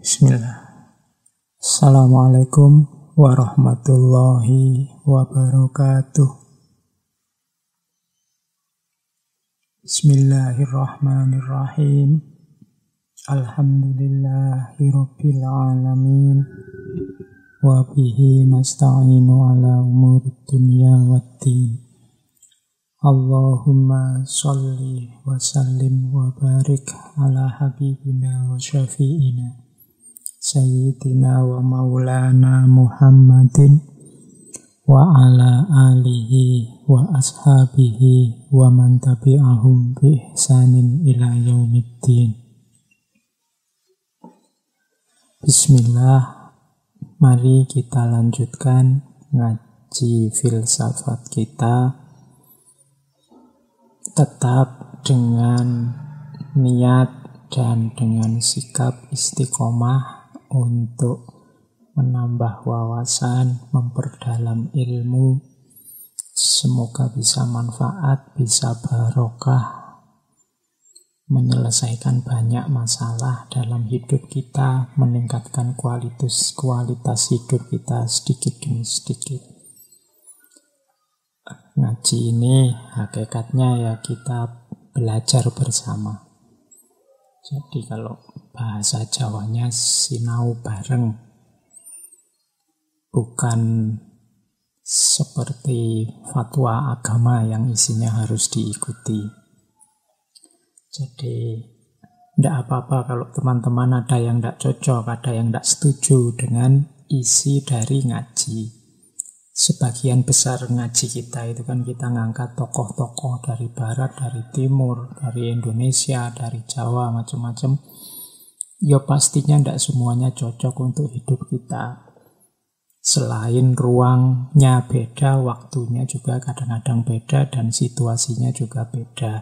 Bismillah. Assalamualaikum warahmatullahi wabarakatuh. Bismillahirrahmanirrahim. Alhamdulillahi rabbil alamin. Wa bihi nasta'inu ala umurid dunya waddin. Allahumma sholli wa sallim wa barik ala habibina wa syafi'ina Sayyidina wa maulana Muhammadin wa ala alihi wa ashabihi wa man tabi'ahum bi ihsanin ila yaumiddin. Bismillah, mari kita lanjutkan ngaji filsafat kita, tetap dengan niat dan dengan sikap istiqomah untuk menambah wawasan, memperdalam ilmu. Semoga bisa manfaat, bisa barokah, menyelesaikan banyak masalah dalam hidup kita, meningkatkan kualitas hidup kita sedikit demi sedikit. Ngaji ini hakikatnya ya kita belajar bersama. Jadi kalau bahasa Jawanya sinau bareng, bukan seperti fatwa agama yang isinya harus diikuti. Jadi tidak apa-apa kalau teman-teman ada yang tidak cocok, ada yang tidak setuju dengan isi dari ngaji. Sebagian besar ngaji kita itu kan kita ngangkat tokoh-tokoh dari barat, dari timur, dari Indonesia, dari Jawa, macam-macam. Ya pastinya tidak semuanya cocok untuk hidup kita. Selain ruangnya beda, waktunya juga kadang-kadang beda, dan situasinya juga beda.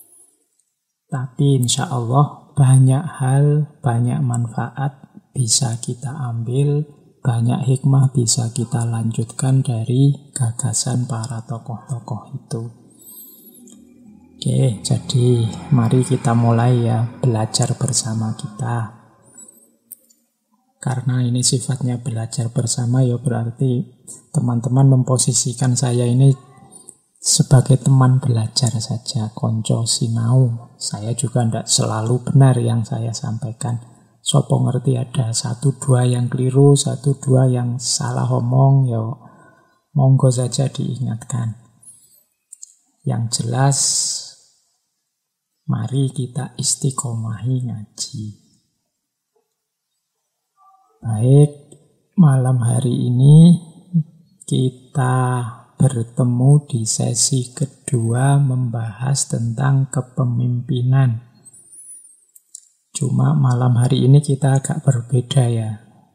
Tapi insya Allah banyak hal, banyak manfaat bisa kita ambil, banyak hikmah bisa kita lanjutkan dari gagasan para tokoh-tokoh itu. Oke, jadi mari kita mulai ya, belajar bersama kita. Karena ini sifatnya belajar bersama, ya berarti teman-teman memposisikan saya ini sebagai teman belajar saja, konco sinau. Saya juga tidak selalu benar yang saya sampaikan. Sopo ngerti ada 1-2 yang keliru, 1-2 yang salah omong, ya monggo saja diingatkan. Yang jelas, mari kita istiqomahi ngaji. Baik, malam hari ini kita bertemu di sesi kedua membahas tentang kepemimpinan. Cuma malam hari ini kita agak berbeda ya.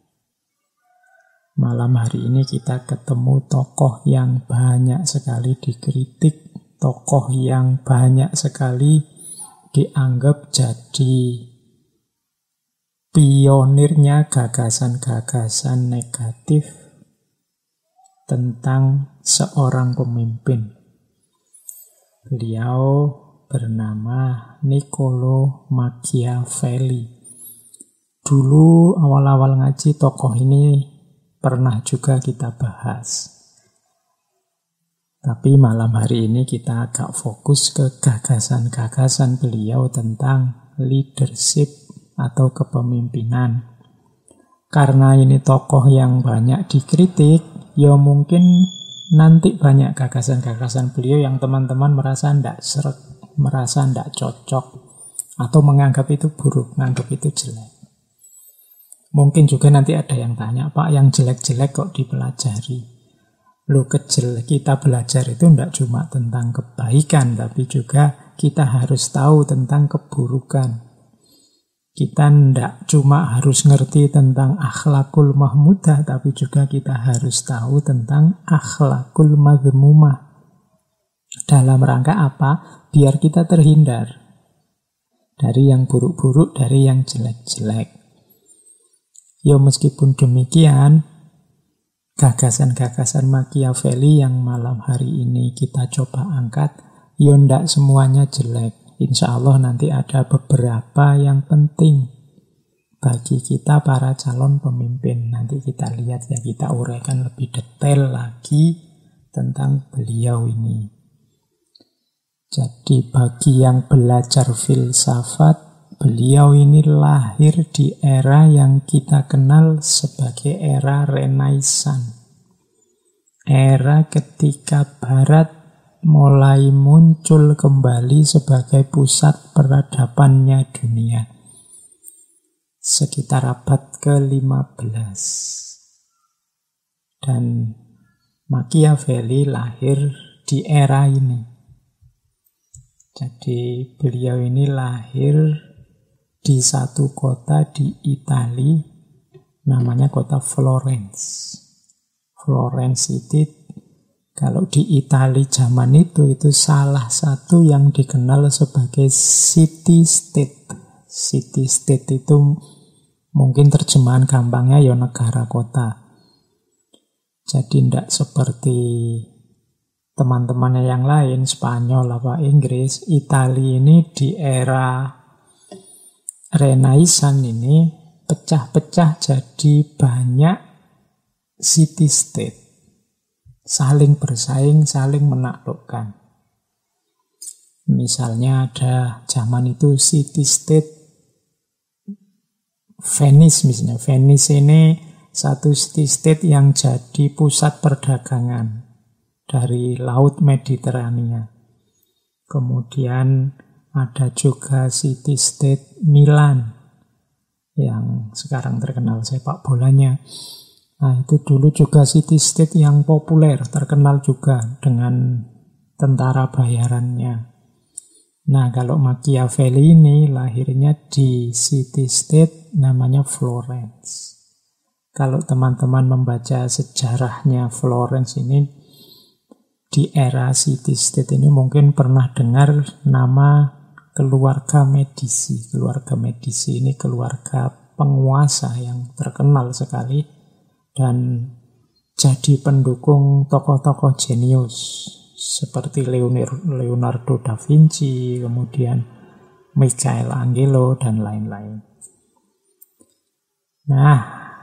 Malam hari ini kita ketemu tokoh yang banyak sekali dikritik, tokoh yang banyak sekali dianggap jadi pionirnya gagasan-gagasan negatif tentang seorang pemimpin. Beliau bernama Niccolo Machiavelli. Dulu awal-awal ngaji tokoh ini pernah juga kita bahas. Tapi malam hari ini kita agak fokus ke gagasan-gagasan beliau tentang leadership atau kepemimpinan. Karena ini tokoh yang banyak dikritik, ya mungkin nanti banyak gagasan-gagasan beliau yang teman-teman merasa tidak seret, merasa tidak cocok, atau menganggap itu buruk, menganggap itu jelek. Mungkin juga nanti ada yang tanya, Pak, yang jelek-jelek kok dipelajari? Kita belajar itu tidak cuma tentang kebaikan, tapi juga kita harus tahu tentang keburukan. Kita tidak cuma harus ngerti tentang akhlakul mahmudah, tapi juga kita harus tahu tentang akhlakul madhmumah. Dalam rangka apa? Biar kita terhindar dari yang buruk-buruk, dari yang jelek-jelek. Ya meskipun demikian, gagasan-gagasan Machiavelli yang malam hari ini kita coba angkat, ya ndak semuanya jelek. Insya Allah nanti ada beberapa yang penting bagi kita para calon pemimpin. Nanti kita lihat ya, kita uraikan lebih detail lagi tentang beliau ini. Jadi bagi yang belajar filsafat, beliau ini lahir di era yang kita kenal sebagai era Renaissance. Era ketika Barat mulai muncul kembali sebagai pusat peradabannya dunia. Sekitar abad ke-15. Dan Machiavelli lahir di era ini. Jadi beliau ini lahir di satu kota di Italia, namanya kota Florence. Florence itu kalau di Italia zaman itu salah satu yang dikenal sebagai city state. City state itu mungkin terjemahan gampangnya ya negara kota. Jadi tidak seperti teman-temannya yang lain, Spanyol apa Inggris. Italia ini di era Renaissance ini pecah-pecah jadi banyak city state. Saling bersaing, saling menaklukkan. Misalnya ada zaman itu city state Venice misalnya. Venice ini satu city state yang jadi pusat perdagangan dari Laut Mediterania. Kemudian ada juga city state Milan yang sekarang terkenal sepak bolanya. Nah, itu dulu juga city state yang populer, terkenal juga dengan tentara bayarannya. Nah, kalau Machiavelli ini lahirnya di city state namanya Florence. Kalau teman-teman membaca sejarahnya Florence ini, di era city state ini mungkin pernah dengar nama keluarga Medici. Keluarga Medici ini keluarga penguasa yang terkenal sekali dan jadi pendukung tokoh-tokoh jenius seperti Leonardo da Vinci, kemudian Michelangelo, dan lain-lain. Nah,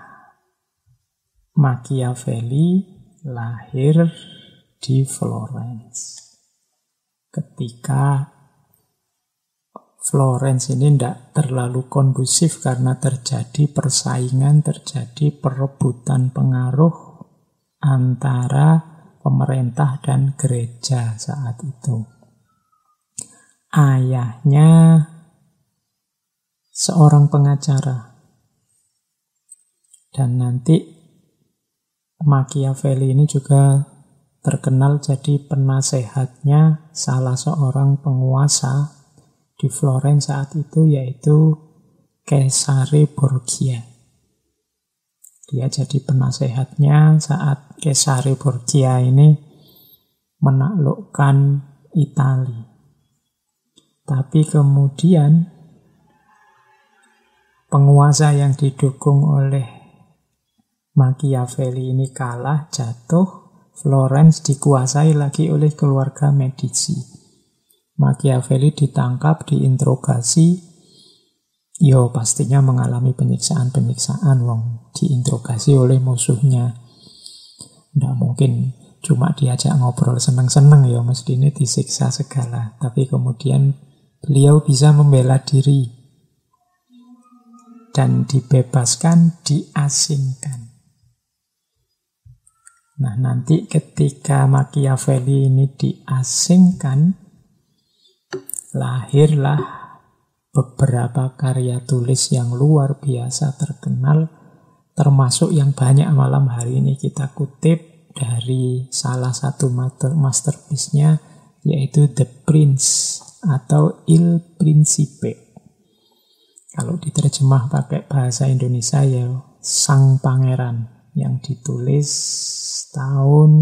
Machiavelli lahir di Florence. Ketika Florence ini tidak terlalu kondusif karena terjadi persaingan, terjadi perebutan pengaruh antara pemerintah dan gereja saat itu. Ayahnya seorang pengacara. Dan nanti Machiavelli ini juga terkenal jadi penasehatnya salah seorang penguasa di Florence saat itu, yaitu Cesare Borgia. Dia jadi penasehatnya saat Cesare Borgia ini menaklukkan Italia. Tapi kemudian penguasa yang didukung oleh Machiavelli ini kalah, jatuh. Florence dikuasai lagi oleh keluarga Medici. Machiavelli ditangkap, diinterogasi. Yo pastinya mengalami penyiksaan-penyiksaan, wong diinterogasi oleh musuhnya. Nggak mungkin cuma diajak ngobrol seneng-seneng, ya mesti ini disiksa segala. Tapi kemudian beliau bisa membela diri dan dibebaskan, diasingkan. Nah, nanti ketika Machiavelli ini diasingkan, lahirlah beberapa karya tulis yang luar biasa terkenal, termasuk yang banyak malam hari ini kita kutip dari salah satu masterpiece-nya, yaitu The Prince atau Il Principe. Kalau diterjemah pakai bahasa Indonesia ya Sang Pangeran, yang ditulis tahun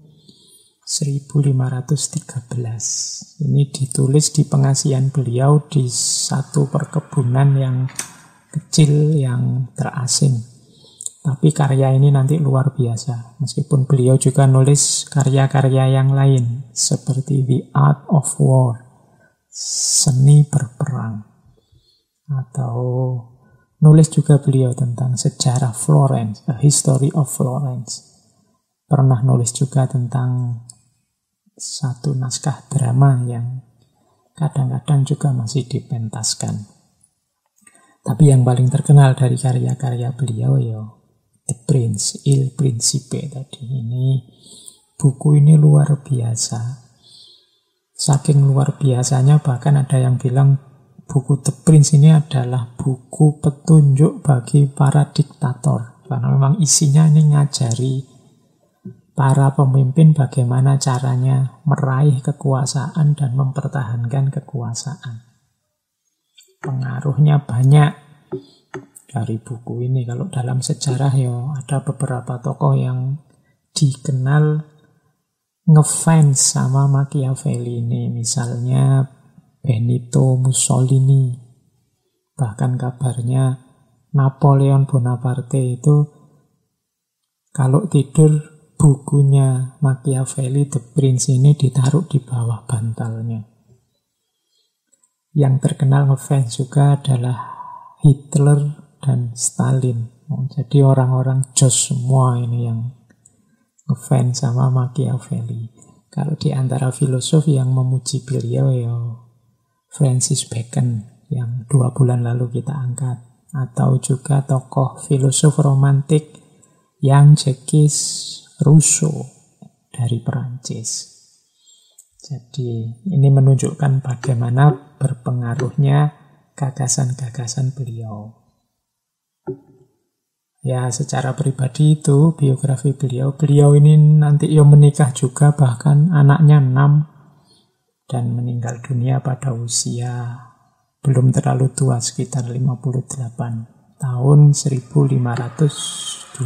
1513. Ini ditulis di pengasihan beliau di satu perkebunan yang kecil yang terasing. Tapi karya ini nanti luar biasa. Meskipun beliau juga nulis karya-karya yang lain seperti The Art of War, seni berperang, atau Nulis juga beliau tentang sejarah Florence, A History of Florence. Pernah nulis juga tentang satu naskah drama yang kadang-kadang juga masih dipentaskan. Tapi yang paling terkenal dari karya-karya beliau ya The Prince, Il Principe tadi. Buku ini luar biasa. Saking luar biasanya bahkan ada yang bilang buku The Prince ini adalah buku petunjuk bagi para diktator. Karena memang isinya ini ngajari para pemimpin bagaimana caranya meraih kekuasaan dan mempertahankan kekuasaan. Pengaruhnya banyak dari buku ini. Kalau dalam sejarah ya ada beberapa tokoh yang dikenal ngefans sama Machiavelli ini. Misalnya Benito Mussolini. Bahkan kabarnya Napoleon Bonaparte itu kalau tidur bukunya Machiavelli The Prince ini ditaruh di bawah bantalnya. Yang terkenal ngefans juga adalah Hitler dan Stalin. Jadi orang-orang jos semua ini yang ngefans sama Machiavelli. Kalau di antara filosof yang memuji beliau ya Francis Bacon yang 2 bulan lalu kita angkat. Atau juga tokoh filosof romantik yang Jacques Rousseau dari Perancis. Jadi ini menunjukkan bagaimana berpengaruhnya gagasan-gagasan beliau. Ya secara pribadi itu biografi beliau ini nanti menikah juga, bahkan anaknya 6 dan meninggal dunia pada usia belum terlalu tua, sekitar 58 tahun 1527.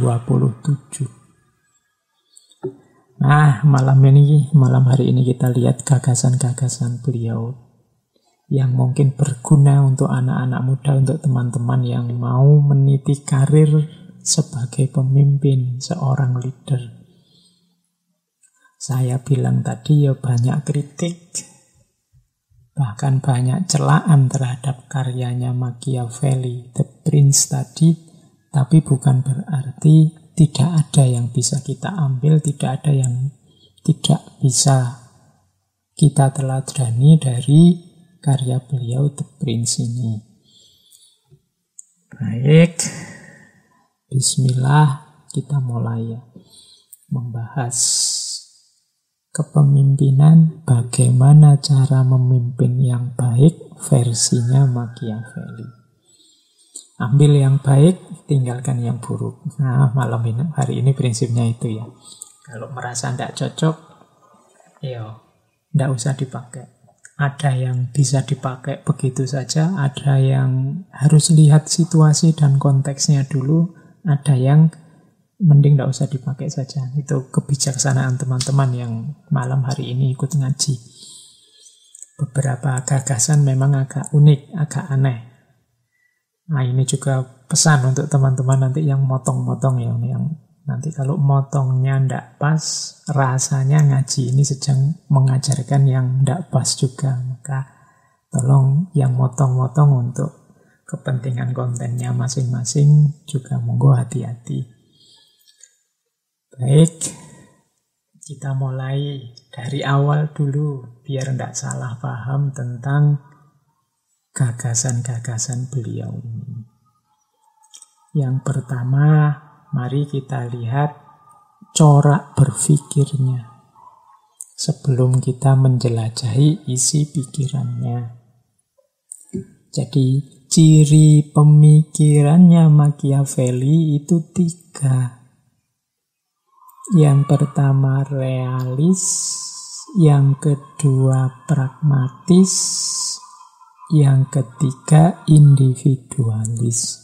Nah, malam hari ini kita lihat gagasan-gagasan beliau yang mungkin berguna untuk anak-anak muda, untuk teman-teman yang mau meniti karir sebagai pemimpin, seorang leader. Saya bilang tadi ya banyak kritik, bahkan banyak celaan terhadap karyanya Machiavelli, The Prince tadi, tapi bukan berarti tidak ada yang bisa kita ambil, tidak ada yang tidak bisa kita teladani dari karya beliau The Prince ini. Baik, bismillah, kita mulai ya membahas kepemimpinan, bagaimana cara memimpin yang baik versinya Machiavelli. Ambil yang baik, tinggalkan yang buruk. Nah, hari ini prinsipnya itu ya. Kalau merasa tidak cocok, ya tidak usah dipakai. Ada yang bisa dipakai begitu saja, ada yang harus lihat situasi dan konteksnya dulu, ada yang mending tidak usah dipakai saja. Itu kebijaksanaan teman-teman yang malam hari ini ikut ngaji. Beberapa gagasan memang agak unik, agak aneh. Nah, ini juga pesan untuk teman-teman nanti yang motong-motong ya, yang nanti kalau motongnya tidak pas, rasanya ngaji ini sedang mengajarkan yang tidak pas juga. Maka tolong yang motong-motong untuk kepentingan kontennya masing-masing juga monggo hati-hati. Baik, kita mulai dari awal dulu biar tidak salah paham tentang gagasan-gagasan beliau ini. Yang pertama, mari kita lihat corak berpikirnya sebelum kita menjelajahi isi pikirannya. Jadi, ciri pemikirannya Machiavelli itu 3. Yang pertama realis, yang kedua pragmatis, yang ketiga individualis.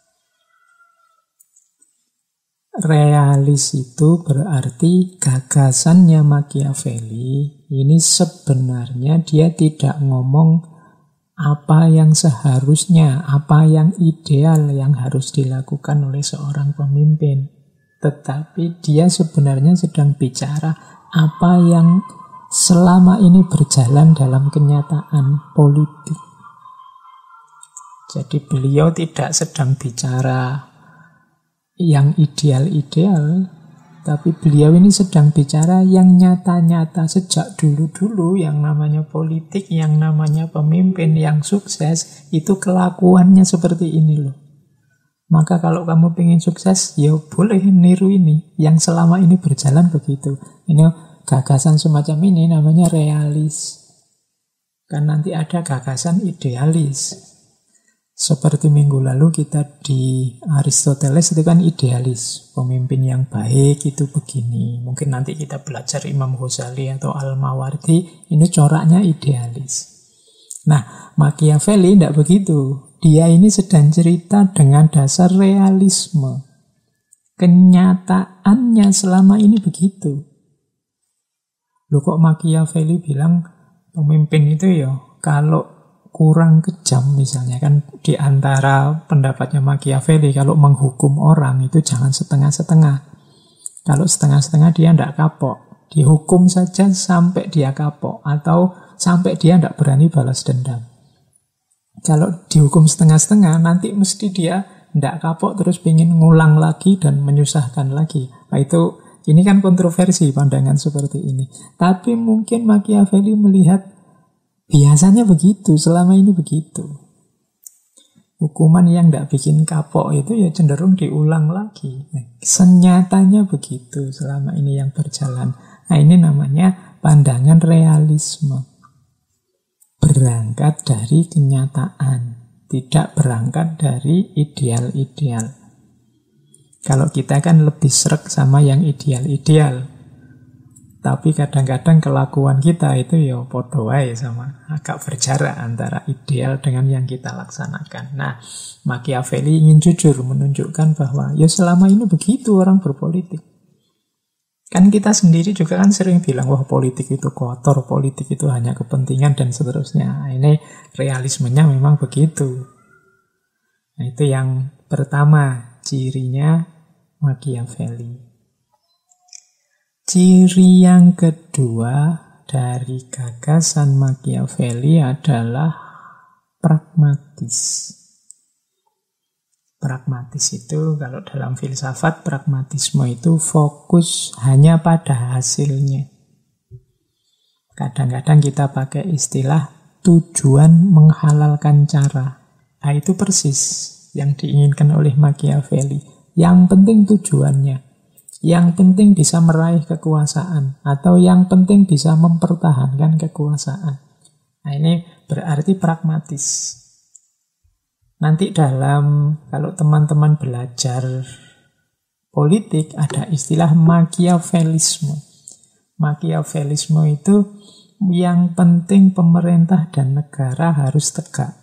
Realis itu berarti gagasannya Machiavelli ini sebenarnya dia tidak ngomong apa yang seharusnya, apa yang ideal yang harus dilakukan oleh seorang pemimpin. Tetapi dia sebenarnya sedang bicara apa yang selama ini berjalan dalam kenyataan politik. Jadi beliau tidak sedang bicara yang ideal-ideal, tapi beliau ini sedang bicara yang nyata-nyata sejak dulu-dulu. Yang namanya politik, yang namanya pemimpin yang sukses, itu kelakuannya seperti ini loh. Maka kalau kamu pengen sukses, ya boleh niru ini. Yang selama ini berjalan begitu. Ini gagasan semacam ini namanya realis. Kan nanti ada gagasan idealis. Seperti minggu lalu kita di Aristoteles itu kan idealis. Pemimpin yang baik itu begini. Mungkin nanti kita belajar Imam Ghazali atau Al-Mawardi. Ini coraknya idealis. Nah, Machiavelli tidak begitu. Dia ini sedang cerita dengan dasar realisme. Kenyataannya selama ini begitu. Loh kok Machiavelli bilang pemimpin itu ya kalau kurang kejam misalnya, kan di antara pendapatnya Machiavelli kalau menghukum orang itu jangan setengah-setengah. Kalau setengah-setengah dia tidak kapok. Dihukum saja sampai dia kapok atau sampai dia tidak berani balas dendam. Kalau dihukum setengah-setengah nanti mesti dia tidak kapok terus ingin ngulang lagi dan menyusahkan lagi. Nah, ini kan kontroversi pandangan seperti ini. Tapi mungkin Machiavelli melihat biasanya begitu, selama ini begitu. Hukuman yang tidak bikin kapok itu ya cenderung diulang lagi. Senyatanya begitu selama ini yang berjalan. Nah, ini namanya pandangan realisme. Berangkat dari kenyataan, tidak berangkat dari ideal-ideal. Kalau kita kan lebih sreg sama yang ideal-ideal. Tapi kadang-kadang kelakuan kita itu ya podo wae sama, agak berjarak antara ideal dengan yang kita laksanakan. Nah, Machiavelli ingin jujur menunjukkan bahwa ya selama ini begitu orang berpolitik. Kan kita sendiri juga kan sering bilang, wah politik itu kotor, politik itu hanya kepentingan dan seterusnya. Nah, ini realismenya memang begitu. Nah, itu yang pertama, cirinya Machiavelli. Ciri yang kedua dari gagasan Machiavelli adalah pragmatis. Pragmatis itu kalau dalam filsafat, pragmatisme itu fokus hanya pada hasilnya. Kadang-kadang kita pakai istilah tujuan menghalalkan cara. Nah, itu persis yang diinginkan oleh Machiavelli. Yang penting tujuannya. Yang penting bisa meraih kekuasaan. Atau yang penting bisa mempertahankan kekuasaan. Nah, ini berarti pragmatis. Nanti kalau teman-teman belajar politik, ada istilah Machiavellisme. Machiavellisme itu yang penting pemerintah dan negara harus tegak.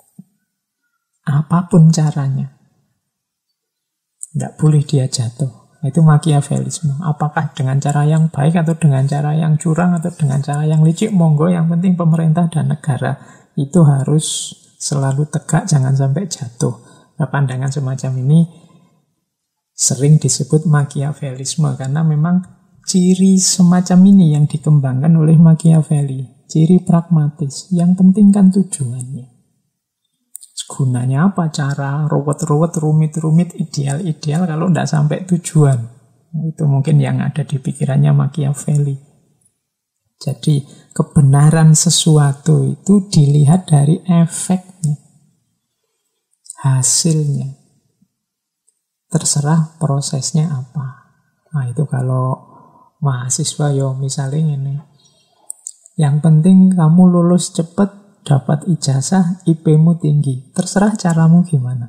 Apapun caranya. Tidak boleh dia jatuh. Itu Machiavellisme. Apakah dengan cara yang baik atau dengan cara yang curang atau dengan cara yang licik, monggo, yang penting pemerintah dan negara itu harus selalu tegak, jangan sampai jatuh. Nah, pandangan semacam ini sering disebut Machiavellisme karena memang ciri semacam ini yang dikembangkan oleh Machiavelli. Ciri pragmatis. Yang penting kan tujuannya. Gunanya apa? Cara ruwet-ruwet, rumit-rumit, ideal-ideal kalau tidak sampai tujuan. Itu mungkin yang ada di pikirannya Machiavelli. Jadi kebenaran sesuatu itu dilihat dari efeknya, hasilnya. Terserah prosesnya apa. Nah, itu kalau mahasiswa misalnya ini. Yang penting kamu lulus cepat, dapat ijazah, IP-mu tinggi. Terserah caramu gimana.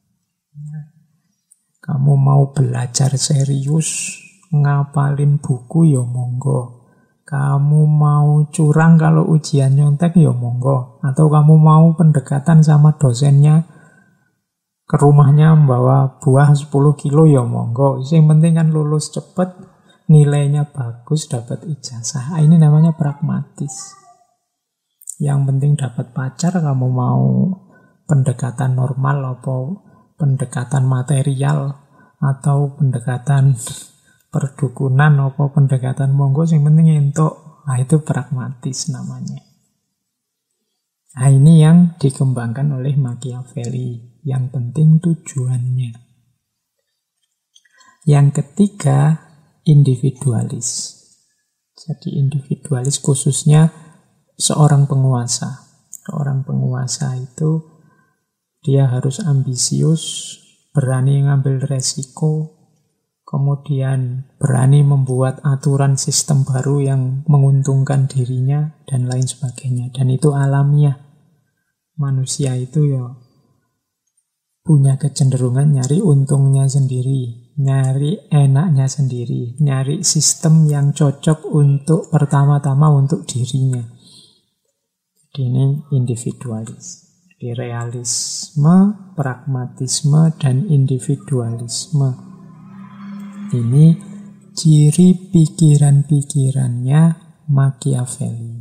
Kamu mau belajar serius, ngapalin buku, ya monggo. Kamu mau curang kalau ujian nyontek, ya monggo. Atau kamu mau pendekatan sama dosennya, ke rumahnya membawa buah 10 kilo, ya monggo. Yang penting kan lulus cepet, nilainya bagus, dapat ijazah. Ini namanya pragmatis. Yang penting dapat pacar, kamu mau pendekatan normal atau pendekatan material atau pendekatan perdukunan atau pendekatan monggo, yang penting entuk. Nah, itu pragmatis namanya. Nah, ini yang dikembangkan oleh Machiavelli. Yang penting tujuannya. Yang ketiga, individualis. Jadi individualis khususnya seorang penguasa. Seorang penguasa itu dia harus ambisius, berani ngambil resiko, kemudian berani membuat aturan sistem baru yang menguntungkan dirinya, dan lain sebagainya. Dan itu alamiah. Manusia itu ya punya kecenderungan nyari untungnya sendiri, nyari enaknya sendiri, nyari sistem yang cocok untuk pertama-tama untuk dirinya. Jadi ini individualis. Jadi realisme, pragmatisme, dan individualisme. Ini ciri pikiran-pikirannya Machiavelli.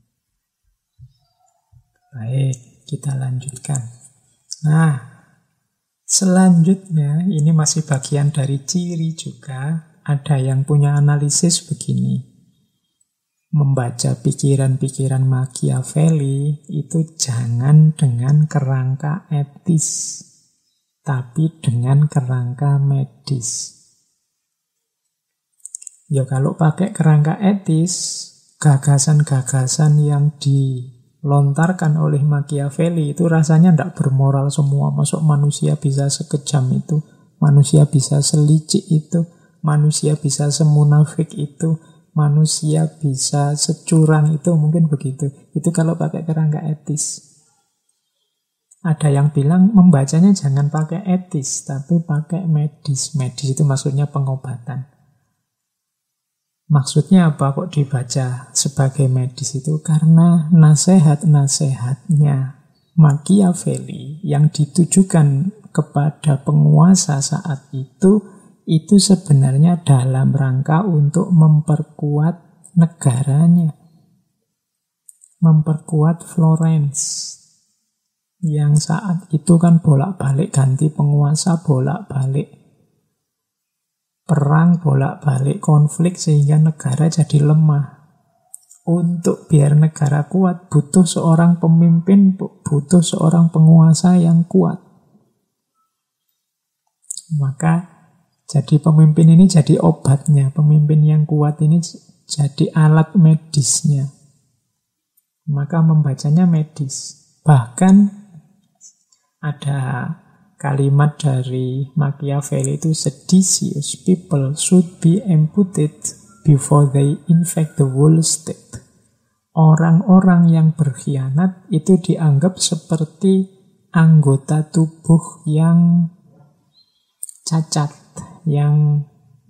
Baik, kita lanjutkan. Nah, selanjutnya ini masih bagian dari ciri juga. Ada yang punya analisis begini. Membaca pikiran-pikiran Machiavelli itu jangan dengan kerangka etis, tapi dengan kerangka medis. Ya kalau pakai kerangka etis, gagasan-gagasan yang dilontarkan oleh Machiavelli itu rasanya tidak bermoral semua. Masuk manusia bisa sekejam itu, manusia bisa selicik itu, manusia bisa semunafik itu, manusia bisa securang itu, mungkin begitu. Itu kalau pakai kerangka etis. Ada yang bilang membacanya jangan pakai etis, tapi pakai medis. Medis itu maksudnya pengobatan. Maksudnya apa kok dibaca sebagai medis itu? Karena nasihat-nasihatnya Machiavelli yang ditujukan kepada penguasa saat itu sebenarnya dalam rangka untuk memperkuat negaranya, memperkuat Florence, yang saat itu kan bolak-balik ganti penguasa, bolak-balik perang, bolak-balik konflik, sehingga negara jadi lemah. Untuk biar negara kuat, butuh seorang pemimpin, butuh seorang penguasa yang kuat. Maka jadi pemimpin ini jadi obatnya, pemimpin yang kuat ini jadi alat medisnya. Maka membacanya medis. Bahkan ada kalimat dari Machiavelli itu, seditious people should be imputed before they infect the whole state. Orang-orang yang berkhianat itu dianggap seperti anggota tubuh yang cacat, yang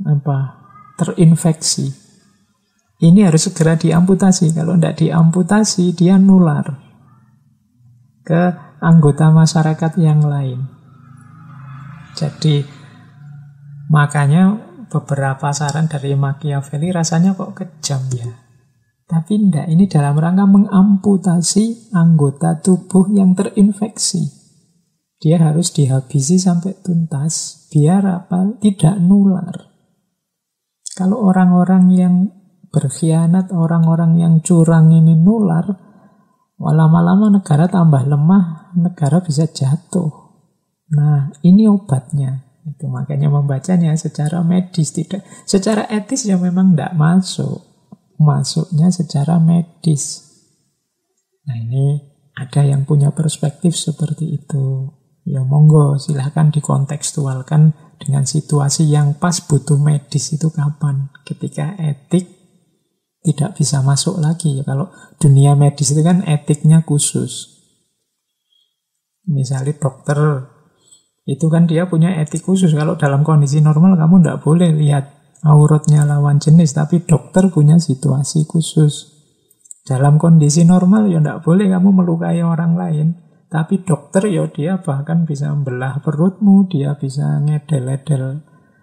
terinfeksi. Ini harus segera diamputasi. Kalau tidak diamputasi, dia nular ke anggota masyarakat yang lain. Jadi makanya beberapa saran dari Machiavelli rasanya kok kejam ya. Tapi tidak, ini dalam rangka mengamputasi anggota tubuh yang terinfeksi. Dia harus dihabisi sampai tuntas, biar apa? Tidak nular. Kalau orang-orang yang berkhianat, orang-orang yang curang ini nular, lama-lama negara tambah lemah, negara bisa jatuh. Nah, ini obatnya. Itu makanya membacanya secara medis, tidak secara etis ya memang tidak masuk. Masuknya secara medis. Nah, ini ada yang punya perspektif seperti itu. Ya monggo, silahkan dikontekstualkan dengan situasi yang pas butuh medis itu kapan. Ketika etik tidak bisa masuk lagi. Ya, kalau dunia medis itu kan etiknya khusus. Misalnya dokter, itu kan dia punya etik khusus. Kalau dalam kondisi normal kamu tidak boleh lihat auratnya lawan jenis, tapi dokter punya situasi khusus. Dalam kondisi normal ya tidak boleh kamu melukai orang lain. Tapi dokter ya dia bahkan bisa membelah perutmu, dia bisa ngedel-edel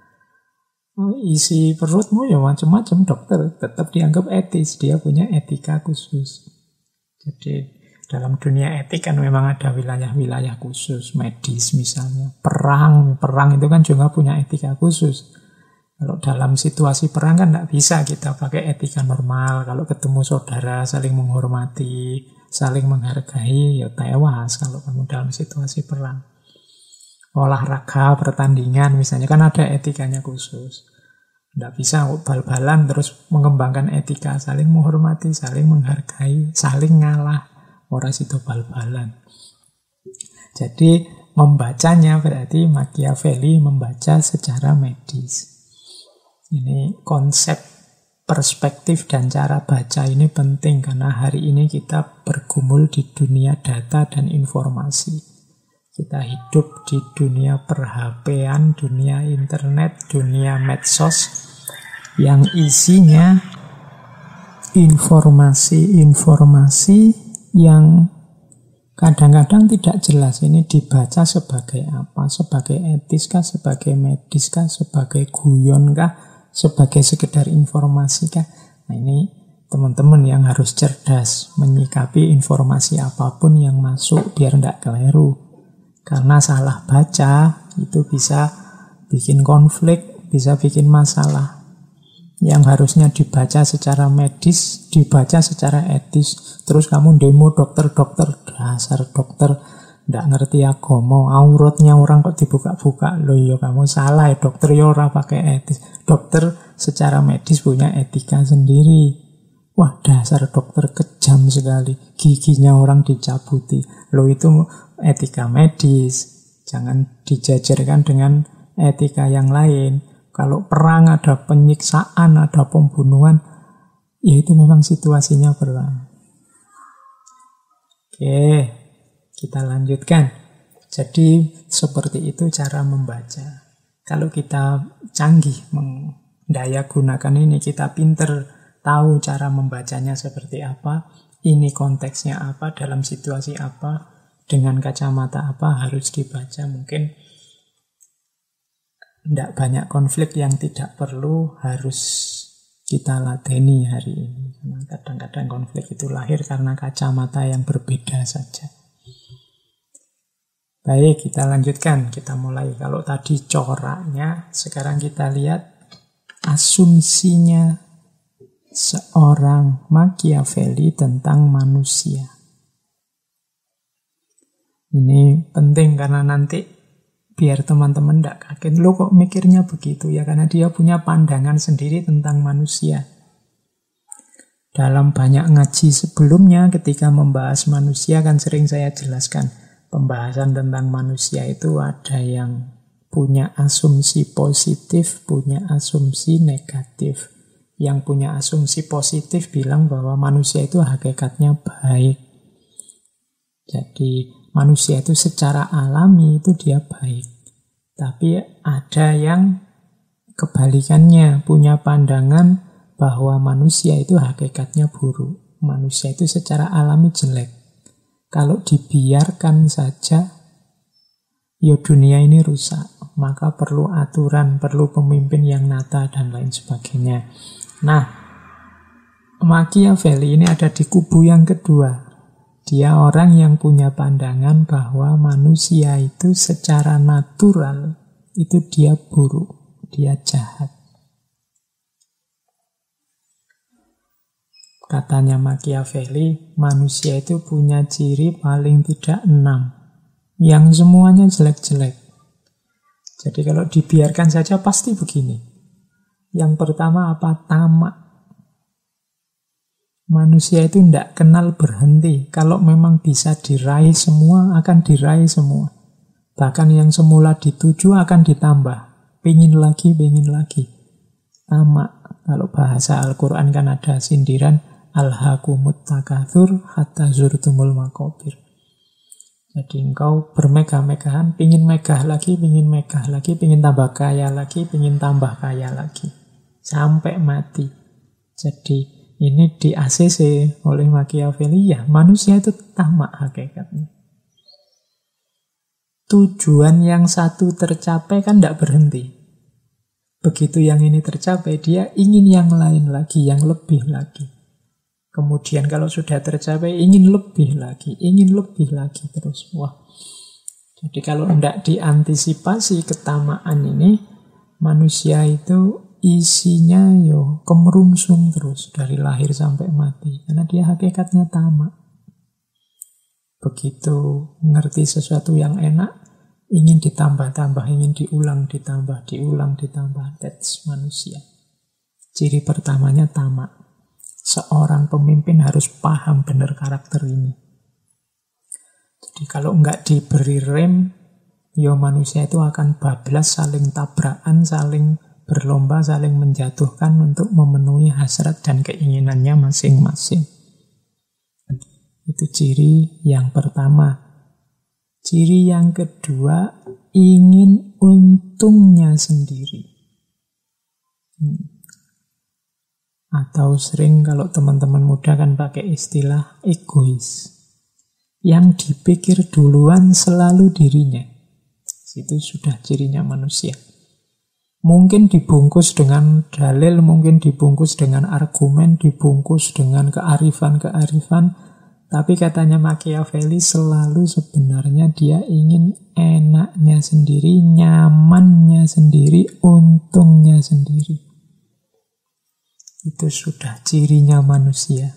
isi perutmu, ya macam-macam. Dokter tetap dianggap etis, dia punya etika khusus. Jadi dalam dunia etik kan memang ada wilayah-wilayah khusus, medis misalnya. Perang itu kan juga punya etika khusus. Kalau dalam situasi perang kan tidak bisa kita pakai etika normal. Kalau ketemu saudara saling menghormati, saling menghargai, ya tewas kalau kamu dalam situasi perang. Olahraga, pertandingan misalnya kan ada etikanya khusus. Tidak bisa bal-balan terus mengembangkan etika, saling menghormati, saling menghargai, saling ngalah. Ora sido bal-balan. Jadi membacanya berarti Machiavelli membaca secara medis. Ini konsep perspektif dan cara baca ini penting karena hari ini kita bergumul di dunia data dan informasi. Kita hidup di dunia per-HP-an, dunia internet, dunia medsos yang isinya informasi-informasi yang kadang-kadang tidak jelas ini dibaca sebagai apa, sebagai etis kah, sebagai medis kah, sebagai guyon kah, sebagai sekedar informasi kah. Nah ini teman-teman yang harus cerdas menyikapi informasi apapun yang masuk biar tidak keliru. Karena salah baca itu bisa bikin konflik, bisa bikin masalah. Yang harusnya dibaca secara medis, dibaca secara etis. Terus kamu demo dokter-dokter, dasar dokter ndak ngerti agama, auratnya orang kok dibuka-buka. Loh ya kamu salah ya, dokter ya ora pakai etis. Dokter secara medis punya etika sendiri. Wah, dasar dokter kejam sekali, giginya orang dicabuti. Loh itu etika medis. Jangan dijajarkan dengan etika yang lain. Kalau perang ada penyiksaan, ada pembunuhan, ya itu memang situasinya perang. Oke, kita lanjutkan. Jadi seperti itu cara membaca. Kalau kita canggih mendaya gunakan ini, kita pinter tahu cara membacanya seperti apa, ini konteksnya apa, dalam situasi apa, dengan kacamata apa harus dibaca, mungkin tidak banyak konflik yang tidak perlu harus kita ladeni hari ini. Karena kadang-kadang konflik itu lahir karena kacamata yang berbeda saja. Baik, kita lanjutkan. Kita mulai. Kalau tadi coraknya, sekarang kita lihat asumsinya seorang Machiavelli tentang manusia. Ini penting karena nanti biar teman-teman tidak kaget, lo kok mikirnya begitu ya, karena dia punya pandangan sendiri tentang manusia. Dalam banyak ngaji sebelumnya ketika membahas manusia kan sering saya jelaskan, pembahasan tentang manusia itu ada yang punya asumsi positif, punya asumsi negatif. Yang punya asumsi positif bilang bahwa manusia itu hakikatnya baik. Jadi manusia itu secara alami itu dia baik. Tapi ada yang kebalikannya, punya pandangan bahwa manusia itu hakikatnya buruk. Manusia itu secara alami jelek. Kalau dibiarkan saja, ya dunia ini rusak. Maka perlu aturan, perlu pemimpin yang nata dan lain sebagainya. Nah, Machiavelli ini ada di kubu yang kedua. Dia orang yang punya pandangan bahwa manusia itu secara natural itu dia buruk, dia jahat. Katanya Machiavelli, manusia itu punya ciri paling tidak 6, yang semuanya jelek-jelek. Jadi kalau dibiarkan saja pasti begini. Yang pertama apa? Tamak. Manusia itu tidak kenal berhenti. Kalau memang bisa diraih semua, akan diraih semua. Bahkan yang semula dituju akan ditambah. Pengin lagi, pengin lagi. Tamak. Kalau bahasa Al-Quran kan ada sindiran, alhaakumut takatsur hatta zurtumul maqabir. Jadi engkau bermegah-megahan, pengin megah lagi, pengin tambah kaya lagi, pengin tambah kaya lagi. Sampai mati. Jadi ini di ACC oleh Machiavelli, ya manusia itu tamak hakikatnya. Tujuan yang satu tercapai kan tidak berhenti. Begitu yang ini tercapai, dia ingin yang lain lagi, yang lebih lagi. Kemudian kalau sudah tercapai, ingin lebih lagi terus. Wah. Jadi kalau tidak diantisipasi ketamaan ini, manusia itu isinya kemerungsung terus dari lahir sampai mati. Karena dia hakikatnya tamak. Begitu ngerti sesuatu yang enak, ingin ditambah-tambah, ingin diulang, ditambah, diulang, ditambah. That's manusia. Ciri pertamanya tamak. Seorang pemimpin harus paham benar karakter ini. Jadi kalau nggak diberi rem, ya manusia itu akan bablas, saling tabrakan, saling berlomba, saling menjatuhkan untuk memenuhi hasrat dan keinginannya masing-masing. Itu ciri yang pertama. Ciri yang kedua, ingin untungnya sendiri. Atau sering kalau teman-teman muda kan pakai istilah egois. Yang dipikir duluan selalu dirinya. Itu sudah cirinya manusia. Mungkin dibungkus dengan dalil, mungkin dibungkus dengan argumen, dibungkus dengan kearifan-kearifan. Tapi katanya Machiavelli selalu sebenarnya dia ingin enaknya sendiri, nyamannya sendiri, untungnya sendiri. Itu sudah cirinya manusia.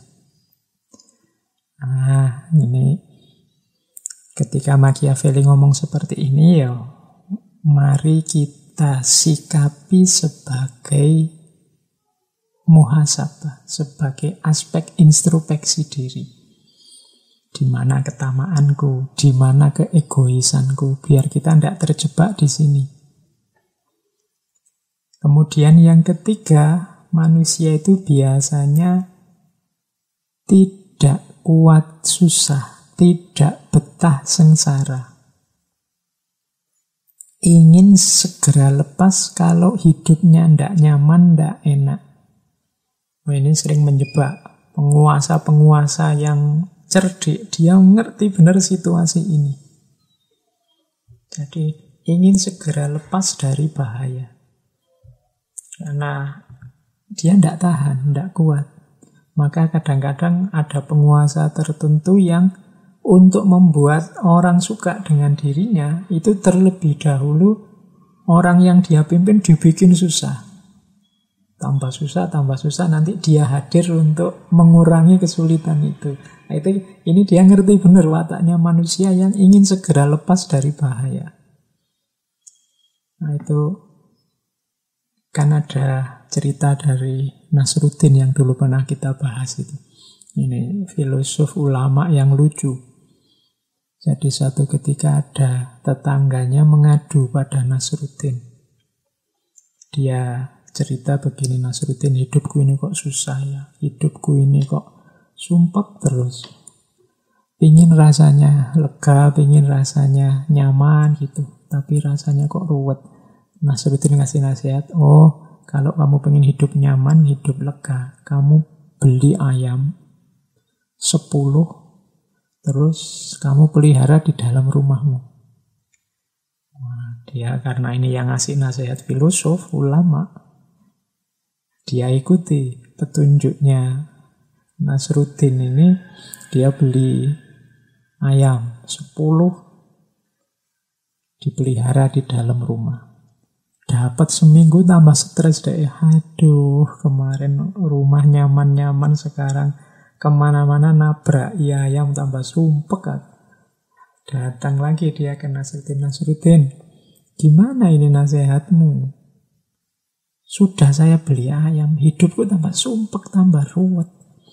Nah, ini ketika Machiavelli ngomong seperti ini, ya mari kita sikapi sebagai muhasabah, sebagai aspek introspeksi diri. Di mana ketamaanku, di mana keegoisanku, biar kita tidak terjebak di sini. Kemudian yang ketiga, manusia itu biasanya tidak kuat susah, tidak betah sengsara. Ingin segera lepas kalau hidupnya tidak nyaman, tidak enak. Ini sering menjebak penguasa-penguasa yang cerdik, dia ngerti benar situasi ini. Jadi ingin segera lepas dari bahaya. Karena dia tidak tahan, tidak kuat. Maka kadang-kadang ada penguasa tertentu yang untuk membuat orang suka dengan dirinya, itu terlebih dahulu orang yang dia pimpin dibikin susah. Tambah susah, nanti dia hadir untuk mengurangi kesulitan itu. Nah, ini dia ngerti benar wataknya manusia yang ingin segera lepas dari bahaya. Nah, itu kan ada cerita dari Nasruddin yang dulu pernah kita bahas itu. Ini filosof ulama yang lucu. Jadi suatu ketika ada tetangganya mengadu pada Nasruddin. Dia cerita begini, Nasruddin, hidupku ini kok susah ya, hidupku ini kok sumpek terus. Pingin rasanya lega, pingin rasanya nyaman gitu, tapi rasanya kok ruwet. Nasruddin ngasih nasihat, oh kalau kamu pengen hidup nyaman, hidup lega, kamu beli ayam 10, terus kamu pelihara di dalam rumahmu. Nah, dia karena ini yang ngasih nasihat filosof, ulama, dia ikuti petunjuknya Nasruddin ini. Dia beli ayam 10, dipelihara di dalam rumah. Dapat seminggu tambah stres deh. Aduh, kemarin rumah nyaman-nyaman, sekarang kemana-mana nabrak ayam, tambah sumpek. Datang lagi dia ke Nasruddin. Nasruddin, gimana ini nasihatmu? Sudah saya beli ayam, hidupku tambah sumpek, tambah ruwet.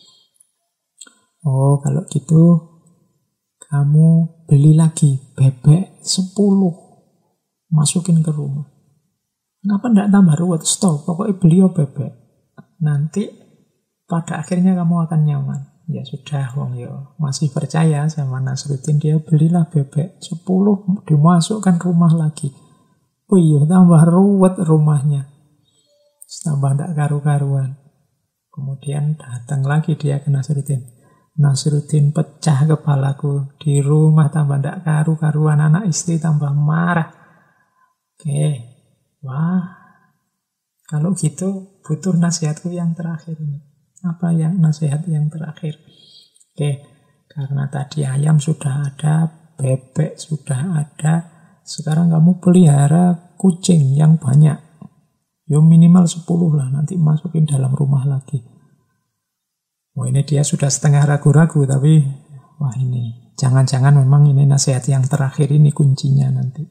Oh, kalau gitu kamu beli lagi bebek 10, masukin ke rumah. Kenapa tidak tambah ruwet? Stop, pokoknya beli bebek. Nanti pada akhirnya kamu akan nyaman. Ya sudah, wong yo masih percaya sama Nasruddin, dia belilah bebek 10, dimasukkan rumah lagi. Oh iya, tambah ruwet rumahnya. Tambah tidak karu-karuan. Kemudian datang lagi dia ke Nasruddin. Nasruddin, pecah kepalaku. Di rumah tambah tidak karu-karuan, anak istri tambah marah. Oke, wah, kalau gitu butuh nasihatku yang terakhir ini. Apa yang nasihat yang terakhir? Oke, karena tadi ayam sudah ada, bebek sudah ada, sekarang kamu pelihara kucing yang banyak. Ya minimal 10 lah, nanti masukin dalam rumah lagi. Wah, ini dia sudah setengah ragu-ragu, tapi wah ini Jangan-jangan memang ini nasihat yang terakhir, ini kuncinya nanti.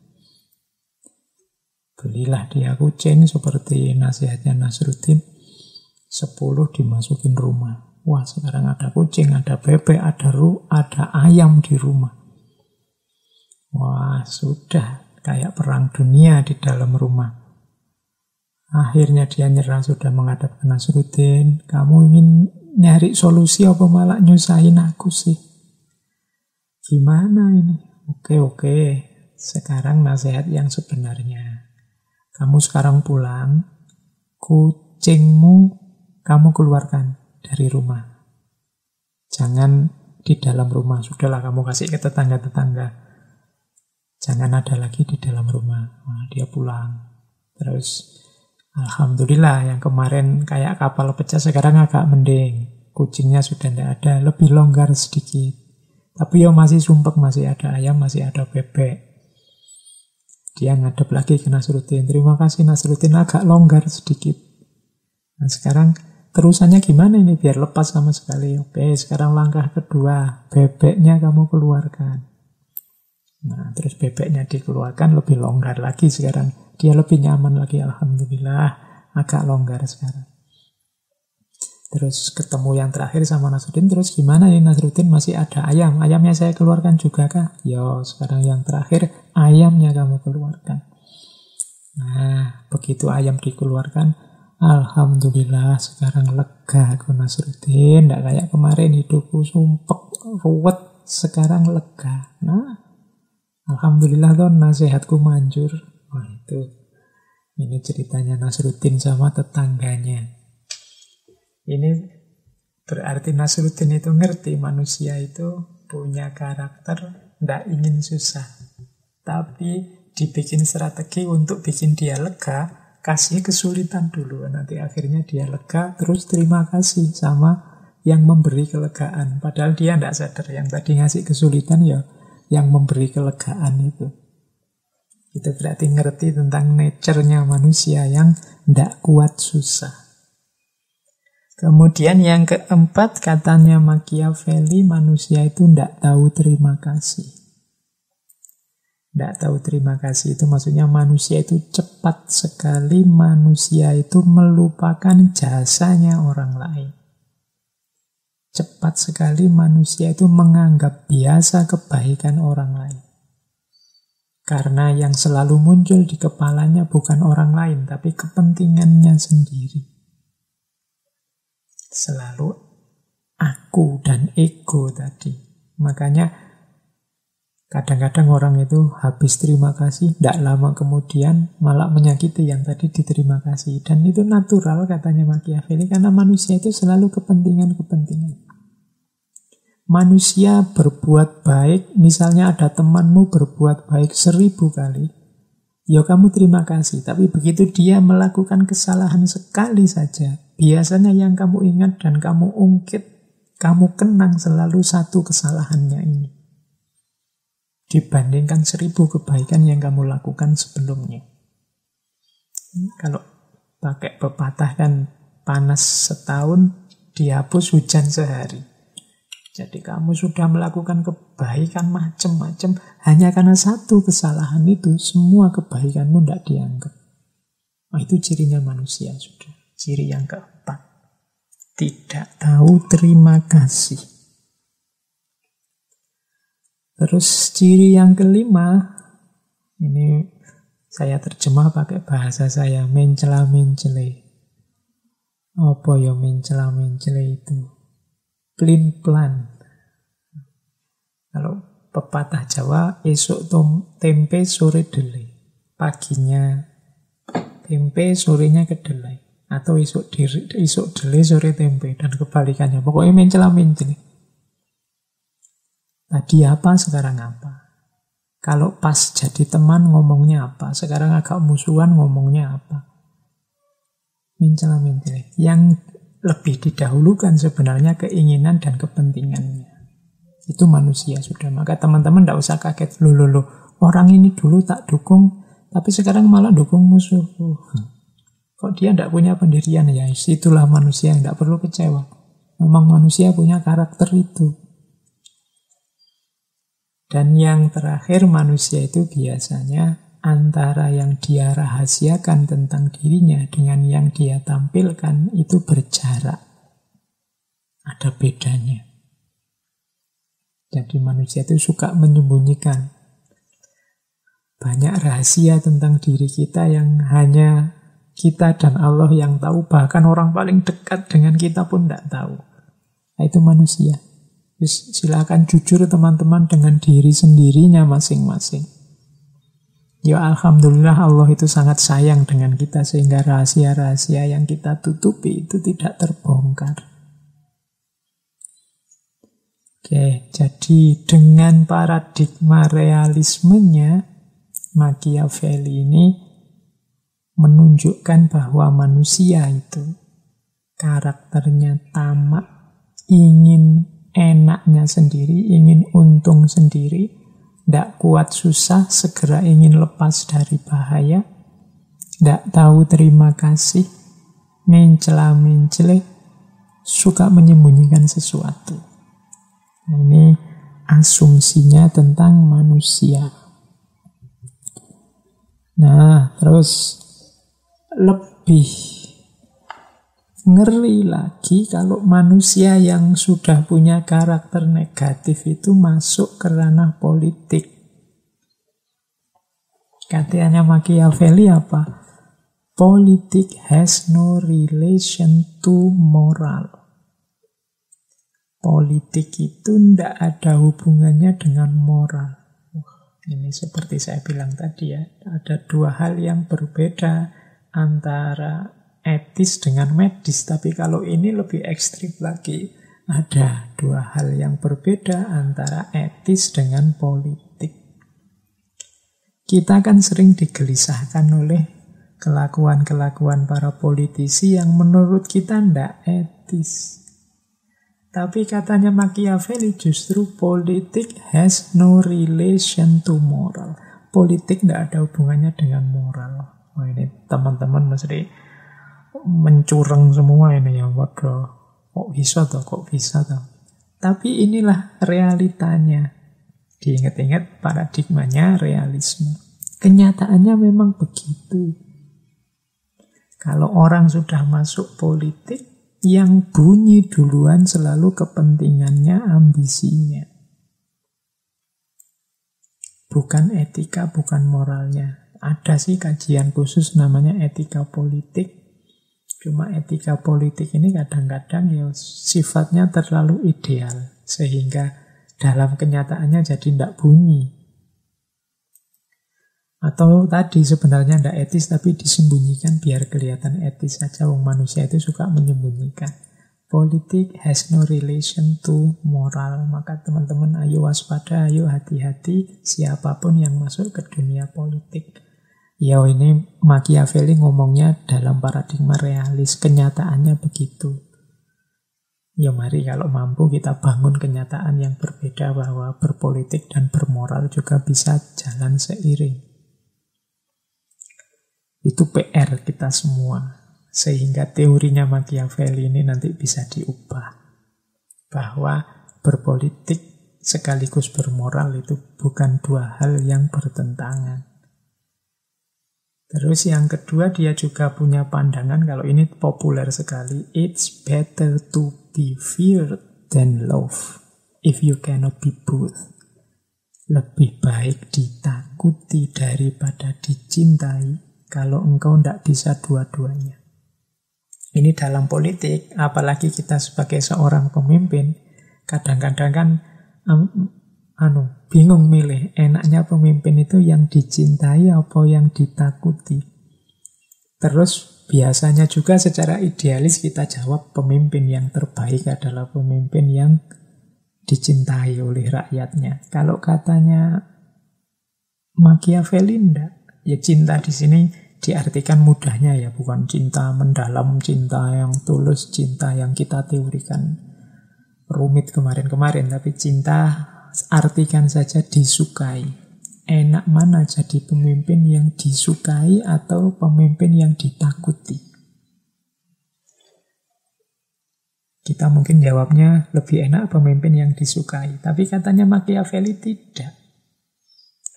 Belilah dia kucing seperti nasihatnya Nasruddin. 10 dimasukin rumah. Wah, sekarang ada kucing, ada bebek, ada ayam di rumah. Wah, sudah kayak perang dunia di dalam rumah. Akhirnya dia nyerah, sudah menghadap ke Nasruddin. Kamu ingin nyari solusi apa malah nyusahin aku sih? Gimana ini? Oke. Sekarang nasihat yang sebenarnya. Kamu sekarang pulang, kucingmu kamu keluarkan dari rumah. Jangan di dalam rumah. Sudahlah, kamu kasih ke tetangga-tetangga. Jangan ada lagi di dalam rumah. Nah, dia pulang. Terus, alhamdulillah, yang kemarin kayak kapal pecah sekarang agak mending. Kucingnya sudah tidak ada, lebih longgar sedikit. Tapi ya masih sumpek, masih ada ayam, masih ada bebek. Dia ngadep lagi ke Nasruddin. Terima kasih Nasruddin, agak longgar sedikit. Nah sekarang terusannya gimana ini biar lepas sama sekali? Oke, sekarang langkah kedua, bebeknya kamu keluarkan. Nah terus bebeknya dikeluarkan, lebih longgar lagi sekarang. Dia lebih nyaman lagi, alhamdulillah, agak longgar sekarang. Terus ketemu yang terakhir sama Nasruddin, terus gimana ya Nasruddin, masih ada ayam. Ayamnya saya keluarkan juga kah? Yo, sekarang yang terakhir, ayamnya kamu keluarkan. Nah, begitu ayam dikeluarkan, alhamdulillah sekarang lega aku Nasruddin. Tidak kayak kemarin hidupku sumpek, ruwet, sekarang lega. Nah, alhamdulillah tuh nasihatku manjur. Wah itu, ini ceritanya Nasruddin sama tetangganya. Ini berarti Nasruddin itu ngerti manusia itu punya karakter tidak ingin susah. Tapi dibikin strategi untuk bikin dia lega, kasih kesulitan dulu. Nanti akhirnya dia lega, terus terima kasih sama yang memberi kelegaan. Padahal dia tidak sadar, yang tadi ngasih kesulitan ya yang memberi kelegaan itu. Itu berarti ngerti tentang nature-nya manusia yang tidak kuat susah. Kemudian yang keempat, katanya Machiavelli, manusia itu tidak tahu terima kasih. Tidak tahu terima kasih itu maksudnya manusia itu cepat sekali, manusia itu melupakan jasanya orang lain. Cepat sekali manusia itu menganggap biasa kebaikan orang lain. Karena yang selalu muncul di kepalanya bukan orang lain, tapi kepentingannya sendiri. Selalu aku dan ego tadi. Makanya kadang-kadang orang itu habis terima kasih, tidak lama kemudian malah menyakiti yang tadi diterima kasih. Dan itu natural katanya Machiavelli, karena manusia itu selalu kepentingan-kepentingan. Manusia berbuat baik, misalnya ada temanmu berbuat baik 1000 kali, ya kamu terima kasih. Tapi begitu dia melakukan kesalahan sekali saja, biasanya yang kamu ingat dan kamu ungkit, kamu kenang selalu satu kesalahannya ini. Dibandingkan 1000 kebaikan yang kamu lakukan sebelumnya. Kalau pakai pepatah kan, panas setahun, dihapus hujan sehari. Jadi kamu sudah melakukan kebaikan macam-macam, hanya karena satu kesalahan itu, semua kebaikanmu tidak dianggap. Nah, itu cirinya manusia sudah. Ciri yang keempat, tidak tahu terima kasih. Terus ciri yang kelima, ini saya terjemah pakai bahasa saya, mencela-mencele. Apa ya mencela-mencele itu? Plin-plan. Kalau pepatah Jawa, esok tempe sore delai. Paginya tempe, sorenya kedelai. Atau esok delai, sore tempe. Dan kebalikannya. Pokoknya mencela-mencele. Tadi apa, sekarang apa. Kalau pas jadi teman ngomongnya apa. Sekarang agak musuhan ngomongnya apa. Mencela-mencele. Yang lebih didahulukan sebenarnya keinginan dan kepentingannya. Itu manusia sudah. Maka teman-teman tidak usah kaget. Loh, orang ini dulu tak dukung, tapi sekarang malah dukung musuh. Kok dia tidak punya pendirian? Ya itulah manusia, yang tidak perlu kecewa. Memang manusia punya karakter itu. Dan yang terakhir, manusia itu biasanya antara yang dia rahasiakan tentang dirinya dengan yang dia tampilkan itu berjarak. Ada bedanya. Jadi manusia itu suka menyembunyikan banyak rahasia tentang diri kita yang hanya kita dan Allah yang tahu. Bahkan orang paling dekat dengan kita pun tidak tahu. Nah, itu manusia. Silakan jujur teman-teman dengan diri sendirinya masing-masing. Ya alhamdulillah Allah itu sangat sayang dengan kita sehingga rahasia-rahasia yang kita tutupi itu tidak terbongkar. Oke, jadi dengan paradigma realismenya, Machiavelli ini menunjukkan bahwa manusia itu karakternya tamak, ingin enaknya sendiri, ingin untung sendiri, tidak kuat susah, segera ingin lepas dari bahaya, tidak tahu terima kasih, mencela-mencele, suka menyembunyikan sesuatu. Nah, ini asumsinya tentang manusia. Nah, terus lebih ngeri lagi kalau manusia yang sudah punya karakter negatif itu masuk ke ranah politik. Katanya Machiavelli apa? Politik has no relation to moral. Politik itu tidak ada hubungannya dengan moral. Ini seperti saya bilang tadi ya, ada dua hal yang berbeda antara etis dengan medis. Tapi kalau ini lebih ekstrim lagi, ada dua hal yang berbeda antara etis dengan politik. Kita kan sering digelisahkan oleh kelakuan-kelakuan para politisi yang menurut kita tidak etis. Tapi katanya Machiavelli justru politik has no relation to moral. Politik tidak ada hubungannya dengan moral. Wah, ini teman-teman mesti mencurang semua ini ya. Waduh, kok bisa toh? Tapi inilah realitanya. Diingat-ingat paradigmanya realisme. Kenyataannya memang begitu. Kalau orang sudah masuk politik, yang bunyi duluan selalu kepentingannya, ambisinya. Bukan etika, bukan moralnya. Ada sih kajian khusus namanya etika politik. Cuma etika politik ini kadang-kadang ya sifatnya terlalu ideal. Sehingga dalam kenyataannya jadi tidak bunyi. Atau tadi sebenarnya tidak etis tapi disembunyikan biar kelihatan etis saja. Wong manusia itu suka menyembunyikan. Politik has no relation to moral. Maka teman-teman ayo waspada, ayo hati-hati siapapun yang masuk ke dunia politik. Ya ini Machiavelli ngomongnya dalam paradigma realis. Kenyataannya begitu. Ya mari kalau mampu kita bangun kenyataan yang berbeda bahwa berpolitik dan bermoral juga bisa jalan seiring. Itu PR kita semua. Sehingga teorinya Machiavelli ini nanti bisa diubah. Bahwa berpolitik sekaligus bermoral itu bukan dua hal yang bertentangan. Terus yang kedua dia juga punya pandangan, kalau ini populer sekali, it's better to be feared than love if you cannot be both. Lebih baik ditakuti daripada dicintai kalau engkau tidak bisa dua-duanya. Ini dalam politik, apalagi kita sebagai seorang pemimpin, kadang-kadang kan bingung milih. Enaknya pemimpin itu yang dicintai apa yang ditakuti. Terus biasanya juga secara idealis kita jawab pemimpin yang terbaik adalah pemimpin yang dicintai oleh rakyatnya. Kalau katanya Machiavelli enggak. Ya cinta di sini diartikan mudahnya ya, bukan cinta mendalam, cinta yang tulus, cinta yang kita teorikan rumit kemarin-kemarin, tapi cinta artikan saja disukai. Enak mana jadi pemimpin yang disukai atau pemimpin yang ditakuti? Kita mungkin jawabnya lebih enak pemimpin yang disukai, tapi katanya Machiavelli tidak.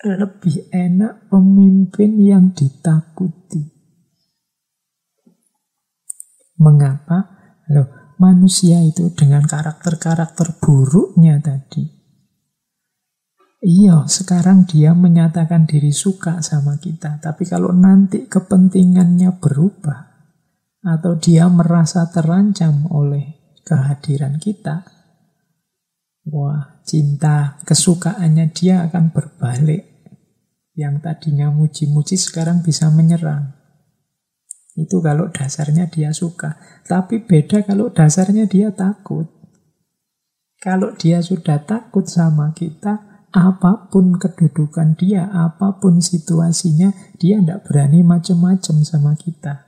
lebih enak pemimpin yang ditakuti. Mengapa? Loh, manusia itu dengan karakter-karakter buruknya tadi. Iya, sekarang dia menyatakan diri suka sama kita. Tapi kalau nanti kepentingannya berubah, atau dia merasa terancam oleh kehadiran kita, wah, cinta, kesukaannya dia akan berbalik. Yang tadinya muji-muji sekarang bisa menyerang. Itu kalau dasarnya dia suka. Tapi beda kalau dasarnya dia takut. Kalau dia sudah takut sama kita, apapun kedudukan dia, apapun situasinya, dia tidak berani macam-macam sama kita.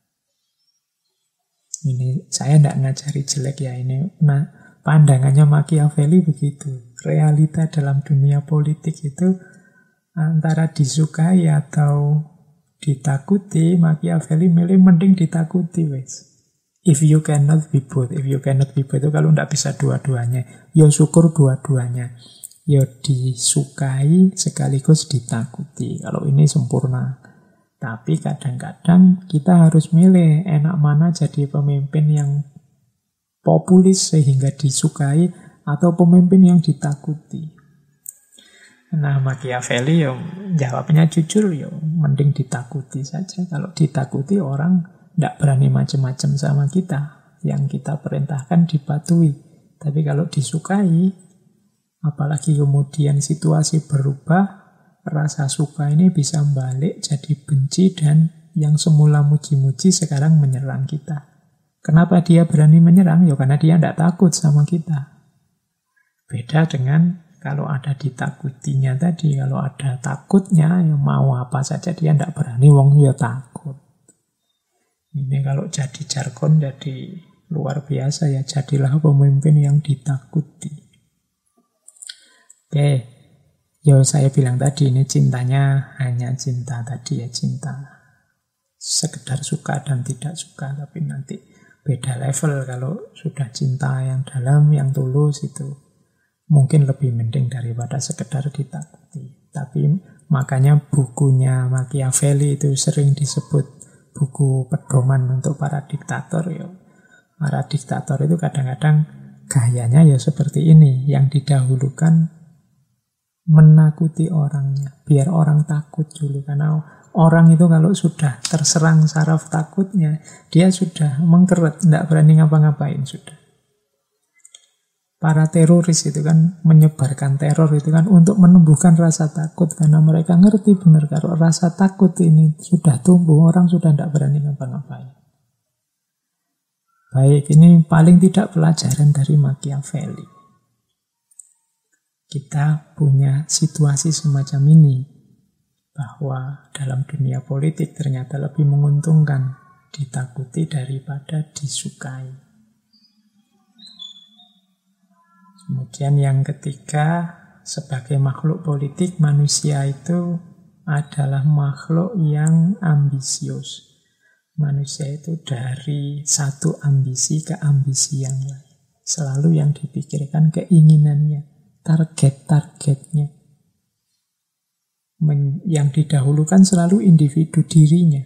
Ini saya tidak ngajari jelek ya ini. Nah, pandangannya Machiavelli begitu. Realita dalam dunia politik itu antara disukai atau ditakuti. Machiavelli milih mending ditakuti, wes. If you cannot be both. If you cannot be both itu kalau tidak bisa dua-duanya, ya syukur dua-duanya. Ya disukai sekaligus ditakuti. Kalau ini sempurna. Tapi kadang-kadang kita harus milih enak mana jadi pemimpin yang populis sehingga disukai atau pemimpin yang ditakuti. Nah, Machiavelli ya jawabnya jujur, ya mending ditakuti saja. Kalau ditakuti orang tidak berani macam-macam sama kita. Yang kita perintahkan dipatuhi. Tapi kalau disukai, apalagi kemudian situasi berubah, rasa suka ini bisa balik jadi benci dan yang semula muji-muji sekarang menyerang kita. Kenapa dia berani menyerang? Ya karena dia tidak takut sama kita. Beda dengan kalau ada ditakutinya tadi, kalau ada takutnya, ya mau apa saja dia tidak berani, wong ya takut. Ini kalau jadi jargon, jadi luar biasa ya, jadilah pemimpin yang ditakuti. Oke, ya saya bilang tadi, ini cintanya hanya cinta tadi ya, cinta sekedar suka dan tidak suka, tapi nanti beda level kalau sudah cinta yang dalam, yang tulus itu. Mungkin lebih mending daripada sekedar ditakuti. Tapi makanya bukunya Machiavelli itu sering disebut buku pedoman untuk para diktator. Ya. Para diktator itu kadang-kadang gayanya ya seperti ini. Yang didahulukan menakuti orangnya. Biar orang takut dulu. Karena orang itu kalau sudah terserang saraf takutnya, dia sudah mengkeret, tidak berani ngapa-ngapain sudah. Para teroris itu kan menyebarkan teror itu kan untuk menumbuhkan rasa takut. Karena mereka ngerti benar kalau rasa takut ini sudah tumbuh, orang sudah tidak berani ngapa-ngapain. Baik, ini paling tidak pelajaran dari Machiavelli. Kita punya situasi semacam ini. Bahwa dalam dunia politik ternyata lebih menguntungkan ditakuti daripada disukai. Kemudian yang ketiga, sebagai makhluk politik, manusia itu adalah makhluk yang ambisius. Manusia itu dari satu ambisi ke ambisi yang lain. Selalu yang dipikirkan keinginannya, target-targetnya. Yang didahulukan selalu individu dirinya.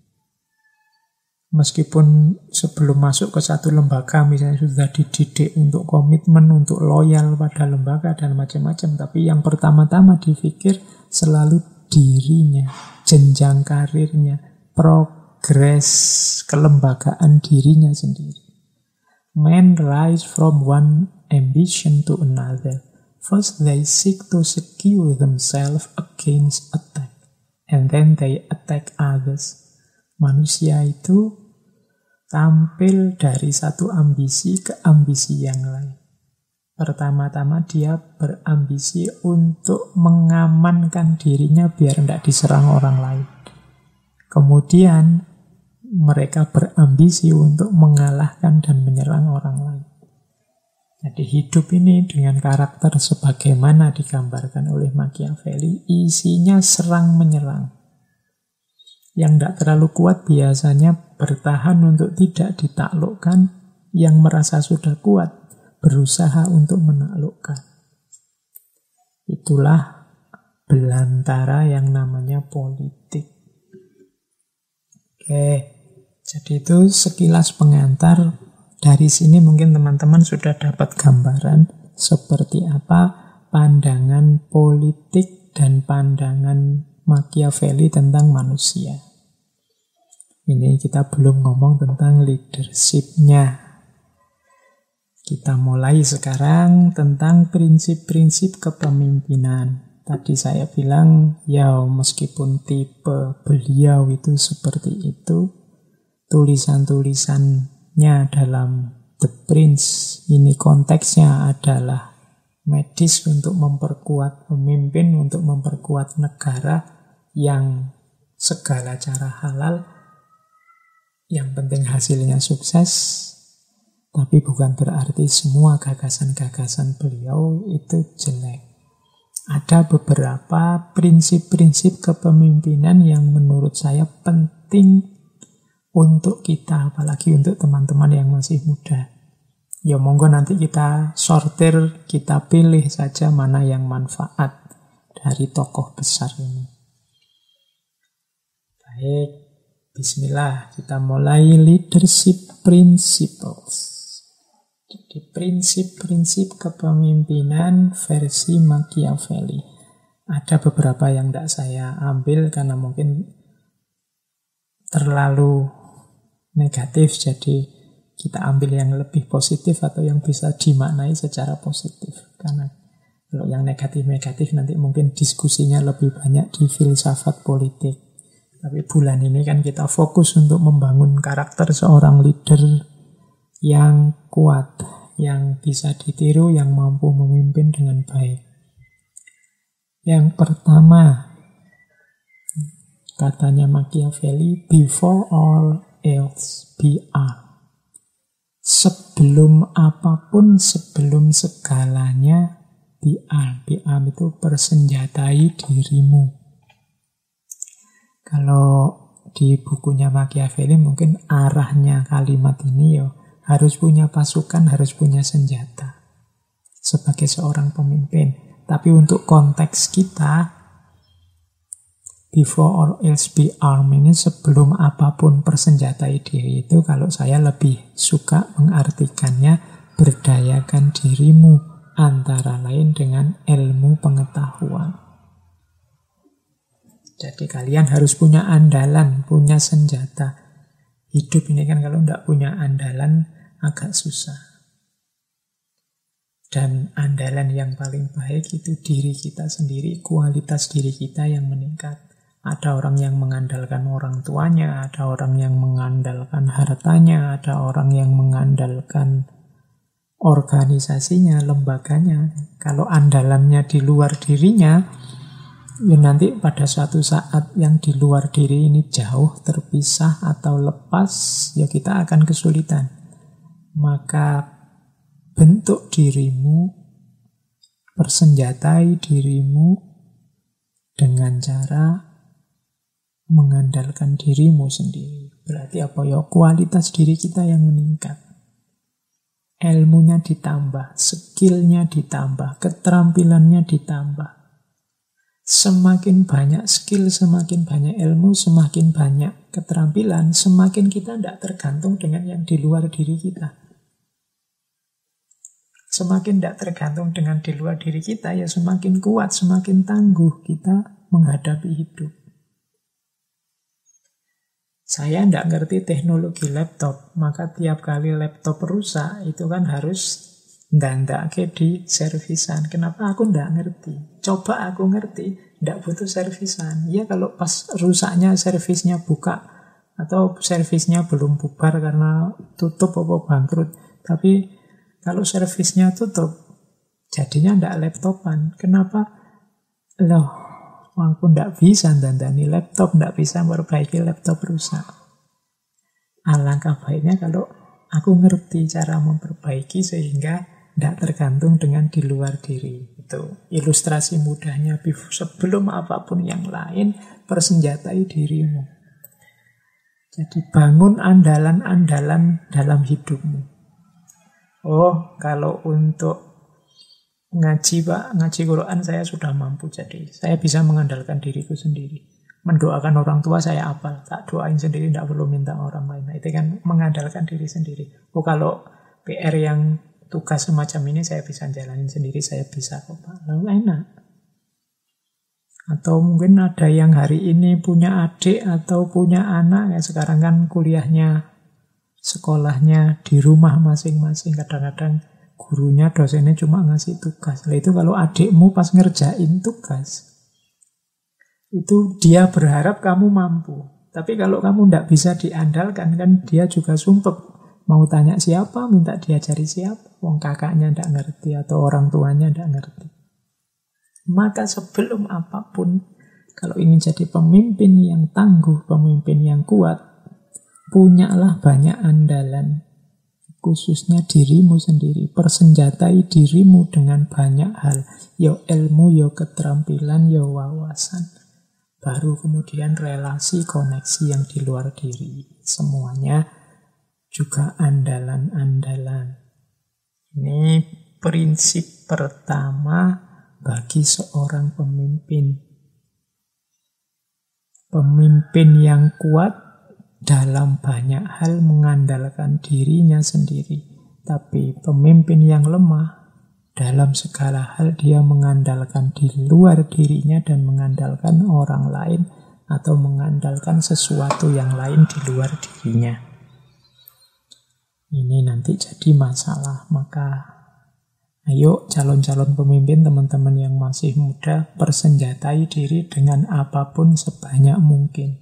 Meskipun sebelum masuk ke satu lembaga misalnya sudah dididik untuk komitmen, untuk loyal pada lembaga dan macam-macam, tapi yang pertama-tama dipikir selalu dirinya, jenjang karirnya, progres kelembagaan dirinya sendiri. Men rise from one ambition to another. First they seek to secure themselves against attack, and then they attack others. Manusia itu tampil dari satu ambisi ke ambisi yang lain. Pertama-tama dia berambisi untuk mengamankan dirinya biar tidak diserang orang lain. Kemudian mereka berambisi untuk mengalahkan dan menyerang orang lain. Jadi hidup ini dengan karakter sebagaimana digambarkan oleh Machiavelli, isinya serang-menyerang. Yang tidak terlalu kuat biasanya bertahan untuk tidak ditaklukkan, yang merasa sudah kuat berusaha untuk menaklukkan. Itulah belantara yang namanya politik. Oke, jadi itu sekilas pengantar. Dari sini mungkin teman-teman sudah dapat gambaran seperti apa pandangan politik dan pandangan Machiavelli tentang manusia. Ini kita belum ngomong tentang leadership-nya. Kita mulai sekarang tentang prinsip-prinsip kepemimpinan. Tadi saya bilang, ya meskipun tipe beliau itu seperti itu, tulisan-tulisannya dalam The Prince, ini konteksnya adalah medis untuk memperkuat pemimpin, untuk memperkuat negara yang segala cara halal, yang penting hasilnya sukses. Tapi bukan berarti semua gagasan-gagasan beliau itu jelek. Ada beberapa prinsip-prinsip kepemimpinan yang menurut saya penting untuk kita, apalagi untuk teman-teman yang masih muda. Ya monggo nanti kita sortir, kita pilih saja mana yang manfaat dari tokoh besar ini. Baik, bismillah, kita mulai leadership principles. Jadi prinsip-prinsip kepemimpinan versi Machiavelli. Ada beberapa yang tidak saya ambil karena mungkin terlalu negatif, jadi kita ambil yang lebih positif atau yang bisa dimaknai secara positif. Karena kalau yang negatif-negatif nanti mungkin diskusinya lebih banyak di filsafat politik. Tapi bulan ini kan kita fokus untuk membangun karakter seorang leader yang kuat, yang bisa ditiru, yang mampu memimpin dengan baik. Yang pertama, katanya Machiavelli, before all else be armed. Sebelum apapun, sebelum segalanya, be armed. Be armed itu persenjatai dirimu. Kalau di bukunya Machiavelli mungkin arahnya kalimat ini ya harus punya pasukan, harus punya senjata sebagai seorang pemimpin. Tapi untuk konteks kita, before all else be armed ini sebelum apapun persenjatai diri itu, kalau saya lebih suka mengartikannya berdayakan dirimu antara lain dengan ilmu pengetahuan. Jadi kalian harus punya andalan, punya senjata. Hidup ini kan kalau tidak punya andalan agak susah. Dan andalan yang paling baik itu diri kita sendiri, kualitas diri kita yang meningkat. Ada orang yang mengandalkan orang tuanya, ada orang yang mengandalkan hartanya, ada orang yang mengandalkan organisasinya, lembaganya. Kalau andalannya di luar dirinya, ya nanti pada suatu saat yang di luar diri ini jauh, terpisah atau lepas, ya kita akan kesulitan. Maka bentuk dirimu, persenjatai dirimu dengan cara mengandalkan dirimu sendiri. Berarti apa ya? Kualitas diri kita yang meningkat. Ilmunya ditambah, skillnya ditambah, keterampilannya ditambah. Semakin banyak skill, semakin banyak ilmu, semakin banyak keterampilan, semakin kita tidak tergantung dengan yang di luar diri kita. Semakin tidak tergantung dengan di luar diri kita, ya semakin kuat, semakin tangguh kita menghadapi hidup. Saya tidak ngerti teknologi laptop, maka tiap kali laptop rusak, itu kan harus ndandake di servisan. Kenapa aku tidak ngerti? Coba aku ngerti, tidak butuh servisan. Ya kalau pas rusaknya servisnya buka, atau servisnya belum bubar karena tutup atau bangkrut. Tapi kalau servisnya tutup, jadinya tidak laptopan. Kenapa? Loh, aku tidak bisa dandani laptop, tidak bisa memperbaiki laptop rusak. Alangkah baiknya kalau aku ngerti cara memperbaiki sehingga tidak tergantung dengan di luar diri. Itu ilustrasi mudahnya. Sebelum apapun yang lain, persenjatai dirimu. Jadi bangun andalan-andalan dalam hidupmu. Oh, kalau untuk Ngaji Pak, ngaji Quran saya sudah mampu, jadi saya bisa mengandalkan diriku sendiri. Mendoakan orang tua saya apal, tak doain sendiri, tidak perlu minta orang lain. Nah, itu kan mengandalkan diri sendiri. Oh, kalau PR yang tugas semacam ini saya bisa jalanin sendiri, saya bisa kok Pak. Lalu enak. Atau mungkin ada yang hari ini punya adik atau punya anak, ya sekarang kan kuliahnya, sekolahnya di rumah masing-masing. Kadang-kadang gurunya, dosennya cuma ngasih tugas. Nah, itu kalau adikmu pas ngerjain tugas, itu dia berharap kamu mampu. Tapi kalau kamu tidak bisa diandalkan, kan dia juga sumpek. Mau tanya siapa, minta diajari siapa. Wong kakaknya tidak ngerti atau orang tuanya tidak ngerti. Maka sebelum apapun, kalau ingin jadi pemimpin yang tangguh, pemimpin yang kuat, punyalah banyak andalan. Khususnya dirimu sendiri. Persenjatai dirimu dengan banyak hal. Yo ilmu, yo keterampilan, yo wawasan. Baru kemudian relasi, koneksi yang di luar diri. Semuanya juga andalan-andalan. Ini prinsip pertama bagi seorang pemimpin. Pemimpin yang kuat dalam banyak hal mengandalkan dirinya sendiri. Tapi pemimpin yang lemah dalam segala hal dia mengandalkan di luar dirinya dan mengandalkan orang lain atau mengandalkan sesuatu yang lain di luar dirinya. Ini nanti jadi masalah. Maka ayo calon-calon pemimpin, teman-teman yang masih muda, persenjatai diri dengan apapun sebanyak mungkin.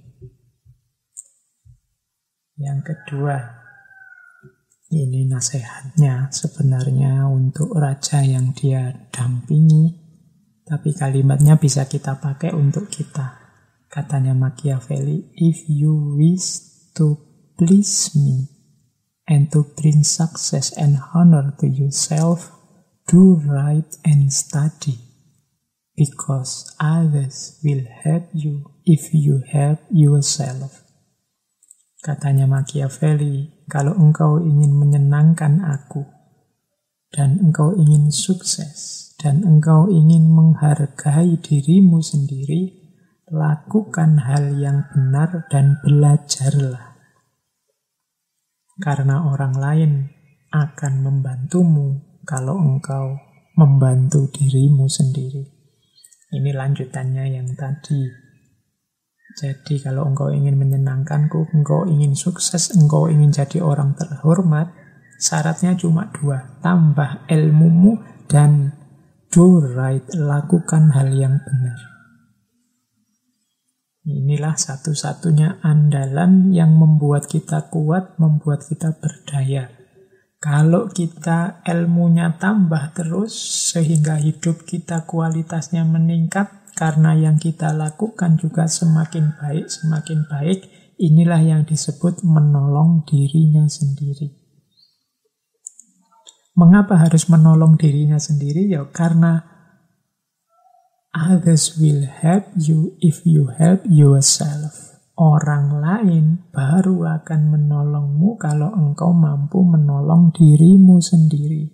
Yang kedua, ini nasihatnya sebenarnya untuk raja yang dia dampingi, tapi kalimatnya bisa kita pakai untuk kita. Katanya Machiavelli, if you wish to please me and to bring success and honor to yourself, do right and study, because others will help you if you help yourself. Katanya Machiavelli, kalau engkau ingin menyenangkan aku, dan engkau ingin sukses, dan engkau ingin menghargai dirimu sendiri, lakukan hal yang benar dan belajarlah. Karena orang lain akan membantumu kalau engkau membantu dirimu sendiri. Ini lanjutannya yang tadi. Jadi kalau engkau ingin menyenangkanku, engkau ingin sukses, engkau ingin jadi orang terhormat, syaratnya cuma 2. Tambah ilmumu dan do right, lakukan hal yang benar. Inilah satu-satunya andalan yang membuat kita kuat, membuat kita berdaya. Kalau kita ilmunya tambah terus, sehingga hidup kita kualitasnya meningkat, karena yang kita lakukan juga semakin baik, inilah yang disebut menolong dirinya sendiri. Mengapa harus menolong dirinya sendiri? Ya karena others will help you if you help yourself. Orang lain baru akan menolongmu kalau engkau mampu menolong dirimu sendiri.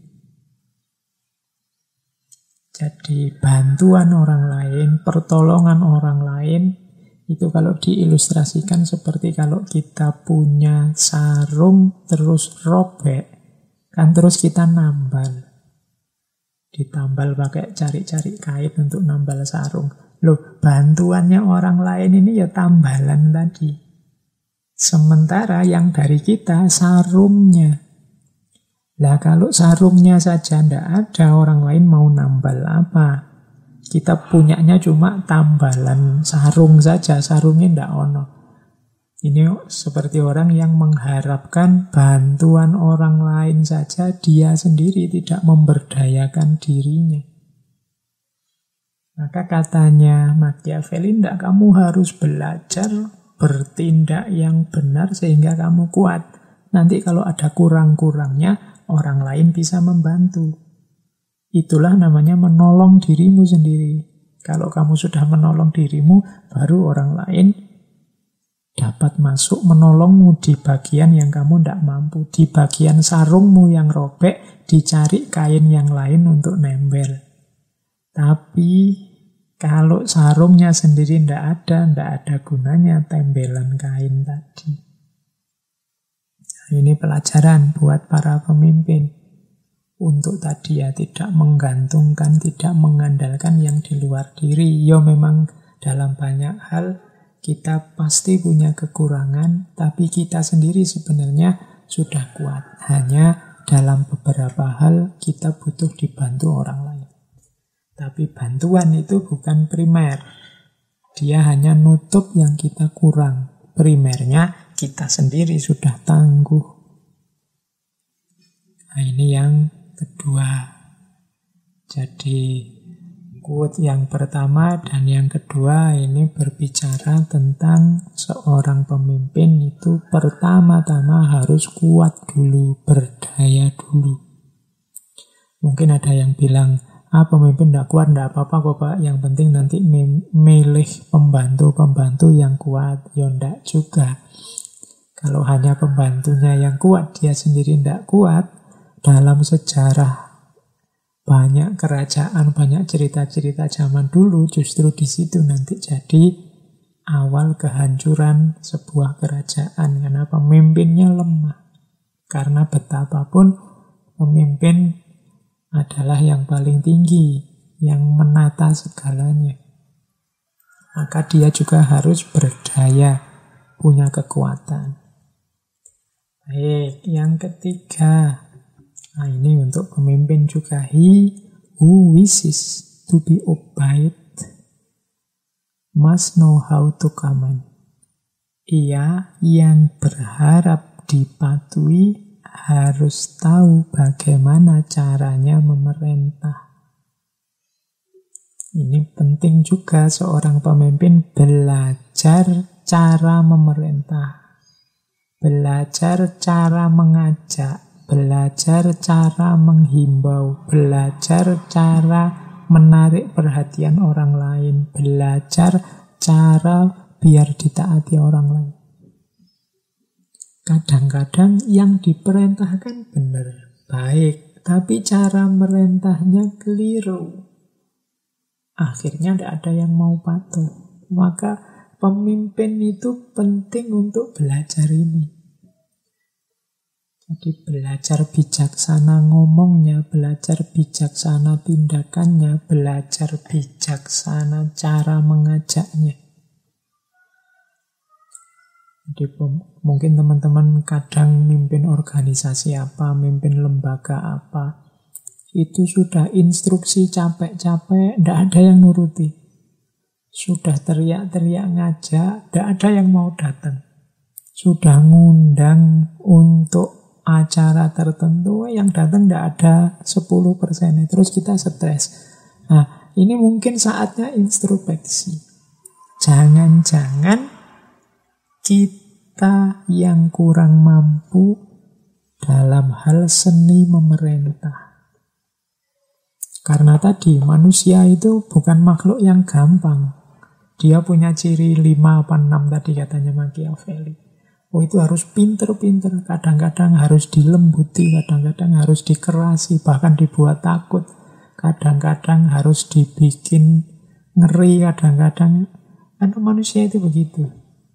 Jadi bantuan orang lain, pertolongan orang lain, itu kalau diilustrasikan seperti kalau kita punya sarung terus robek, kan terus kita nambal. Ditambal pakai cari-cari kait untuk nambal sarung. Loh, bantuannya orang lain ini ya tambalan tadi. Sementara yang dari kita sarungnya. Lah kalau sarungnya saja ndak ada, orang lain mau nambal apa? Kita punyanya cuma tambalan sarung saja, sarungnya ndak ono. Ini seperti orang yang mengharapkan bantuan orang lain saja, dia sendiri tidak memberdayakan dirinya. Maka katanya Machiavelli, ndak, kamu harus belajar bertindak yang benar sehingga kamu kuat. Nanti kalau ada kurang-kurangnya, orang lain bisa membantu. Itulah namanya menolong dirimu sendiri. Kalau kamu sudah menolong dirimu, baru orang lain dapat masuk menolongmu di bagian yang kamu tidak mampu. Di bagian sarungmu yang robek, dicari kain yang lain untuk nempel. Tapi kalau sarungnya sendiri ndak ada gunanya tembelan kain tadi. Nah, ini pelajaran buat para pemimpin. Untuk tadi ya, tidak menggantungkan, tidak mengandalkan yang di luar diri. Ya memang dalam banyak hal kita pasti punya kekurangan, tapi kita sendiri sebenarnya sudah kuat. Hanya dalam beberapa hal kita butuh dibantu orang lain. Tapi bantuan itu bukan primer. Dia hanya nutup yang kita kurang. Primernya kita sendiri sudah tangguh. Nah, ini yang kedua. Jadi quote yang pertama dan yang kedua ini berbicara tentang seorang pemimpin itu pertama-tama harus kuat dulu, berdaya dulu. Mungkin ada yang bilang, pemimpin tidak kuat, tidak apa-apa kok Pak, yang penting nanti milih pembantu-pembantu yang kuat. Ya tidak juga. Kalau hanya pembantunya yang kuat, dia sendiri tidak kuat, dalam sejarah banyak kerajaan, banyak cerita-cerita zaman dulu, justru di situ nanti jadi awal kehancuran sebuah kerajaan, karena pemimpinnya lemah. Karena betapapun pemimpin adalah yang paling tinggi, yang menata segalanya. Maka dia juga harus berdaya, punya kekuatan. Baik, yang ketiga. Nah, ini untuk pemimpin juga. He who wishes to be obeyed must know how to command. Ia yang berharap dipatuhi harus tahu bagaimana caranya memerintah. Ini penting juga seorang pemimpin belajar cara memerintah, belajar cara mengajak, belajar cara menghimbau, belajar cara menarik perhatian orang lain, belajar cara biar ditaati orang lain. Kadang-kadang yang diperintahkan benar, baik, tapi cara merintahnya keliru. Akhirnya tidak ada yang mau patuh. Maka pemimpin itu penting untuk belajar ini. Jadi belajar bijaksana ngomongnya, belajar bijaksana tindakannya, belajar bijaksana cara mengajaknya. Jadi mungkin teman-teman kadang mimpin organisasi apa, mimpin lembaga apa, itu sudah instruksi capek-capek, tidak ada yang nuruti. Sudah teriak-teriak ngajak, tidak ada yang mau datang. Sudah ngundang untuk acara tertentu, yang datang tidak ada 10%. Terus kita stres. Nah, ini mungkin saatnya introspeksi. Jangan-jangan kita yang kurang mampu dalam hal seni memerintah. Karena tadi manusia itu bukan makhluk yang gampang. Dia punya ciri 5 apa 6 tadi katanya Machiavelli. Oh, itu harus pinter-pinter, kadang-kadang harus dilembuti, kadang-kadang harus dikerasi, bahkan dibuat takut. Kadang-kadang harus dibikin ngeri, kadang-kadang. Karena manusia itu begitu.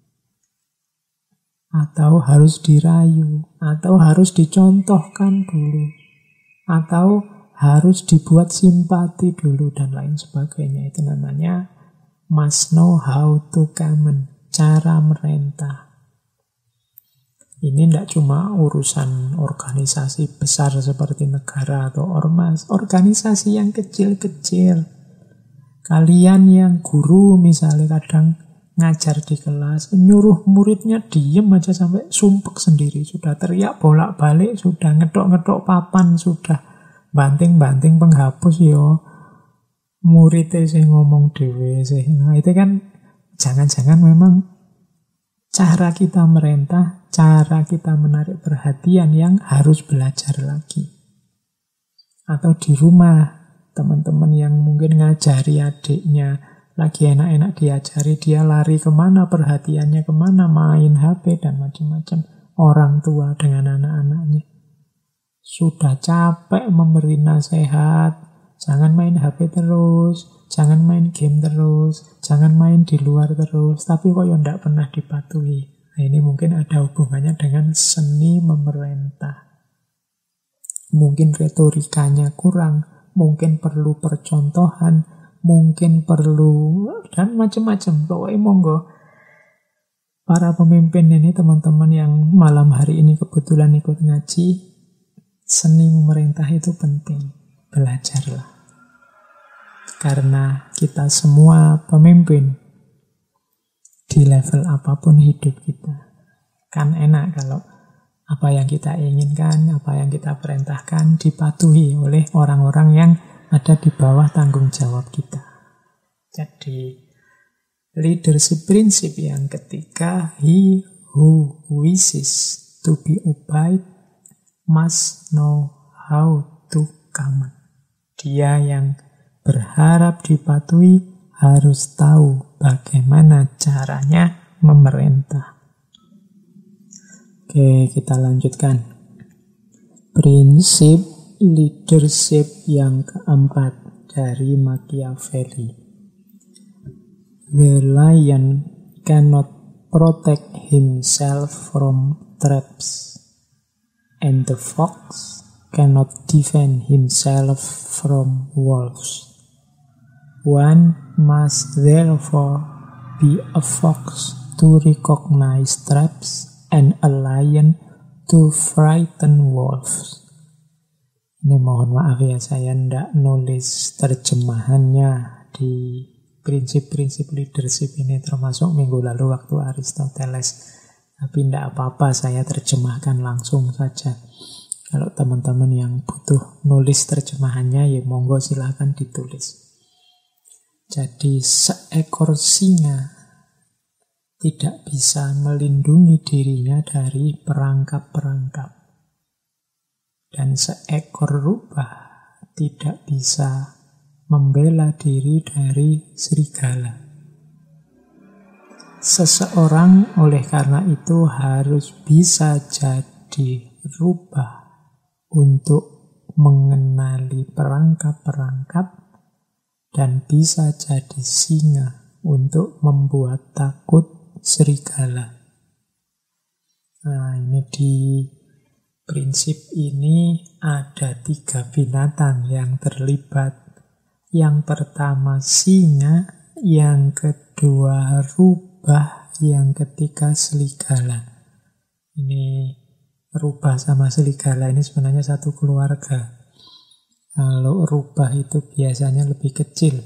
Atau harus dirayu, atau harus dicontohkan dulu, atau harus dibuat simpati dulu, dan lain sebagainya. Itu namanya must know how to command, cara merintah. Ini tidak cuma urusan organisasi besar seperti negara atau ormas, organisasi yang kecil-kecil. Kalian yang guru misalnya kadang ngajar di kelas, nyuruh muridnya diem aja sampai sumpek sendiri, sudah teriak bolak-balik, sudah ngedok-ngedok papan, sudah banting-banting penghapus, yo muridnya sih ngomong dewe sih. Nah, itu kan jangan-jangan memang cara kita merintah, cara kita menarik perhatian yang harus belajar lagi. Atau di rumah, teman-teman yang mungkin ngajari adiknya, lagi enak-enak diajari, dia lari kemana, perhatiannya kemana, main HP dan macam-macam. Orang tua dengan anak-anaknya. Sudah capek memberi nasihat, Jangan main HP terus, jangan main game terus, jangan main di luar terus, tapi kok ya ndak pernah dipatuhi. Nah, ini mungkin ada hubungannya dengan seni memerintah. Mungkin retorikanya kurang, mungkin perlu percontohan, mungkin perlu, dan macam-macam. Pokoknya monggo. Para pemimpin ini, teman-teman yang malam hari ini kebetulan ikut ngaji, seni memerintah itu penting. Belajarlah. Karena kita semua pemimpin di level apapun hidup kita. Kan enak kalau apa yang kita inginkan, apa yang kita perintahkan dipatuhi oleh orang-orang yang ada di bawah tanggung jawab kita. Jadi leadership prinsip yang ketiga, he who wishes to be obeyed must know how to command. Dia yang berharap dipatuhi harus tahu bagaimana caranya memerintah. Oke, kita lanjutkan. Prinsip leadership yang keempat dari Machiavelli. The lion cannot protect himself from traps, and the fox cannot defend himself from wolves. One must therefore be a fox to recognize traps and a lion to frighten wolves. Ini mohon maaf ya, saya ndak nulis terjemahannya di prinsip-prinsip leadership ini, termasuk minggu lalu waktu Aristoteles. Tapi ndak apa-apa, saya terjemahkan langsung saja. Kalau teman-teman yang butuh nulis terjemahannya, ya monggo silahkan ditulis. Jadi seekor singa tidak bisa melindungi dirinya dari perangkap-perangkap. Dan seekor rubah tidak bisa membela diri dari serigala. Seseorang oleh karena itu harus bisa jadi rubah untuk mengenali perangkap-perangkap dan bisa jadi singa untuk membuat takut serigala. Nah, ini di prinsip ini ada 3 binatang yang terlibat. Yang pertama singa, yang kedua rubah, yang ketiga serigala. Ini rubah sama serigala ini sebenarnya satu keluarga. Kalau rubah itu biasanya lebih kecil.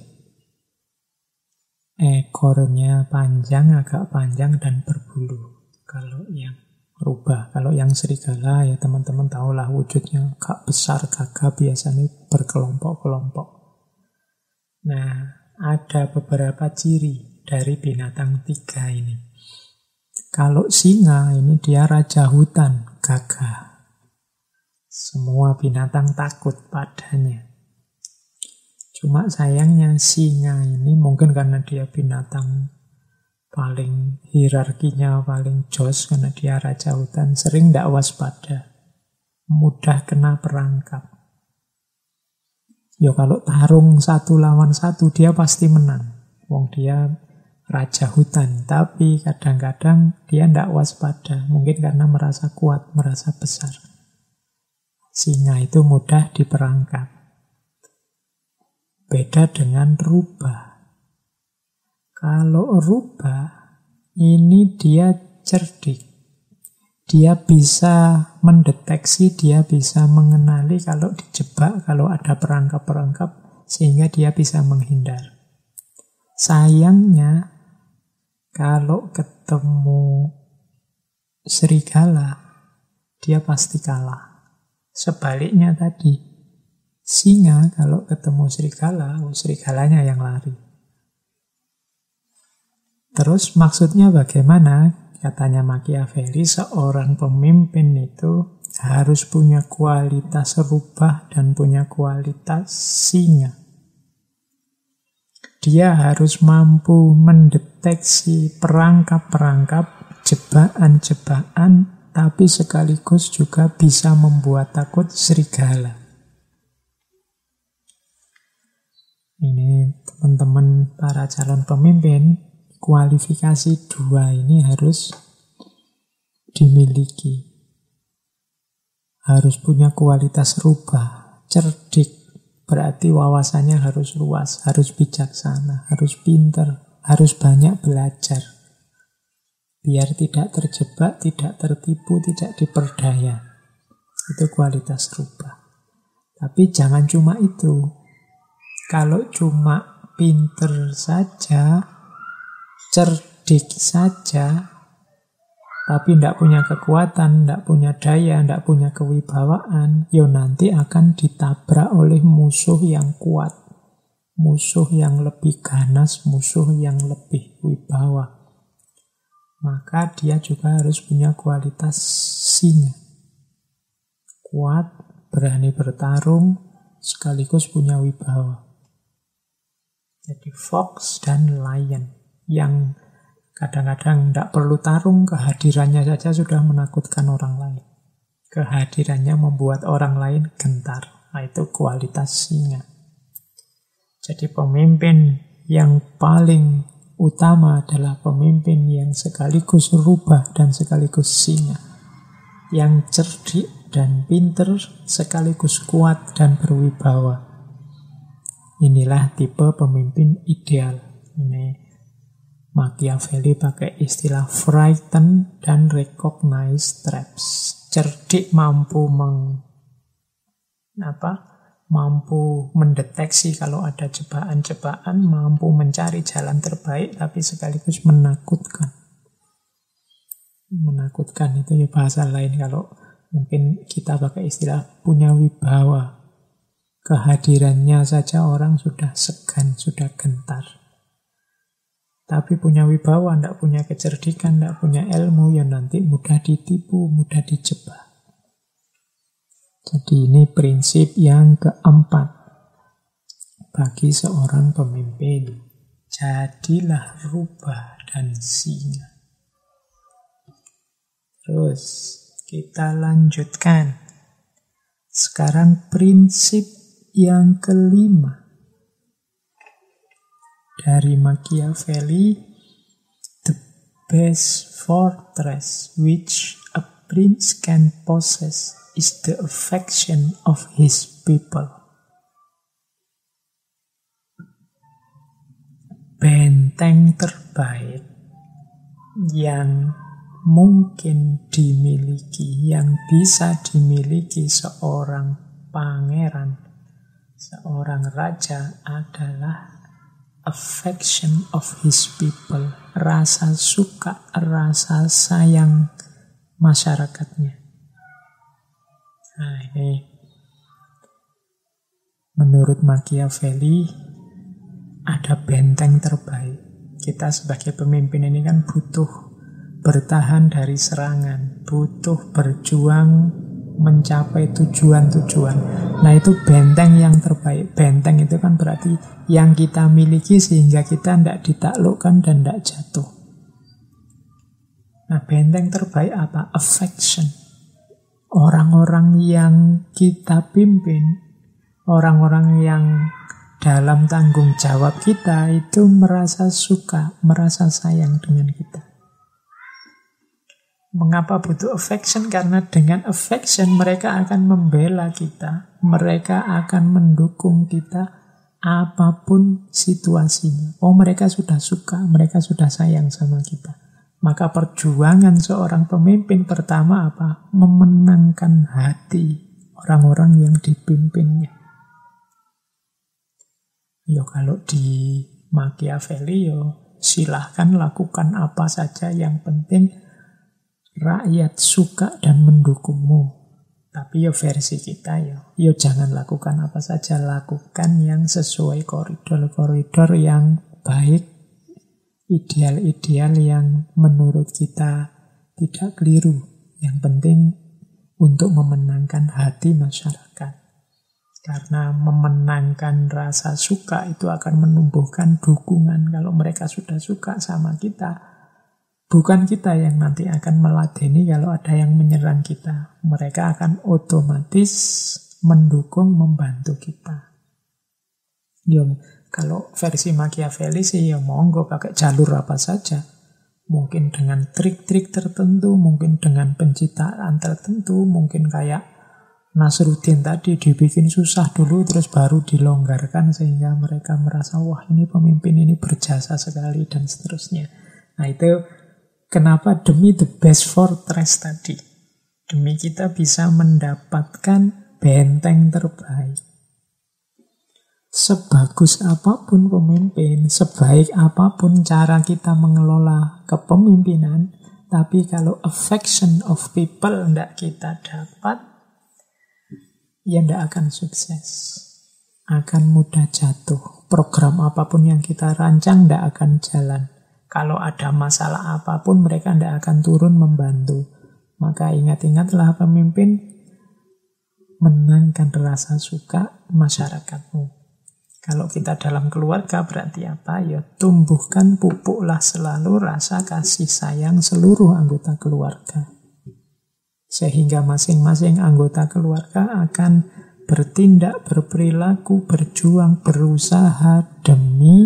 Ekornya panjang, agak panjang dan berbulu. Kalau yang rubah, kalau yang serigala ya teman-teman tahulah wujudnya agak besar, gagah, biasanya berkelompok-kelompok. Nah, ada beberapa ciri dari binatang 3 ini. Kalau singa ini dia raja hutan, gagah. Semua binatang takut padanya. Cuma sayangnya singa ini mungkin karena dia binatang paling hierarkinya paling jos, karena dia raja hutan, sering tidak waspada, mudah kena perangkap. Ya kalau tarung 1 lawan 1 dia pasti menang, wong dia raja hutan. Tapi kadang-kadang dia tidak waspada, mungkin karena merasa kuat, merasa besar. Singa itu mudah diperangkap. Beda dengan rubah. Kalau rubah, ini dia cerdik. Dia bisa mendeteksi, dia bisa mengenali kalau dijebak, kalau ada perangkap-perangkap, sehingga dia bisa menghindar. Sayangnya, kalau ketemu serigala, dia pasti kalah. Sebaliknya tadi, singa kalau ketemu serigala, serigalanya yang lari. Terus maksudnya bagaimana? Katanya Machiavelli, seorang pemimpin itu harus punya kualitas rubah dan punya kualitas singa. Dia harus mampu mendeteksi perangkap-perangkap, jebakan-jebakan, tapi sekaligus juga bisa membuat takut serigala. Ini teman-teman para calon pemimpin, kualifikasi 2 ini harus dimiliki. Harus punya kualitas rubah, cerdik, berarti wawasannya harus luas, harus bijaksana, harus pinter, harus banyak belajar. Biar tidak terjebak, tidak tertipu, tidak diperdaya. Itu kualitas rubah. Tapi jangan cuma itu. Kalau cuma pinter saja, cerdik saja, tapi tidak punya kekuatan, tidak punya daya, tidak punya kewibawaan, ya nanti akan ditabrak oleh musuh yang kuat, musuh yang lebih ganas, musuh yang lebih wibawa. Maka dia juga harus punya kualitas singa. Kuat, berani bertarung, sekaligus punya wibawa. Jadi fox dan lion yang kadang-kadang tidak perlu tarung, kehadirannya saja sudah menakutkan orang lain. Kehadirannya membuat orang lain gentar. Nah, itu kualitas singa. Jadi pemimpin yang paling utama adalah pemimpin yang sekaligus rubah dan sekaligus singa. Yang cerdik dan pinter sekaligus kuat dan berwibawa. Inilah tipe pemimpin ideal. Ini Machiavelli pakai istilah frighten dan recognize traps. Cerdik mampu mampu mendeteksi kalau ada jebakan-jebakan, mampu mencari jalan terbaik, tapi sekaligus menakutkan. Menakutkan itu ya bahasa lain, kalau mungkin kita pakai istilah punya wibawa. Kehadirannya saja orang sudah segan, sudah gentar. Tapi punya wibawa, tidak punya kecerdikan, tidak punya ilmu, ya nanti mudah ditipu, mudah dijebak. Jadi ini prinsip yang keempat bagi seorang pemimpin. Jadilah rubah dan singa. Terus kita lanjutkan. Sekarang prinsip yang kelima dari Machiavelli, the best fortress which a prince can possess is the affection of his people. Benteng terbaik yang mungkin dimiliki, yang bisa dimiliki seorang pangeran, seorang raja adalah affection of his people, rasa suka, rasa sayang masyarakatnya. Nah, ini menurut Machiavelli ada benteng terbaik. Kita sebagai pemimpin ini kan butuh bertahan dari serangan, butuh berjuang mencapai tujuan-tujuan. Nah, itu benteng yang terbaik. Benteng itu kan berarti yang kita miliki sehingga kita tidak ditaklukkan dan tidak jatuh. Nah, benteng terbaik apa? Affection. Orang-orang yang kita pimpin, orang-orang yang dalam tanggung jawab kita itu merasa suka, merasa sayang dengan kita. Mengapa butuh affection? Karena dengan affection mereka akan membela kita, mereka akan mendukung kita apapun situasinya. Oh, mereka sudah suka, mereka sudah sayang sama kita. Maka perjuangan seorang pemimpin pertama apa? Memenangkan hati orang-orang yang dipimpinnya. Yo, kalau di Machiavelli, silahkan lakukan apa saja, yang penting rakyat suka dan mendukungmu. Tapi versi kita jangan lakukan apa saja, lakukan yang sesuai koridor-koridor yang baik, ideal-ideal yang menurut kita tidak keliru. Yang penting untuk memenangkan hati masyarakat. Karena memenangkan rasa suka itu akan menumbuhkan dukungan. Kalau mereka sudah suka sama kita, bukan kita yang nanti akan meladeni kalau ada yang menyerang kita. Mereka akan otomatis mendukung, membantu kita. Kalau versi Machiavelli sih ya monggo pakai jalur apa saja. Mungkin dengan trik-trik tertentu, mungkin dengan pencitraan tertentu, mungkin kayak Nasruddin tadi dibikin susah dulu terus baru dilonggarkan sehingga mereka merasa wah ini pemimpin ini berjasa sekali dan seterusnya. Nah itu kenapa demi the best fortress tadi. Demi kita bisa mendapatkan benteng terbaik. Sebagus apapun pemimpin, sebaik apapun cara kita mengelola kepemimpinan, tapi kalau affection of people tidak kita dapat, ya tidak akan sukses. Akan mudah jatuh. Program apapun yang kita rancang tidak akan jalan. Kalau ada masalah apapun, mereka tidak akan turun membantu. Maka ingat-ingatlah pemimpin, menangkan rasa suka masyarakatmu. Kalau kita dalam keluarga berarti apa? Ya tumbuhkan, pupuklah selalu rasa kasih sayang seluruh anggota keluarga. Sehingga masing-masing anggota keluarga akan bertindak, berperilaku, berjuang, berusaha demi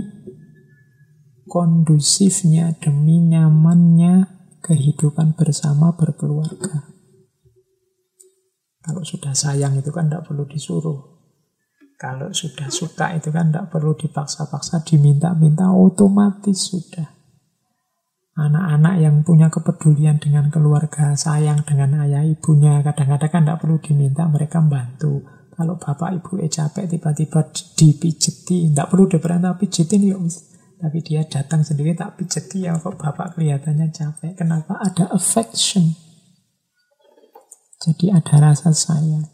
kondusifnya, demi nyamannya kehidupan bersama berkeluarga. Kalau sudah sayang itu kan tidak perlu disuruh. Kalau sudah suka itu kan tidak perlu dipaksa-paksa, diminta-minta, otomatis sudah. Anak-anak yang punya kepedulian dengan keluarga, sayang dengan ayah ibunya, kadang-kadang kan tidak perlu diminta, mereka membantu. Kalau bapak ibu capek tiba-tiba dipijeti, tidak perlu diperintah pijetin yuk, tapi dia datang sendiri tak pijeti ya kok bapak kelihatannya capek. Kenapa? Ada affection. Jadi ada rasa sayang.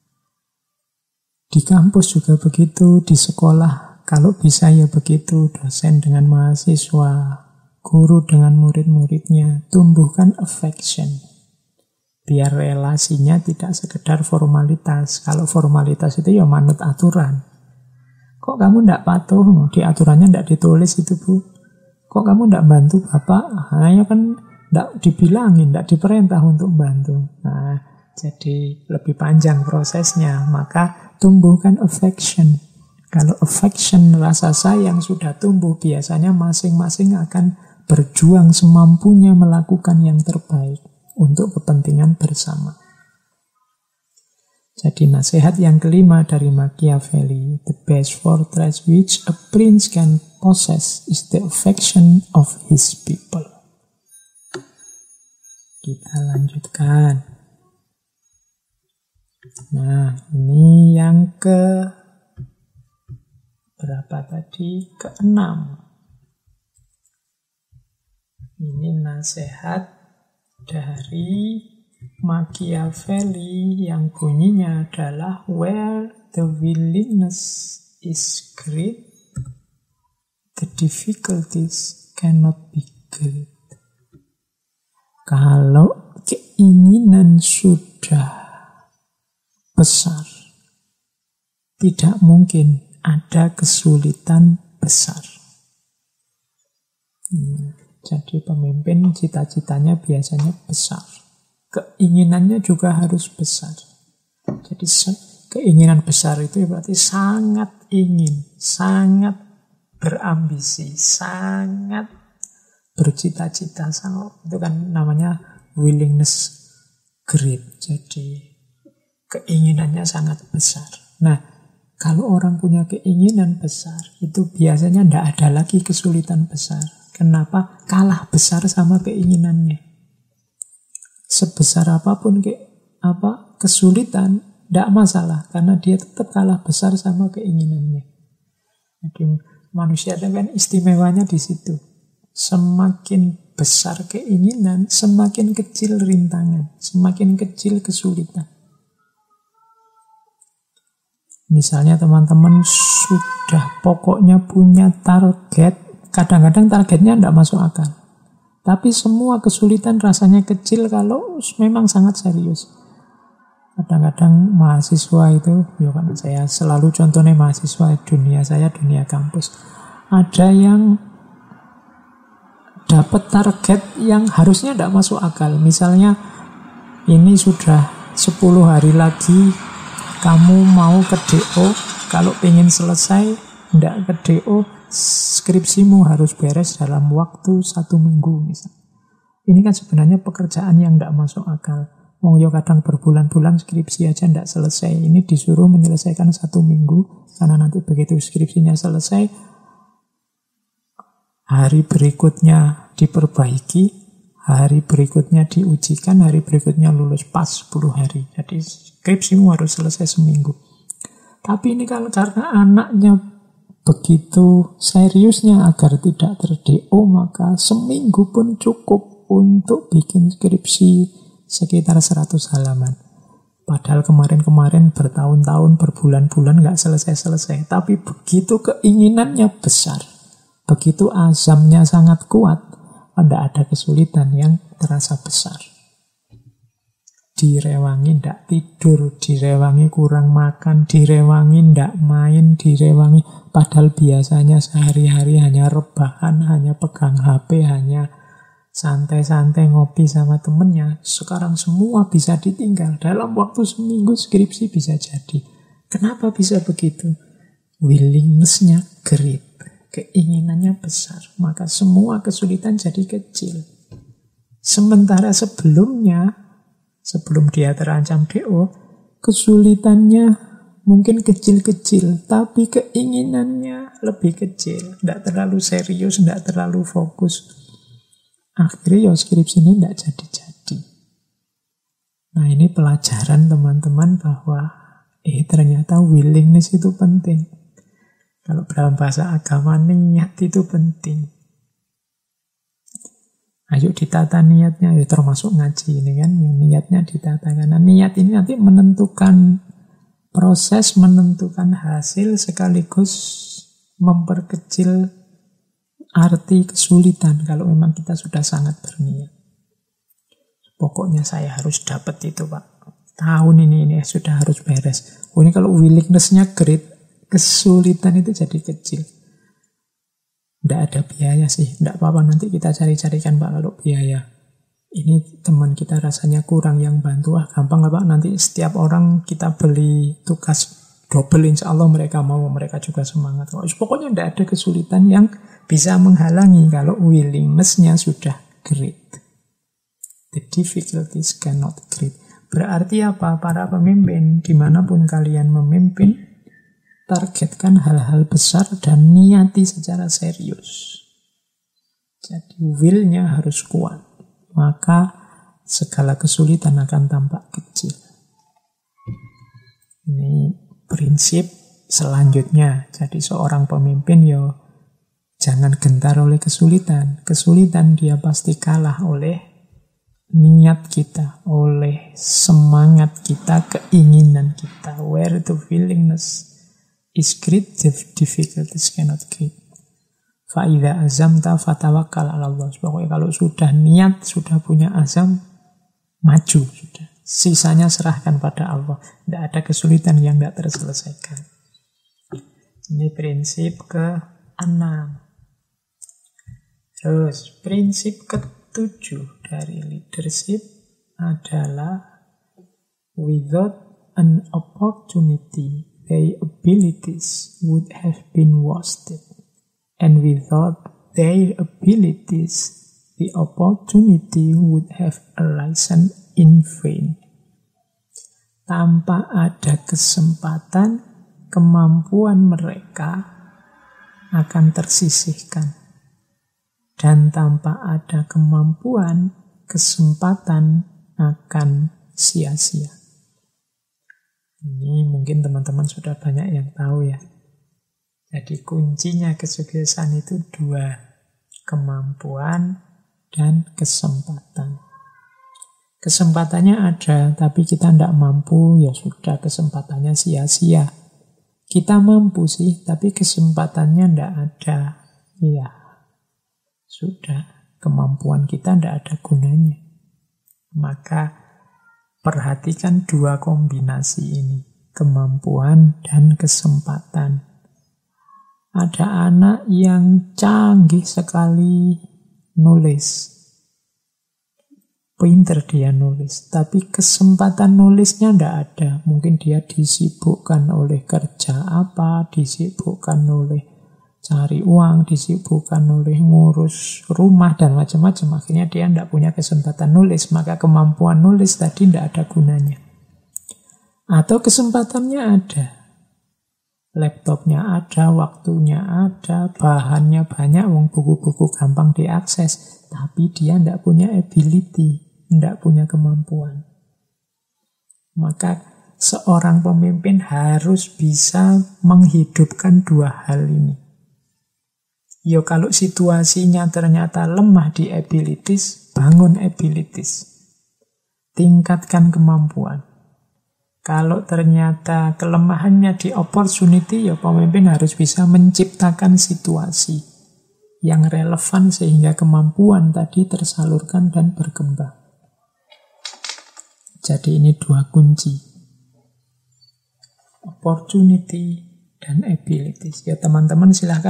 Di kampus juga begitu, di sekolah kalau bisa ya begitu, dosen dengan mahasiswa, guru dengan murid-muridnya, tumbuhkan affection. Biar relasinya tidak sekedar formalitas. Kalau formalitas itu ya manut aturan. Kok kamu tidak patuh? Di aturannya tidak ditulis itu Bu. Kok kamu tidak bantu Bapak? Hanya kan tidak dibilangin, tidak diperintah untuk bantu. Nah, jadi lebih panjang prosesnya. Maka tumbuhkan affection. Kalau affection, rasa sayang sudah tumbuh, biasanya masing-masing akan berjuang semampunya melakukan yang terbaik untuk kepentingan bersama. Jadi nasihat yang kelima dari Machiavelli, the best fortress which a prince can possess is the affection of his people. Kita lanjutkan. Nah, ini yang berapa tadi? Ke-6. Ini nasihat dari Machiavelli yang bunyinya adalah where the willingness is great, the difficulties cannot be great. Kalau keinginan sudah besar, tidak mungkin ada kesulitan besar. Jadi pemimpin cita-citanya biasanya besar. Keinginannya juga harus besar. Jadi keinginan besar itu berarti sangat ingin, sangat berambisi, sangat bercita-cita. Itu kan namanya willingness great. Jadi keinginannya sangat besar. Nah, kalau orang punya keinginan besar, itu biasanya tidak ada lagi kesulitan besar. Kenapa? Kalah besar sama keinginannya. Sebesar apapun kesulitan, tidak masalah. Karena dia tetap kalah besar sama keinginannya. Jadi manusia itu kan istimewanya di situ. Semakin besar keinginan, semakin kecil rintangan, semakin kecil kesulitan. Misalnya teman-teman sudah pokoknya punya target, kadang-kadang targetnya tidak masuk akal. Tapi semua kesulitan rasanya kecil kalau memang sangat serius. Kadang-kadang mahasiswa itu, ya kan saya selalu contohnya mahasiswa dunia saya, dunia kampus. Ada yang dapat target yang harusnya tidak masuk akal. Misalnya ini sudah 10 hari lagi kamu mau ke DO, kalau pengen selesai ndak ke DO, skripsimu harus beres dalam waktu 1 minggu misalnya. Ini kan sebenarnya pekerjaan yang ndak masuk akal. Wong yo kadang berbulan-bulan skripsi aja ndak selesai. Ini disuruh menyelesaikan 1 minggu, karena nanti begitu skripsinya selesai, hari berikutnya diperbaiki, hari berikutnya diujikan, hari berikutnya lulus pas 10 hari. Jadi skripsimu harus selesai seminggu. Tapi ini kalau karena anaknya begitu seriusnya agar tidak ter-DO, maka seminggu pun cukup untuk bikin skripsi sekitar 100 halaman. Padahal kemarin-kemarin bertahun-tahun, berbulan-bulan nggak selesai-selesai. Tapi begitu keinginannya besar, begitu azamnya sangat kuat, tidak ada kesulitan yang terasa besar. Direwangi ndak tidur, direwangi kurang makan, direwangi ndak main, direwangi. Padahal biasanya sehari-hari hanya rebahan, hanya pegang HP, hanya santai-santai ngopi sama temennya. Sekarang semua bisa ditinggal. Dalam waktu seminggu skripsi bisa jadi. Kenapa bisa begitu? Willingness-nya great. Keinginannya besar. Maka semua kesulitan jadi kecil. Sementara sebelumnya, sebelum dia terancam DO, kesulitannya mungkin kecil-kecil, tapi keinginannya lebih kecil. Tidak terlalu serius, tidak terlalu fokus. Akhirnya ya skripsi ini tidak jadi-jadi. Nah, ini pelajaran teman-teman bahwa ternyata willingness itu penting. Kalau dalam bahasa agama, niat itu penting. Ayo ditata niatnya, ya termasuk ngaji ini kan, yang niatnya ditata. Karena niat ini nanti menentukan proses, menentukan hasil, sekaligus memperkecil arti kesulitan kalau memang kita sudah sangat berniat. Pokoknya saya harus dapat itu, Pak. Tahun ini sudah harus beres. Ini kalau willingness-nya great, kesulitan itu jadi kecil. Tidak ada biaya sih, tidak apa-apa, nanti kita cari-carikan Pak kalau biaya. Ini teman kita rasanya kurang yang bantu, gampang lah Pak, nanti setiap orang kita beli tugas double, insya Allah mereka mau, mereka juga semangat. Pokoknya tidak ada kesulitan yang bisa menghalangi kalau willingness-nya sudah great. The difficulties cannot great. Berarti apa? Para pemimpin, dimanapun kalian memimpin, targetkan hal-hal besar dan niati secara serius. Jadi will-nya harus kuat. Maka segala kesulitan akan tampak kecil. Ini prinsip selanjutnya. Jadi seorang pemimpin jangan gentar oleh kesulitan. Kesulitan dia pasti kalah oleh niat kita, oleh semangat kita, keinginan kita. Where the willingness is great, the difficulties cannot great. Fa'idha azamta fatawakkal ala Allah. Pokoknya kalau sudah niat, sudah punya azam, maju sudah. Sisanya serahkan pada Allah. Tidak ada kesulitan yang tidak terselesaikan. Ini prinsip ke-6. Terus prinsip ke-7 dari leadership adalah without an opportunity, their abilities would have been wasted. And without their abilities, the opportunity would have arisen in vain. Tanpa ada kesempatan, kemampuan mereka akan tersisihkan. Dan tanpa ada kemampuan, kesempatan akan sia-sia. Ini mungkin teman-teman sudah banyak yang tahu ya. Jadi kuncinya kesuksesan itu 2, kemampuan dan kesempatan. Kesempatannya ada, tapi kita tidak mampu, ya sudah kesempatannya sia-sia. Kita mampu sih, tapi kesempatannya tidak ada. Ya, sudah, kemampuan kita tidak ada gunanya. Maka perhatikan 2 kombinasi ini, kemampuan dan kesempatan. Ada anak yang canggih sekali nulis. pinter dia nulis, tapi kesempatan nulisnya ndak ada. Mungkin dia disibukkan oleh kerja apa, disibukkan oleh cari uang, disibukkan oleh ngurus rumah dan macam-macam. Akhirnya dia ndak punya kesempatan nulis, maka kemampuan nulis tadi ndak ada gunanya. Atau kesempatannya ada, laptopnya ada, waktunya ada, bahannya banyak, buku-buku gampang diakses, tapi dia ndak punya ability, ndak punya kemampuan. Maka seorang pemimpin harus bisa menghidupkan dua hal ini. Ya kalau situasinya ternyata lemah di abilities, bangun abilities. Tingkatkan kemampuan. Kalau ternyata kelemahannya di opportunity, ya pemimpin harus bisa menciptakan situasi yang relevan sehingga kemampuan tadi tersalurkan dan berkembang. Jadi ini dua kunci. Opportunity dan abilities. Ya teman-teman silahkan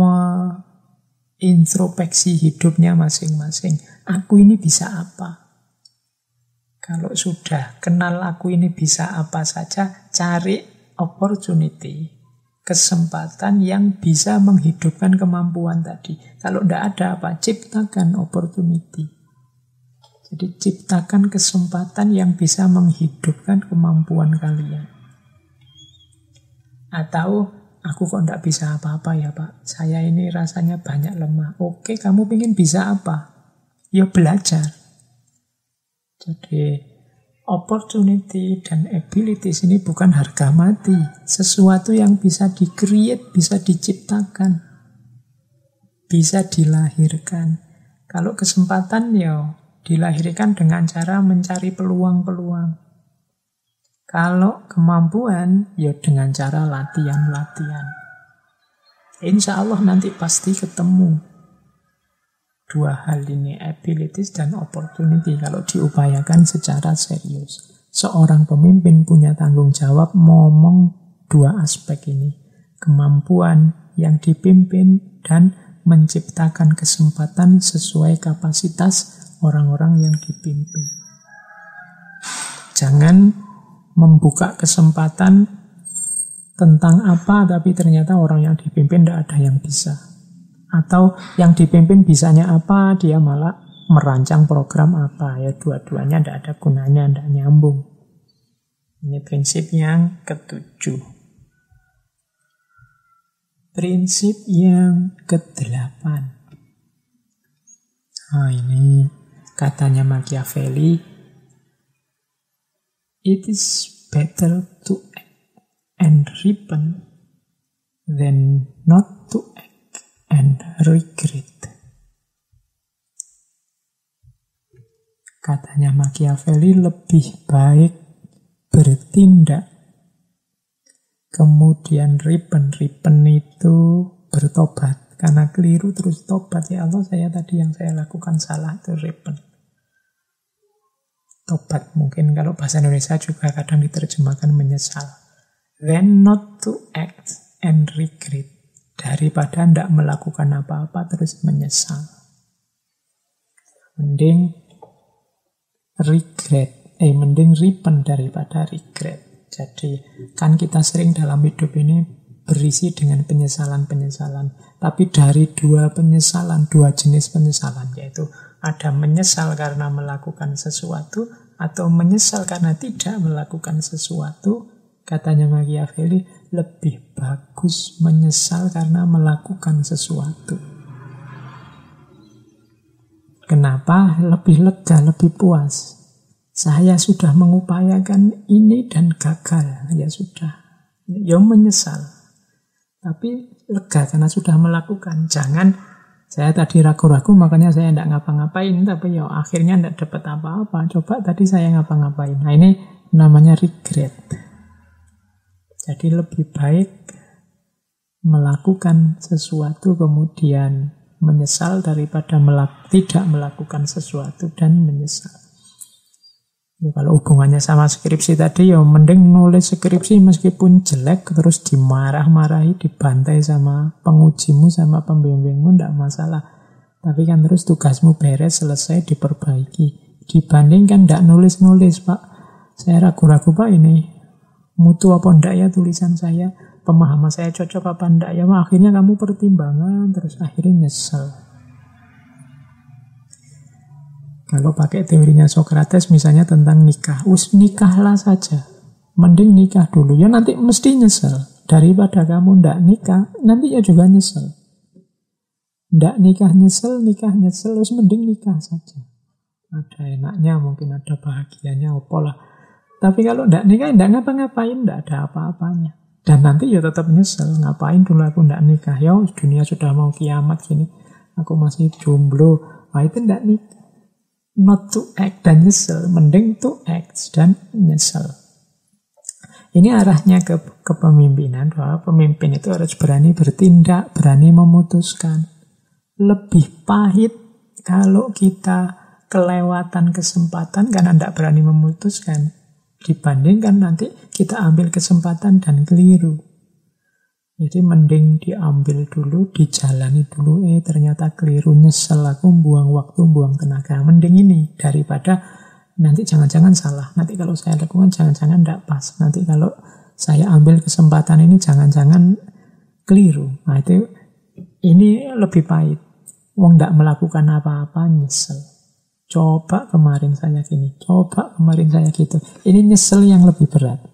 introspeksi hidupnya masing-masing. Aku ini bisa apa? Kalau sudah kenal aku ini bisa apa saja, cari opportunity, kesempatan yang bisa menghidupkan kemampuan tadi. Kalau tidak ada apa, ciptakan opportunity. Jadi ciptakan kesempatan yang bisa menghidupkan kemampuan kalian. Atau, aku kok tidak bisa apa-apa ya Pak, saya ini rasanya banyak lemah. Oke, kamu ingin bisa apa? Ya belajar. Jadi opportunity dan abilities ini bukan harga mati. Sesuatu yang bisa di-create, bisa diciptakan, bisa dilahirkan. Kalau kesempatan ya dilahirkan dengan cara mencari peluang-peluang. Kalau kemampuan ya dengan cara latihan-latihan. Insya Allah nanti pasti ketemu dua hal ini, abilities dan opportunity, kalau diupayakan secara serius. Seorang pemimpin punya tanggung jawab ngomong dua aspek ini. Kemampuan yang dipimpin dan menciptakan kesempatan sesuai kapasitas orang-orang yang dipimpin. Jangan membuka kesempatan tentang apa, tapi ternyata orang yang dipimpin tidak ada yang bisa. Atau yang dipimpin bisanya apa, dia malah merancang program apa. Ya dua-duanya tidak ada gunanya, tidak nyambung. Ini prinsip yang ke-7. Prinsip yang ke-8. Nah ini katanya Machiavelli, it is better to act and ripen than not to act and regret. Katanya Machiavelli, lebih baik bertindak kemudian ripen itu bertobat. Karena keliru terus tobat, ya Allah saya tadi yang saya lakukan salah, itu ripen. Tobat mungkin kalau bahasa Indonesia juga kadang diterjemahkan menyesal. Then not to act and regret. Daripada tidak melakukan apa-apa terus menyesal. Mending ripen daripada regret. Jadi kan kita sering dalam hidup ini berisi dengan penyesalan-penyesalan. Tapi dari dua jenis penyesalan, yaitu ada menyesal karena melakukan sesuatu atau menyesal karena tidak melakukan sesuatu. Katanya Machiavelli, lebih bagus menyesal karena melakukan sesuatu. Kenapa? Lebih lega, lebih puas. Saya sudah mengupayakan ini dan gagal. Ya sudah. Ya menyesal. Tapi lega karena sudah melakukan. Jangan, saya tadi ragu-ragu makanya saya tidak ngapa-ngapain. Tapi ya akhirnya tidak dapat apa-apa. Coba tadi saya ngapa-ngapain. Nah ini namanya regret. Jadi lebih baik melakukan sesuatu kemudian menyesal daripada tidak melakukan sesuatu dan menyesal. Ya, kalau hubungannya sama skripsi tadi, ya mending nulis skripsi meskipun jelek terus dimarah-marahi, dibantai sama pengujimu, sama pembimbingmu, tidak masalah. Tapi kan terus tugasmu beres, selesai, diperbaiki. Dibandingkan ndak nulis-nulis, Pak. Saya ragu-ragu, Pak, ini mutu apa ndak ya tulisan saya, pemahaman saya cocok apa ndak ya. Wah, akhirnya kamu pertimbangan, terus akhirnya nyesel. Kalau pakai teorinya Socrates misalnya tentang nikah, nikahlah saja. Mending nikah dulu, ya nanti mesti nyesel. Daripada kamu ndak nikah, nanti ya juga nyesel. Ndak nikah nyesel, terus mending nikah saja. Ada enaknya, mungkin ada bahagianya, opolah. Tapi kalau ndak nikah, ndak ngapa-ngapain, ndak ada apa-apanya. Dan nanti ya tetap nyesel. Ngapain dulu aku ndak nikah? Ya dunia sudah mau kiamat gini, aku masih jomblo. Wah, itu ndak nikah. Not to act dan nyesel, mending to act dan nyesel. Ini arahnya ke kepemimpinan, bahwa pemimpin itu harus berani bertindak, berani memutuskan. Lebih pahit kalau kita kelewatan kesempatan karena tidak berani memutuskan, dibandingkan nanti kita ambil kesempatan dan keliru. Jadi mending diambil dulu, dijalani dulu, ternyata keliru, nyesel aku, buang waktu, buang tenaga. Mending ini daripada nanti jangan-jangan salah. Nanti kalau saya lakukan jangan-jangan tidak pas. Nanti kalau saya ambil kesempatan ini jangan-jangan keliru. Nah itu, ini lebih pahit. Wong tidak melakukan apa-apa, nyesel. Coba kemarin saya gini, coba kemarin saya gitu. Ini nyesel yang lebih berat.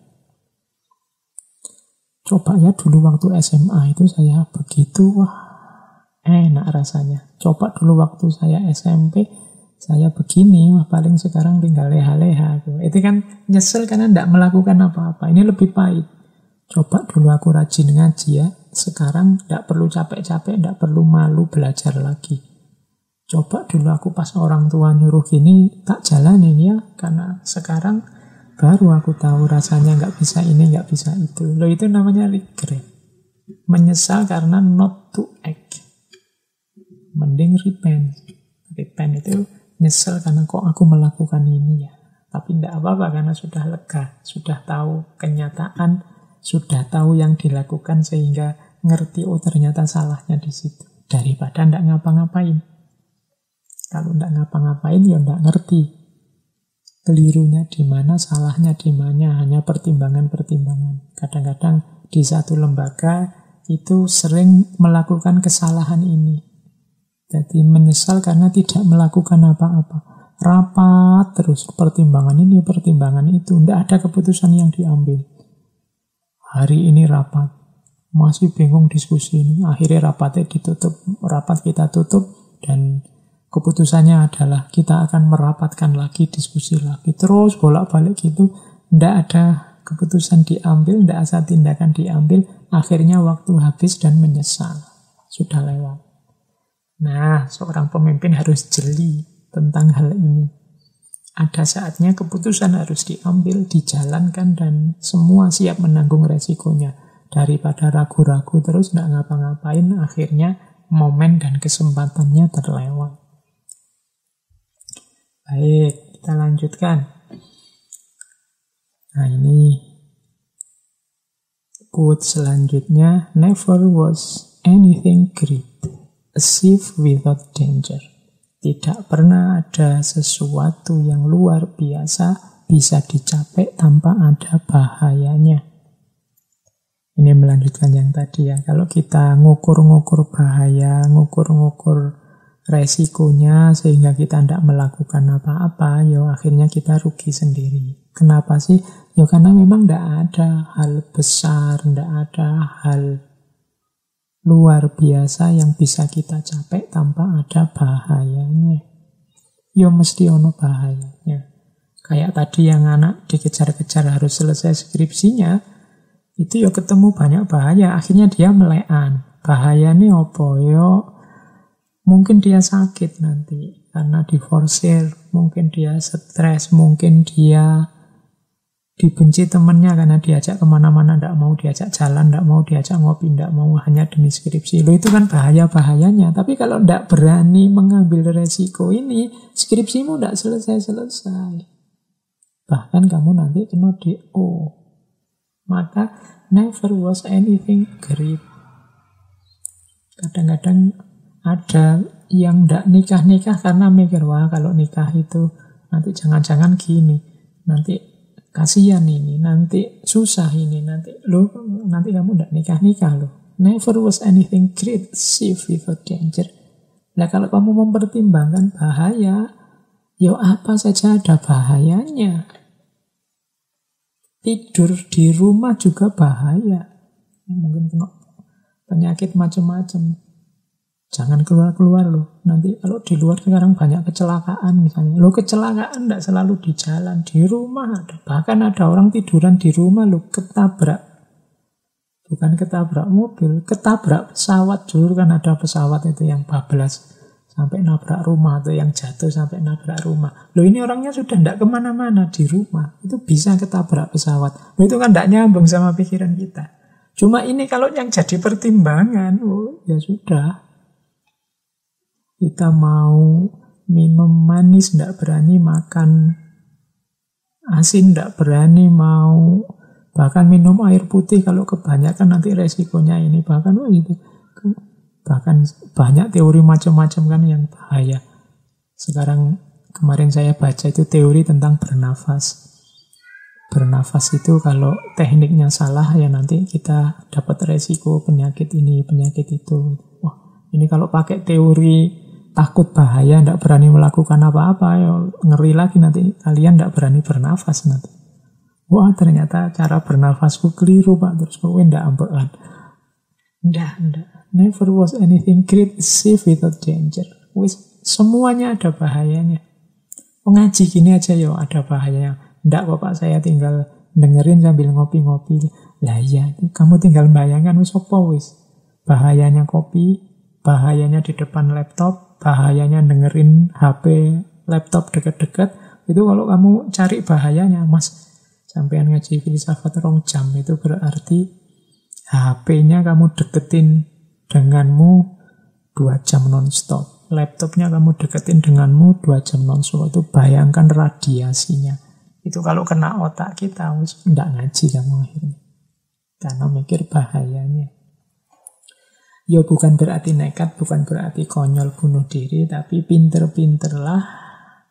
Coba ya dulu waktu SMA itu saya begitu, wah enak rasanya. Coba dulu waktu saya SMP, saya begini, wah paling sekarang tinggal leha-leha. Itu kan nyesel karena tidak melakukan apa-apa. Ini lebih pahit. Coba dulu aku rajin ngaji ya, sekarang tidak perlu capek-capek, tidak perlu malu belajar lagi. Coba dulu aku pas orang tua nyuruh gini, tak jalanin ya, karena sekarang baru aku tahu rasanya nggak bisa ini, nggak bisa itu. Loh, itu namanya regret. Menyesal karena not to act. Mending repent. Repent itu nyesel karena kok aku melakukan ini ya. Tapi tidak apa-apa karena sudah lega. Sudah tahu kenyataan, sudah tahu yang dilakukan sehingga ngerti, oh ternyata salahnya di situ. Daripada tidak ngapa-ngapain. Kalau tidak ngapa-ngapain ya tidak ngerti. Kelirunya di mana, salahnya di mana, hanya pertimbangan-pertimbangan. Kadang-kadang di satu lembaga itu sering melakukan kesalahan ini. Jadi menyesal karena tidak melakukan apa-apa. Rapat terus, pertimbangan ini, pertimbangan itu. Tidak ada keputusan yang diambil. Hari ini rapat, masih bingung diskusi ini. Akhirnya rapatnya ditutup, rapat kita tutup, dan keputusannya adalah kita akan merapatkan lagi, diskusi lagi. Terus bolak-balik gitu. Tidak ada keputusan diambil, tidak ada tindakan diambil. Akhirnya waktu habis dan menyesal. Sudah lewat. Nah, seorang pemimpin harus jeli tentang hal ini. Ada saatnya keputusan harus diambil, dijalankan, dan semua siap menanggung resikonya. Daripada ragu-ragu terus tidak ngapa-ngapain, akhirnya momen dan kesempatannya terlewat. Baik, kita lanjutkan. Nah ini quote selanjutnya. Never was anything great achieved without danger. Tidak pernah ada sesuatu yang luar biasa bisa dicapai tanpa ada bahayanya. Ini melanjutkan yang tadi ya. Kalau kita ngukur-ngukur bahaya, ngukur-ngukur resikonya sehingga kita tidak melakukan apa-apa, ya akhirnya kita rugi sendiri. Kenapa sih? Ya karena memang tidak ada hal besar, tidak ada hal luar biasa yang bisa kita capai tanpa ada bahayanya. Ya mesti ono bahayanya. Kayak tadi yang anak dikejar-kejar harus selesai skripsinya, itu ya ketemu banyak bahaya, akhirnya dia melekan. Bahayanya apa? Ya mungkin dia sakit nanti karena diforsir, mungkin dia stres, mungkin dia dibenci temannya karena diajak kemana-mana, tidak mau diajak jalan, tidak mau diajak ngopi, tidak mau, hanya demi skripsi. Loh, itu kan bahaya-bahayanya. Tapi kalau tidak berani mengambil resiko ini, skripsimu tidak selesai-selesai. Bahkan kamu nanti kena DO. Maka never was anything great. Kadang-kadang ada yang tidak nikah-nikah karena mikir, wah kalau nikah itu nanti jangan-jangan gini, nanti kasihan ini, nanti susah ini, nanti kamu nggak nikah loh. Never was anything great safe without danger. Nah kalau kamu mempertimbangkan bahaya, ya apa saja ada bahayanya. Tidur di rumah juga bahaya. Mungkin kena penyakit macam-macam. Jangan keluar-keluar loh. Nanti kalau di luar sekarang banyak kecelakaan misalnya. Loh kecelakaan tidak selalu di jalan, di rumah ada. Bahkan ada orang tiduran di rumah loh ketabrak. Bukan ketabrak mobil, ketabrak pesawat. Dulu kan ada pesawat itu yang bablas sampai nabrak rumah, atau yang jatuh sampai nabrak rumah. Loh ini orangnya sudah tidak kemana-mana di rumah. Itu bisa ketabrak pesawat. Loh itu kan tidak nyambung sama pikiran kita. Cuma ini kalau yang jadi pertimbangan, ya sudah. Kita mau minum manis, tidak berani makan asin, tidak berani mau bahkan minum air putih kalau kebanyakan nanti resikonya ini. Bahkan banyak teori macam-macam kan yang bahaya. Sekarang kemarin saya baca itu teori tentang bernafas. Bernafas itu kalau tekniknya salah ya nanti kita dapat resiko penyakit ini, penyakit itu. Wah, ini kalau pakai teori takut bahaya, tidak berani melakukan apa-apa, ya ngeri lagi nanti kalian tidak berani bernafas nanti. Wah ternyata cara bernafasku keliru Pak, terus kowe tidak ambekan. Tidak. Never was anything great safe without danger. Semuanya ada bahayanya. Ngaji gini aja ya ada bahayanya. Tidak kok Pak, saya tinggal dengerin sambil ngopi-ngopi. Lah iya, kamu tinggal bayangkan wis apa wis. Bahayanya kopi, bahayanya di depan laptop, bahayanya dengerin HP laptop deket-deket. Itu kalau kamu cari bahayanya, Mas, sampean ngaji filsafat 2 jam, itu berarti HP-nya kamu deketin denganmu 2 jam non-stop. Laptopnya kamu deketin denganmu 2 jam non-stop. Itu bayangkan radiasinya. Itu kalau kena otak kita, tidak ngaji kamu akhirnya. Karena mikir bahayanya. Ya bukan berarti nekat, bukan berarti konyol bunuh diri, tapi pinter-pinterlah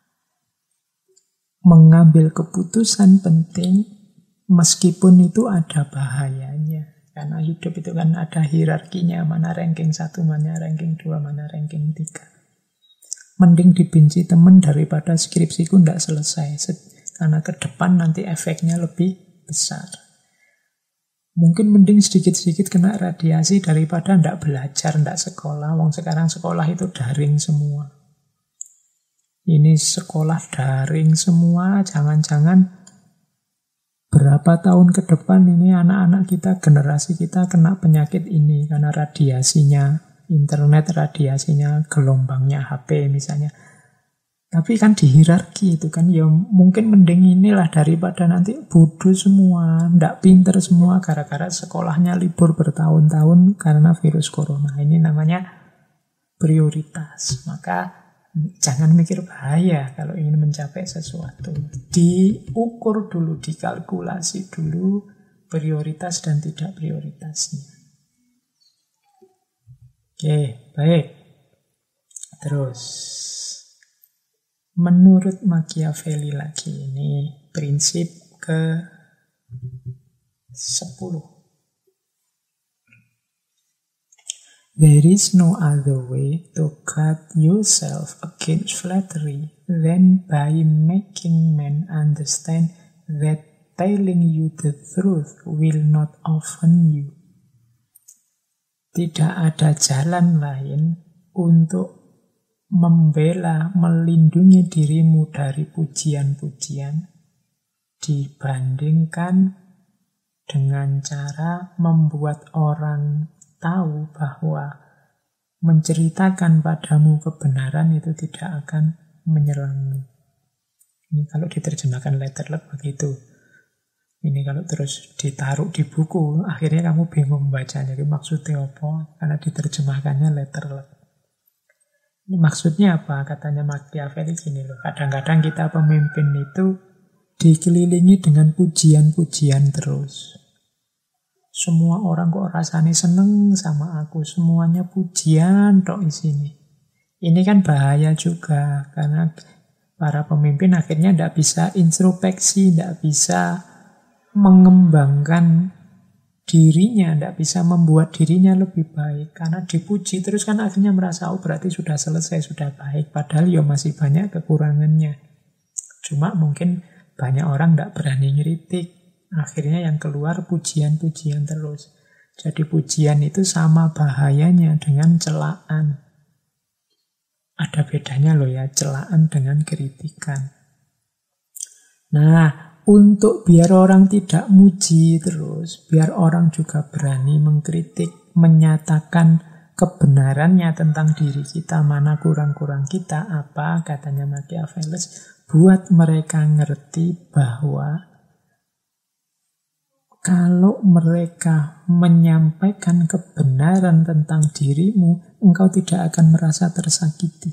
mengambil keputusan penting meskipun itu ada bahayanya. Karena hidup itu kan ada hierarkinya, mana ranking 1, mana ranking 2, mana ranking 3. Mending dibenci teman daripada skripsiku tidak selesai. Karena ke depan nanti efeknya lebih besar. Mungkin mending sedikit-sedikit kena radiasi daripada tidak belajar, tidak sekolah. Wong sekarang sekolah itu daring semua. Ini sekolah daring semua, jangan-jangan berapa tahun ke depan ini anak-anak kita, generasi kita kena penyakit ini karena radiasinya internet, radiasinya gelombangnya HP misalnya. Tapi kan di hierarki itu kan ya mungkin mending inilah daripada nanti bodoh semua, ndak pinter semua gara-gara sekolahnya libur bertahun-tahun karena virus corona. Ini namanya prioritas. Maka jangan mikir bahaya kalau ingin mencapai sesuatu. Diukur dulu, dikalkulasi dulu prioritas dan tidak prioritasnya. Oke, baik. Terus, menurut Machiavelli lagi ini prinsip ke-10. There is no other way to guard yourself against flattery than by making men understand that telling you the truth will not offend you. Tidak ada jalan lain untuk membela, melindungi dirimu dari pujian-pujian dibandingkan dengan cara membuat orang tahu bahwa menceritakan padamu kebenaran itu tidak akan menyerangmu. Ini kalau diterjemahkan letterlet begitu. Ini kalau terus ditaruh di buku, akhirnya kamu bingung bacanya. Ini maksudnya apa? Karena diterjemahkannya letterlet. Ini maksudnya apa? Katanya Machiavelli gini loh. Kadang-kadang kita pemimpin itu dikelilingi dengan pujian-pujian terus. Semua orang kok rasanya seneng sama aku. Semuanya pujian tok di sini. Ini kan bahaya juga. Karena Para pemimpin akhirnya tidak bisa introspeksi, tidak bisa mengembangkan dirinya, tidak bisa membuat dirinya lebih baik. Karena dipuji terus kan akhirnya merasa, oh berarti sudah selesai, sudah baik. Padahal ya masih banyak kekurangannya. Cuma mungkin banyak orang tidak berani ngeritik. Akhirnya yang keluar pujian-pujian terus. Jadi pujian itu sama bahayanya dengan celaan. Ada bedanya loh ya, celaan dengan kritikan. Nah, untuk biar orang tidak muji terus, biar orang juga berani mengkritik, menyatakan kebenarannya tentang diri kita, mana kurang-kurang kita, apa, katanya Machiavelli, buat mereka ngerti bahwa kalau mereka menyampaikan kebenaran tentang dirimu, engkau tidak akan merasa tersakiti.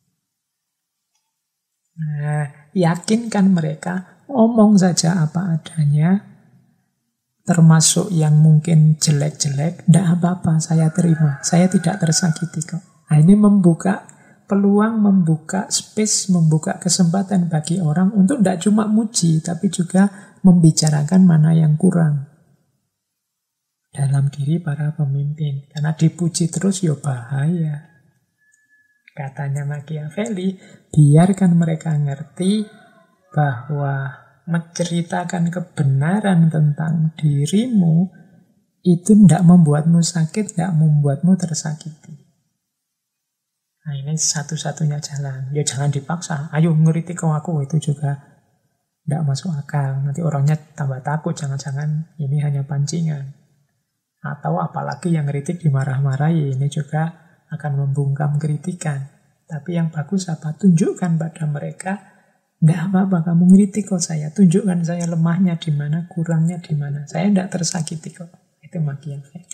Nah, yakinkan mereka, omong saja apa adanya, termasuk yang mungkin jelek-jelek, tidak apa-apa, saya terima, saya tidak tersakiti kok. Nah, ini membuka peluang, membuka space, membuka kesempatan bagi orang untuk tidak cuma muji, tapi juga membicarakan mana yang kurang dalam diri para pemimpin. Karena dipuji terus ya bahaya. Katanya Machiavelli, biarkan mereka ngerti bahwa menceritakan kebenaran tentang dirimu itu tidak membuatmu sakit, tidak membuatmu tersakiti. Nah, ini satu-satunya jalan. Ya jangan dipaksa, ayo ngeritik aku, itu juga tidak masuk akal. Nanti orangnya tambah takut, jangan-jangan ini hanya pancingan. Atau apalagi yang ngeritik dimarah-marahi, ini juga akan membungkam kritikan. Tapi yang bagus apa? Tunjukkan pada mereka, tidak apa-apa kamu ngeritik kok saya. Tunjukkan saya lemahnya di mana, kurangnya di mana. Saya tidak tersakiti kok. Itu Machiavelli.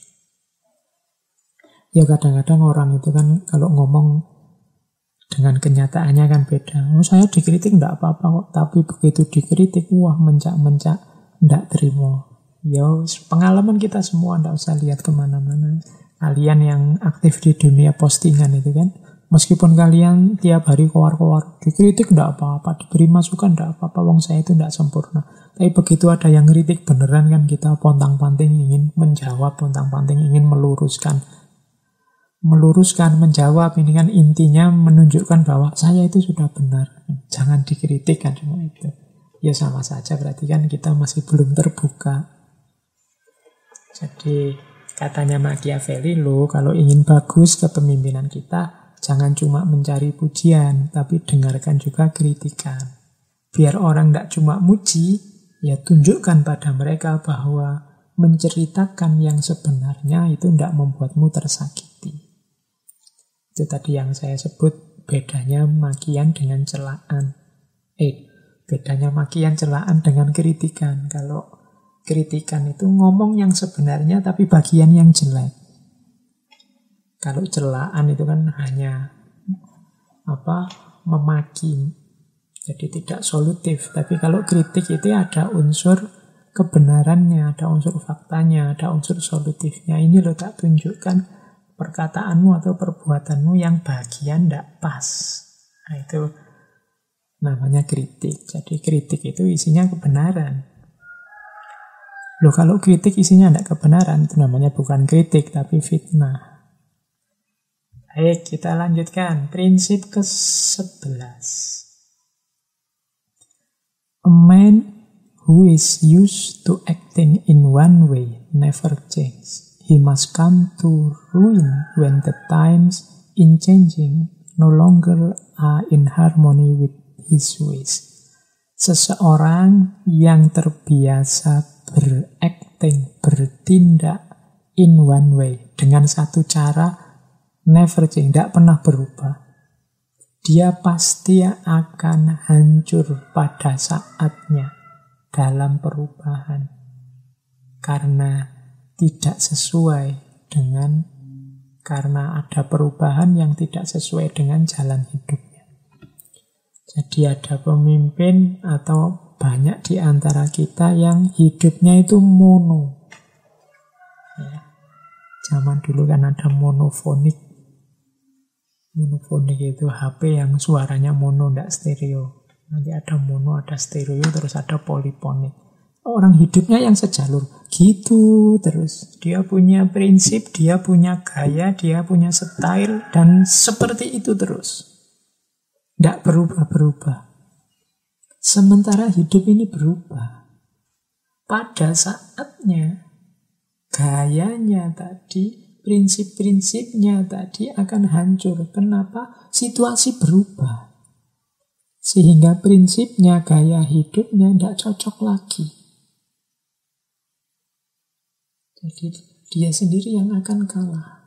Ya kadang-kadang orang itu kan kalau ngomong dengan kenyataannya kan beda. Oh, saya dikritik tidak apa-apa kok. Tapi begitu dikritik, wah mencak-mencak, tidak terima. Ya pengalaman kita semua, tidak usah lihat kemana-mana. Kalian yang aktif di dunia postingan itu kan, meskipun kalian tiap hari keluar-keluar, dikritik tidak apa-apa, diberi masukan tidak apa-apa, wong saya itu tidak sempurna. Tapi begitu ada yang kritik beneran kan kita pontang-panting ingin menjawab, pontang-panting ingin meluruskan, menjawab. Ini kan intinya menunjukkan bahwa saya itu sudah benar. Jangan dikritik kan cuma itu. Ya sama saja berarti kan kita masih belum terbuka. Jadi katanya Machiavelli, loh kalau ingin bagus kepemimpinan kita, jangan cuma mencari pujian, tapi dengarkan juga kritikan. Biar orang tidak cuma muji, ya tunjukkan pada mereka bahwa menceritakan yang sebenarnya itu tidak membuatmu tersakiti. Itu tadi yang saya sebut bedanya makian dengan celaan. Bedanya makian celaan dengan kritikan. Kalau kritikan itu ngomong yang sebenarnya tapi bagian yang jelek. Kalau celaan itu kan hanya memaki. Jadi tidak solutif. Tapi kalau kritik itu ada unsur kebenarannya, ada unsur faktanya, ada unsur solutifnya. Ini loh tak tunjukkan perkataanmu atau perbuatanmu yang bagian tidak pas. Nah, itu namanya kritik. Jadi kritik itu isinya kebenaran. Loh kalau kritik isinya tidak kebenaran, itu namanya bukan kritik tapi fitnah. Baik, kita lanjutkan. Prinsip ke-11. A man who is used to acting in one way never change. He must come to ruin when the times in changing no longer are in harmony with his ways. Seseorang yang terbiasa bertindak in one way, dengan satu cara, never change, tidak pernah berubah. Dia pasti akan hancur pada saatnya dalam perubahan. Karena tidak sesuai dengan, karena ada perubahan yang tidak sesuai dengan jalan hidupnya. Jadi ada pemimpin atau banyak di antara kita yang hidupnya itu mono. Ya. Zaman dulu kan ada monofonik. Monofonik itu HP yang suaranya mono, tidak stereo. Nanti ada mono, ada stereo, terus ada polifonik. Orang hidupnya yang sejalur. Gitu terus. Dia punya prinsip, dia punya gaya, dia punya style, dan seperti itu terus. Tidak berubah-berubah. Sementara hidup ini berubah. Pada saatnya, gayanya tadi, prinsip-prinsipnya tadi akan hancur. Kenapa? Situasi berubah. Sehingga prinsipnya, gaya hidupnya tidak cocok lagi. Jadi dia sendiri yang akan kalah.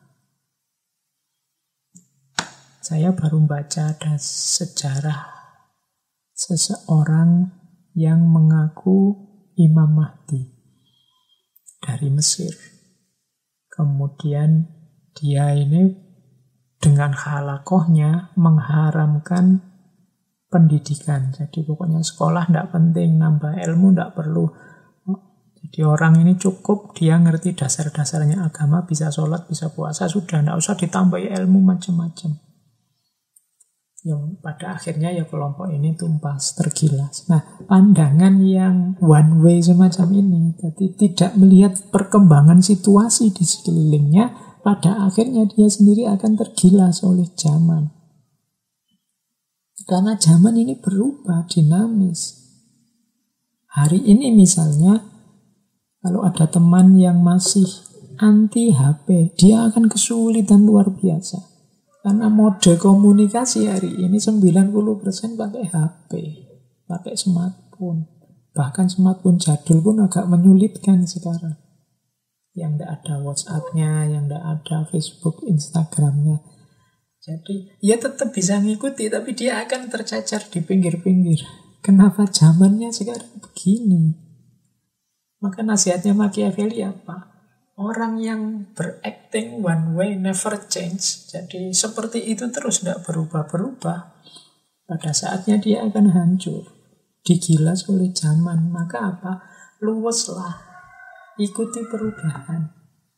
Saya baru baca ada sejarah seseorang yang mengaku Imam Mahdi dari Mesir. Kemudian dia ini dengan halakohnya mengharamkan pendidikan. Jadi pokoknya sekolah tidak penting, nambah ilmu tidak perlu. Jadi orang ini cukup dia ngerti dasar-dasarnya agama, bisa sholat, bisa puasa, sudah tidak usah ditambahi ilmu macam-macam. Yang pada akhirnya ya kelompok ini tumpas, tergilas. Nah, pandangan yang one way semacam ini, jadi tidak melihat perkembangan situasi di sekelilingnya, pada akhirnya dia sendiri akan tergilas oleh zaman. Karena zaman ini berubah, dinamis. Hari ini misalnya, kalau ada teman yang masih anti HP, dia akan kesulitan luar biasa. Karena mode komunikasi hari ini 90% pakai HP, pakai smartphone. Bahkan smartphone jadul pun agak menyulitkan sekarang. Yang tidak ada WhatsApp-nya, yang tidak ada Facebook, Instagram-nya. Jadi, ya tetap bisa ngikuti, tapi dia akan tercacar di pinggir-pinggir. Kenapa zamannya sekarang begini? Maka nasihatnya Machiavelli apa? Orang yang berakting one way never change. Jadi seperti itu terus, tidak berubah-berubah. Pada saatnya dia akan hancur, digilas oleh zaman. Maka apa? Luweslah, ikuti perubahan.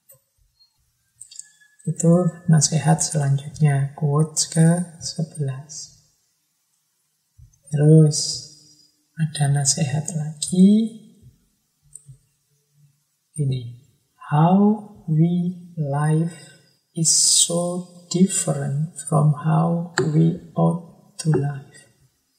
Itu nasihat selanjutnya, quotes ke-11. Terus ada nasihat lagi. Ini. How we live is so different from how we ought to live.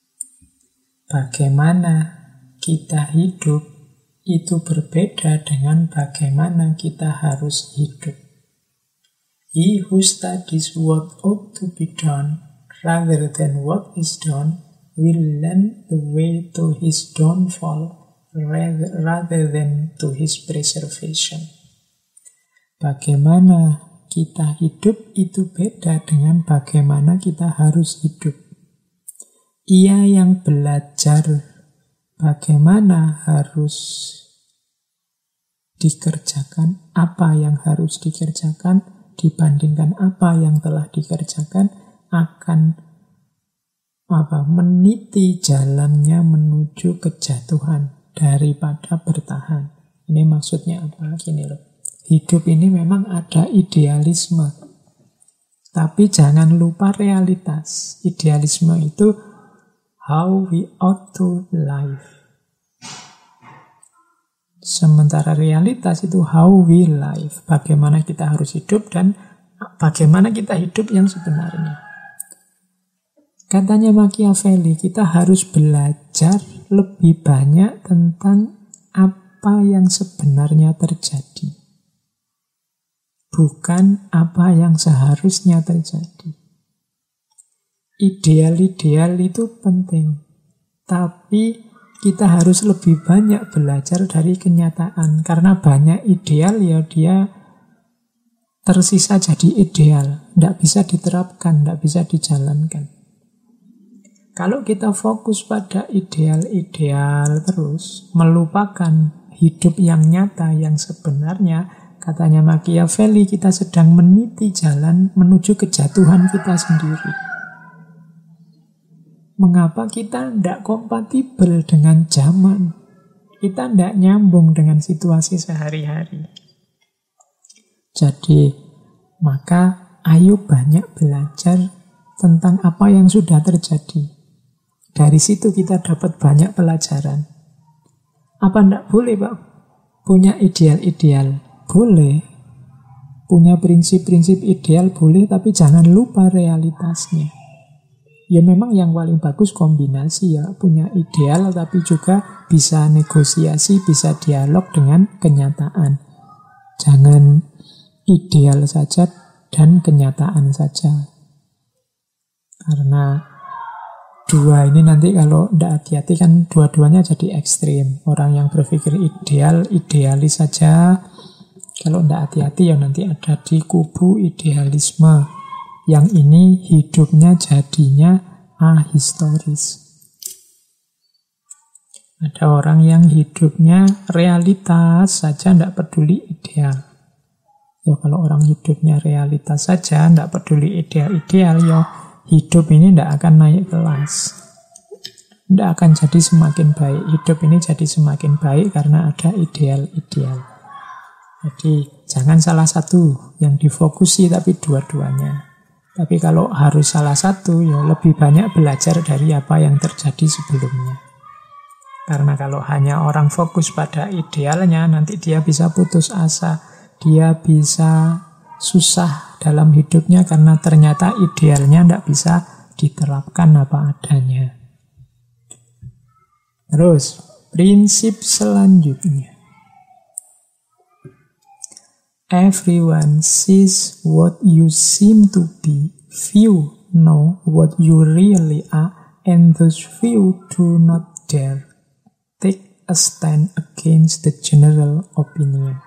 Bagaimana kita hidup itu berbeda dengan bagaimana kita harus hidup. He who studies what ought to be done rather than what is done will learn the way to his downfall rather than to his preservation. Bagaimana kita hidup itu beda dengan bagaimana kita harus hidup. Ia yang belajar bagaimana harus dikerjakan, apa yang harus dikerjakan dibandingkan apa yang telah dikerjakan, akan meniti jalannya menuju kejatuhan daripada bertahan. Ini maksudnya apa? Gini loh. Hidup ini memang ada idealisme, tapi jangan lupa realitas. Idealisme itu how we ought to live. Sementara realitas itu how we live. Bagaimana kita harus hidup dan bagaimana kita hidup yang sebenarnya. Katanya Machiavelli, kita harus belajar lebih banyak tentang apa yang sebenarnya terjadi. Bukan apa yang seharusnya terjadi. Ideal-ideal itu penting, tapi kita harus lebih banyak belajar dari kenyataan. Karena banyak ideal ya dia tersisa jadi ideal, tidak bisa diterapkan, tidak bisa dijalankan. Kalau kita fokus pada ideal-ideal terus, melupakan hidup yang nyata, yang sebenarnya, katanya Machiavelli, kita sedang meniti jalan menuju kejatuhan kita sendiri. Mengapa kita tidak kompatibel dengan zaman? Kita tidak nyambung dengan situasi sehari-hari. Jadi, maka ayo banyak belajar tentang apa yang sudah terjadi. Dari situ kita dapat banyak pelajaran. Apa enggak boleh, Pak? Punya ideal-ideal? Boleh. Punya prinsip-prinsip ideal boleh, tapi jangan lupa realitasnya. Ya memang yang paling bagus kombinasi ya, punya ideal tapi juga bisa negosiasi, bisa dialog dengan kenyataan. Jangan ideal saja dan kenyataan saja. Karena dua ini nanti kalau tidak hati-hati kan dua-duanya jadi ekstrim. Orang yang berpikir ideal, idealis saja. Kalau tidak hati-hati ya nanti ada di kubu idealisme. Yang ini hidupnya jadinya ahistoris. Ada orang yang hidupnya realitas saja, tidak peduli ideal. Ya kalau orang hidupnya realitas saja, tidak peduli ideal-ideal, ya hidup ini tidak akan naik kelas. Tidak akan jadi semakin baik. Hidup ini jadi semakin baik karena ada ideal-ideal. Jadi jangan salah satu yang difokusi, tapi dua-duanya. Tapi kalau harus salah satu, ya lebih banyak belajar dari apa yang terjadi sebelumnya. Karena kalau hanya orang fokus pada idealnya, nanti dia bisa putus asa. Dia bisa susah dalam hidupnya karena ternyata idealnya tidak bisa diterapkan apa adanya. Terus, prinsip selanjutnya. Everyone sees what you seem to be. Few know what you really are, and those few do not dare take a stand against the general opinion.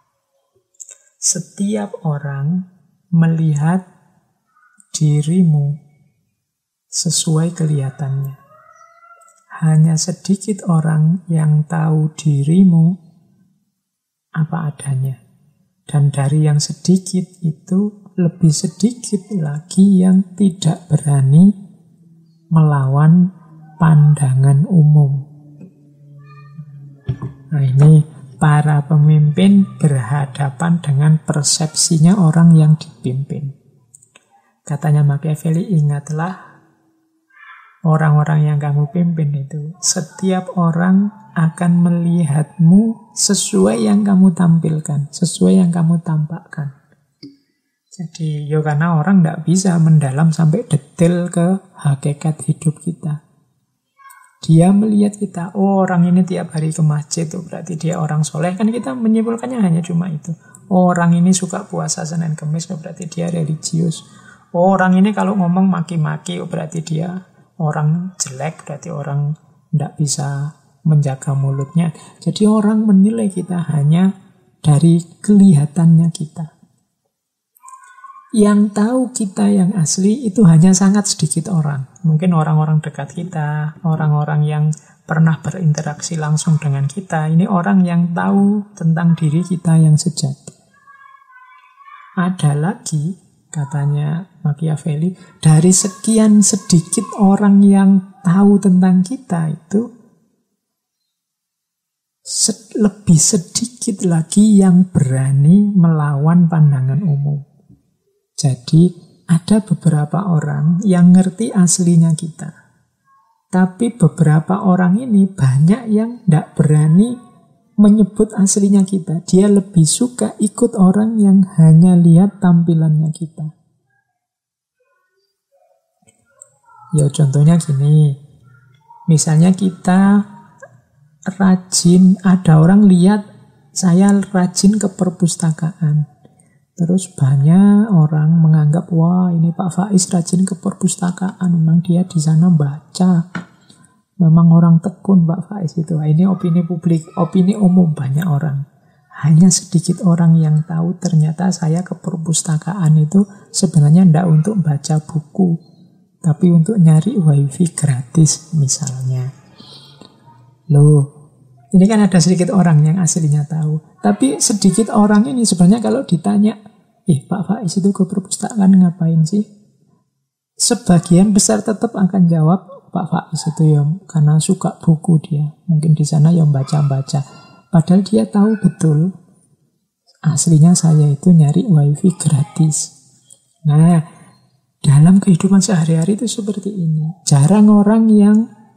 Setiap orang melihat dirimu sesuai kelihatannya. Hanya sedikit orang yang tahu dirimu apa adanya. Dan dari yang sedikit itu, lebih sedikit lagi yang tidak berani melawan pandangan umum. Nah ini para pemimpin berhadapan dengan persepsinya orang yang dipimpin. Katanya Machiavelli, ingatlah orang-orang yang kamu pimpin itu. Setiap orang akan melihatmu sesuai yang kamu tampilkan, sesuai yang kamu tampakkan. Jadi, ya karena orang tidak bisa mendalam sampai detail ke hakikat hidup kita. Dia melihat kita, oh orang ini tiap hari ke masjid, itu berarti dia orang soleh. Kan kita menyimpulkannya hanya cuma itu. Oh, orang ini suka puasa Senin Kemis, berarti dia religius. Oh, orang ini kalau ngomong maki-maki, berarti dia orang jelek, berarti orang tidak bisa menjaga mulutnya. Jadi orang menilai kita hanya dari kelihatannya kita. Yang tahu kita yang asli itu hanya sangat sedikit orang. Mungkin orang-orang dekat kita, orang-orang yang pernah berinteraksi langsung dengan kita. Ini orang yang tahu tentang diri kita yang sejati. Ada lagi, katanya Machiavelli, dari sekian sedikit orang yang tahu tentang kita itu, lebih sedikit lagi yang berani melawan pandangan umum. Jadi ada beberapa orang yang ngerti aslinya kita. Tapi beberapa orang ini banyak yang tidak berani menyebut aslinya kita. Dia lebih suka ikut orang yang hanya lihat tampilannya kita. Ya contohnya gini. Misalnya kita rajin, ada orang lihat saya rajin ke perpustakaan. Terus banyak orang menganggap, wah ini Pak Faiz rajin ke perpustakaan, memang dia di sana baca. Memang orang tekun Pak Faiz itu. Ini opini publik, opini umum banyak orang. Hanya sedikit orang yang tahu ternyata saya ke perpustakaan itu sebenarnya tidak untuk baca buku, tapi untuk nyari wifi gratis misalnya. Loh, ini kan ada sedikit orang yang aslinya tahu. Tapi sedikit orang ini sebenarnya kalau ditanya, Pak Faiz itu ke perpustakaan ngapain sih? Sebagian besar tetap akan jawab, Pak Faiz itu ya karena suka buku dia. Mungkin di sana yang baca-baca. Padahal dia tahu betul, aslinya saya itu nyari wifi gratis. Nah, dalam kehidupan sehari-hari itu seperti ini. Jarang orang yang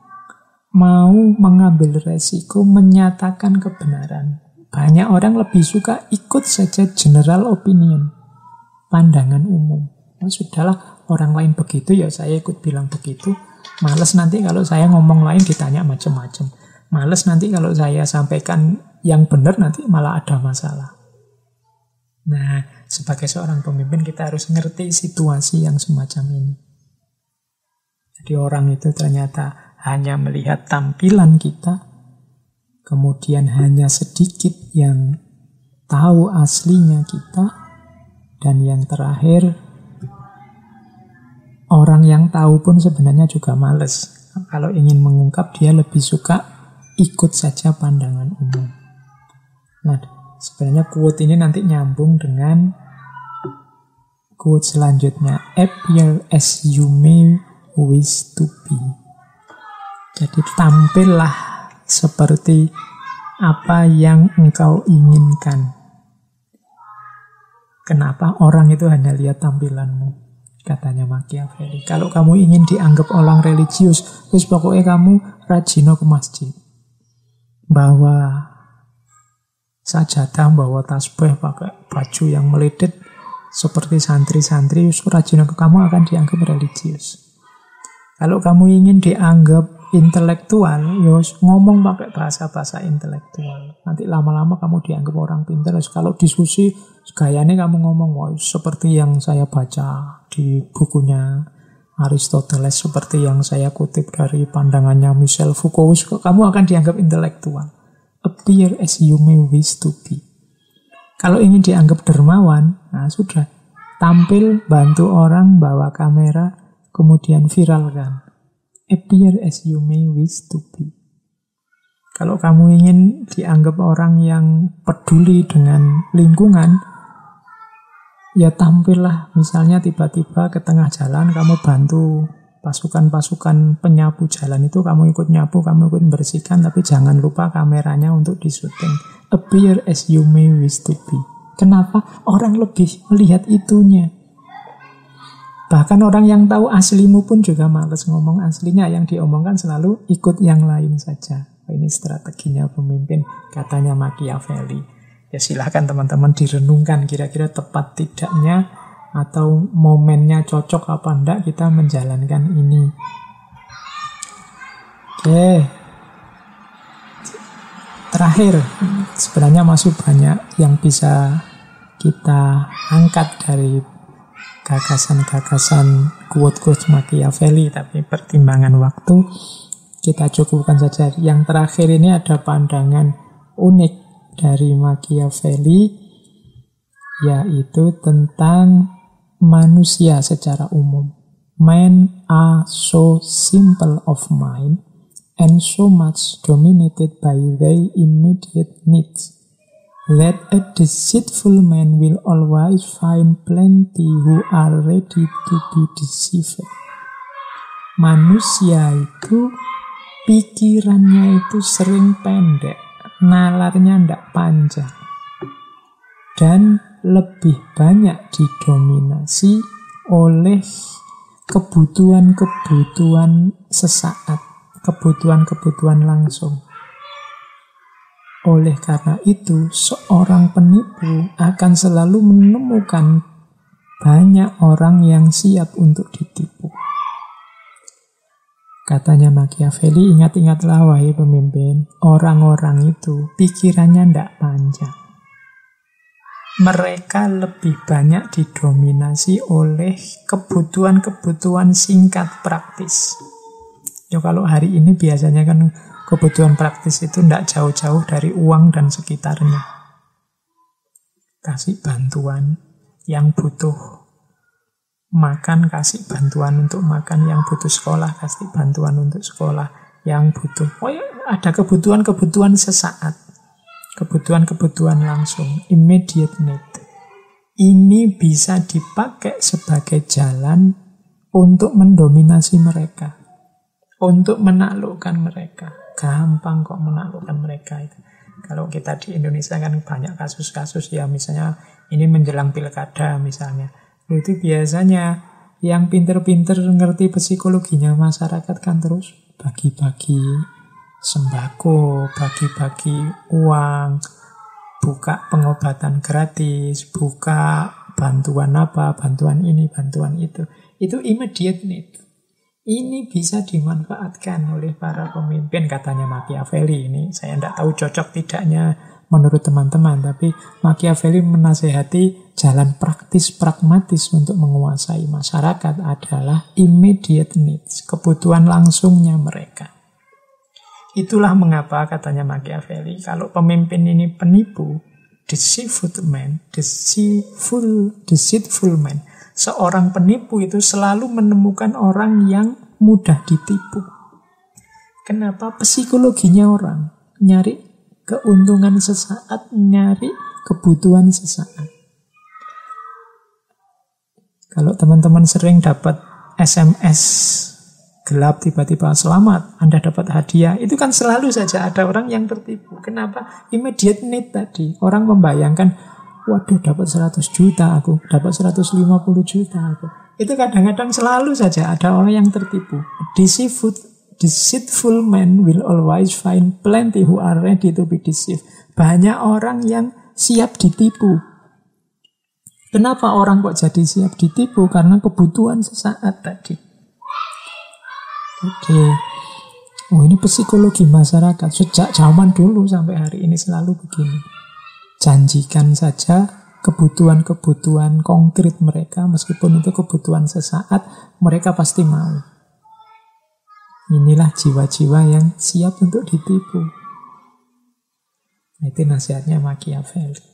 mau mengambil resiko menyatakan kebenaran. Banyak orang lebih suka ikut saja general opinion, pandangan umum. Nah, sudahlah, orang lain begitu, ya saya ikut bilang begitu. Males nanti kalau saya ngomong lain ditanya macam-macam. Males nanti kalau saya sampaikan yang benar nanti malah ada masalah. Nah, sebagai seorang pemimpin kita harus ngerti situasi yang semacam ini. Jadi orang itu ternyata hanya melihat tampilan kita, kemudian hanya sedikit yang tahu aslinya kita, dan yang terakhir, orang yang tahu pun sebenarnya juga males. Kalau ingin mengungkap, dia lebih suka ikut saja pandangan umum. Nah, sebenarnya quote ini nanti nyambung dengan quote selanjutnya. Appear as you may wish to be. Jadi tampillah seperti apa yang engkau inginkan. Kenapa orang itu hanya lihat tampilanmu? Katanya Machiavelli. Kalau kamu ingin dianggap orang religius, terus pokoknya kamu rajin ke masjid. Bawa sajadah, bawa tasbih, pakai baju yang meledet seperti santri-santri, rajin ke kamu akan dianggap religius. Kalau kamu ingin dianggap intelektual, ngomong pakai bahasa-bahasa intelektual. Nanti lama-lama kamu dianggap orang pintar. Kalau diskusi, gayanya kamu ngomong, seperti yang saya baca di bukunya Aristoteles, seperti yang saya kutip dari pandangannya Michel Foucault, kamu akan dianggap intelektual. Appear as you may wish to be. Kalau ingin dianggap dermawan, nah sudah. Tampil, bantu orang, bawa kamera, kemudian viralkan. Appear as you may wish to be. Kalau kamu ingin dianggap orang yang peduli dengan lingkungan, ya tampillah. Misalnya tiba-tiba ke tengah jalan, kamu bantu pasukan-pasukan penyapu jalan itu, kamu ikut nyapu, kamu ikut bersihkan, tapi jangan lupa kameranya untuk disuting. Appear as you may wish to be. Kenapa? Orang lebih melihat itunya. Bahkan orang yang tahu aslimu pun juga malas ngomong aslinya. Yang diomongkan selalu ikut yang lain saja. Ini strateginya pemimpin, katanya Machiavelli. Ya silahkan teman-teman direnungkan kira-kira tepat tidaknya atau momennya cocok apa enggak kita menjalankan ini. Oke. Terakhir, sebenarnya masih banyak yang bisa kita angkat dari gagasan-gagasan quote-quote Machiavelli, tapi pertimbangan waktu kita cukupkan saja. Yang terakhir ini ada pandangan unik dari Machiavelli, yaitu tentang manusia secara umum. Men are so simple of mind and so much dominated by their immediate needs that a deceitful man will always find plenty who are ready to be deceived. Manusia itu pikirannya itu sering pendek, nalarnya ndak panjang, dan lebih banyak didominasi oleh kebutuhan-kebutuhan sesaat, kebutuhan-kebutuhan langsung. Oleh karena itu, seorang penipu akan selalu menemukan banyak orang yang siap untuk ditipu. Katanya Machiavelli, ingat-ingatlah wahai pemimpin, orang-orang itu pikirannya tidak panjang. Mereka lebih banyak didominasi oleh kebutuhan-kebutuhan singkat praktis. Ya kalau hari ini biasanya kan kebutuhan praktis itu tidak jauh-jauh dari uang dan sekitarnya. Kasih bantuan yang butuh makan, kasih bantuan untuk makan, yang butuh sekolah, kasih bantuan untuk sekolah, yang butuh. Ada kebutuhan-kebutuhan sesaat, kebutuhan-kebutuhan langsung, immediate need. Ini bisa dipakai sebagai jalan untuk mendominasi mereka, untuk menaklukkan mereka. Gampang kok menaklukkan mereka itu. Kalau kita di Indonesia kan banyak kasus-kasus ya, misalnya ini menjelang pilkada misalnya. Itu biasanya yang pinter-pinter ngerti psikologinya masyarakat kan terus bagi-bagi sembako, bagi-bagi uang, buka pengobatan gratis, buka bantuan apa, bantuan ini, bantuan itu. Itu immediate need. Ini bisa dimanfaatkan oleh para pemimpin, katanya Machiavelli. Ini saya tidak tahu cocok tidaknya menurut teman-teman, tapi Machiavelli menasehati jalan praktis, pragmatis untuk menguasai masyarakat adalah immediate needs, kebutuhan langsungnya mereka. Itulah mengapa, katanya Machiavelli, kalau pemimpin ini penipu, deceitful man, seorang penipu itu selalu menemukan orang yang mudah ditipu. Kenapa? Psikologinya orang nyari keuntungan sesaat, nyari kebutuhan sesaat. Kalau teman-teman sering dapat SMS gelap tiba-tiba selamat, Anda dapat hadiah, itu kan selalu saja ada orang yang tertipu. Kenapa? Immediate need tadi. Orang membayangkan, waduh dapat 100 juta aku, dapat 150 juta aku. Itu kadang-kadang selalu saja ada orang yang tertipu. Deceitful man will always find plenty who are ready to be deceived. Banyak orang yang siap ditipu. Kenapa orang kok jadi siap ditipu? Karena kebutuhan sesaat tadi. Oke. Ini psikologi masyarakat. Sejak zaman dulu sampai hari ini selalu begini. Janjikan saja kebutuhan-kebutuhan konkret mereka, meskipun itu kebutuhan sesaat, mereka pasti mau. Inilah jiwa-jiwa yang siap untuk ditipu. Itu nasihatnya Machiavelli.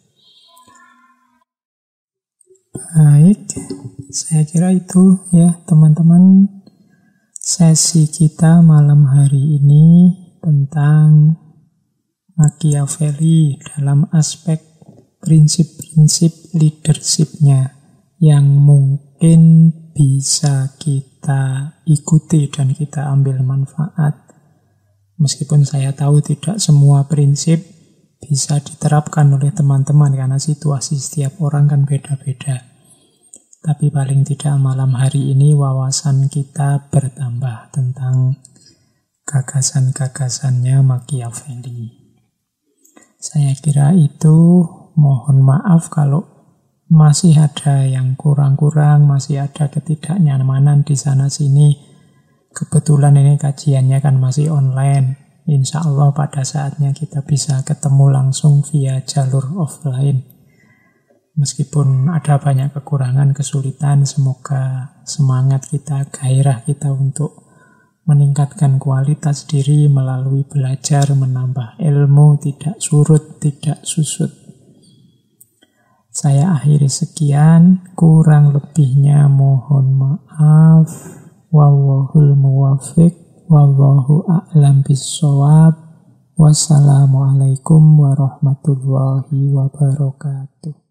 Baik, saya kira itu ya teman-teman sesi kita malam hari ini tentang Machiavelli dalam aspek prinsip-prinsip leadership-nya yang mungkin bisa kita ikuti dan kita ambil manfaat. Meskipun saya tahu tidak semua prinsip bisa diterapkan oleh teman-teman karena situasi setiap orang kan beda-beda. Tapi paling tidak malam hari ini wawasan kita bertambah tentang gagasan-gagasannya Machiavelli. Saya kira itu. Mohon maaf kalau masih ada yang kurang-kurang, masih ada ketidaknyamanan di sana-sini. Kebetulan ini kajiannya kan masih online. Insya Allah pada saatnya kita bisa ketemu langsung via jalur offline. Meskipun ada banyak kekurangan, kesulitan, semoga semangat kita, gairah kita untuk meningkatkan kualitas diri melalui belajar, menambah ilmu, tidak surut, tidak susut. Saya akhiri sekian, kurang lebihnya mohon maaf. Wallahul muwaffiq, wallahu a'lam bissawab. Wassalamualaikum warahmatullahi wabarakatuh.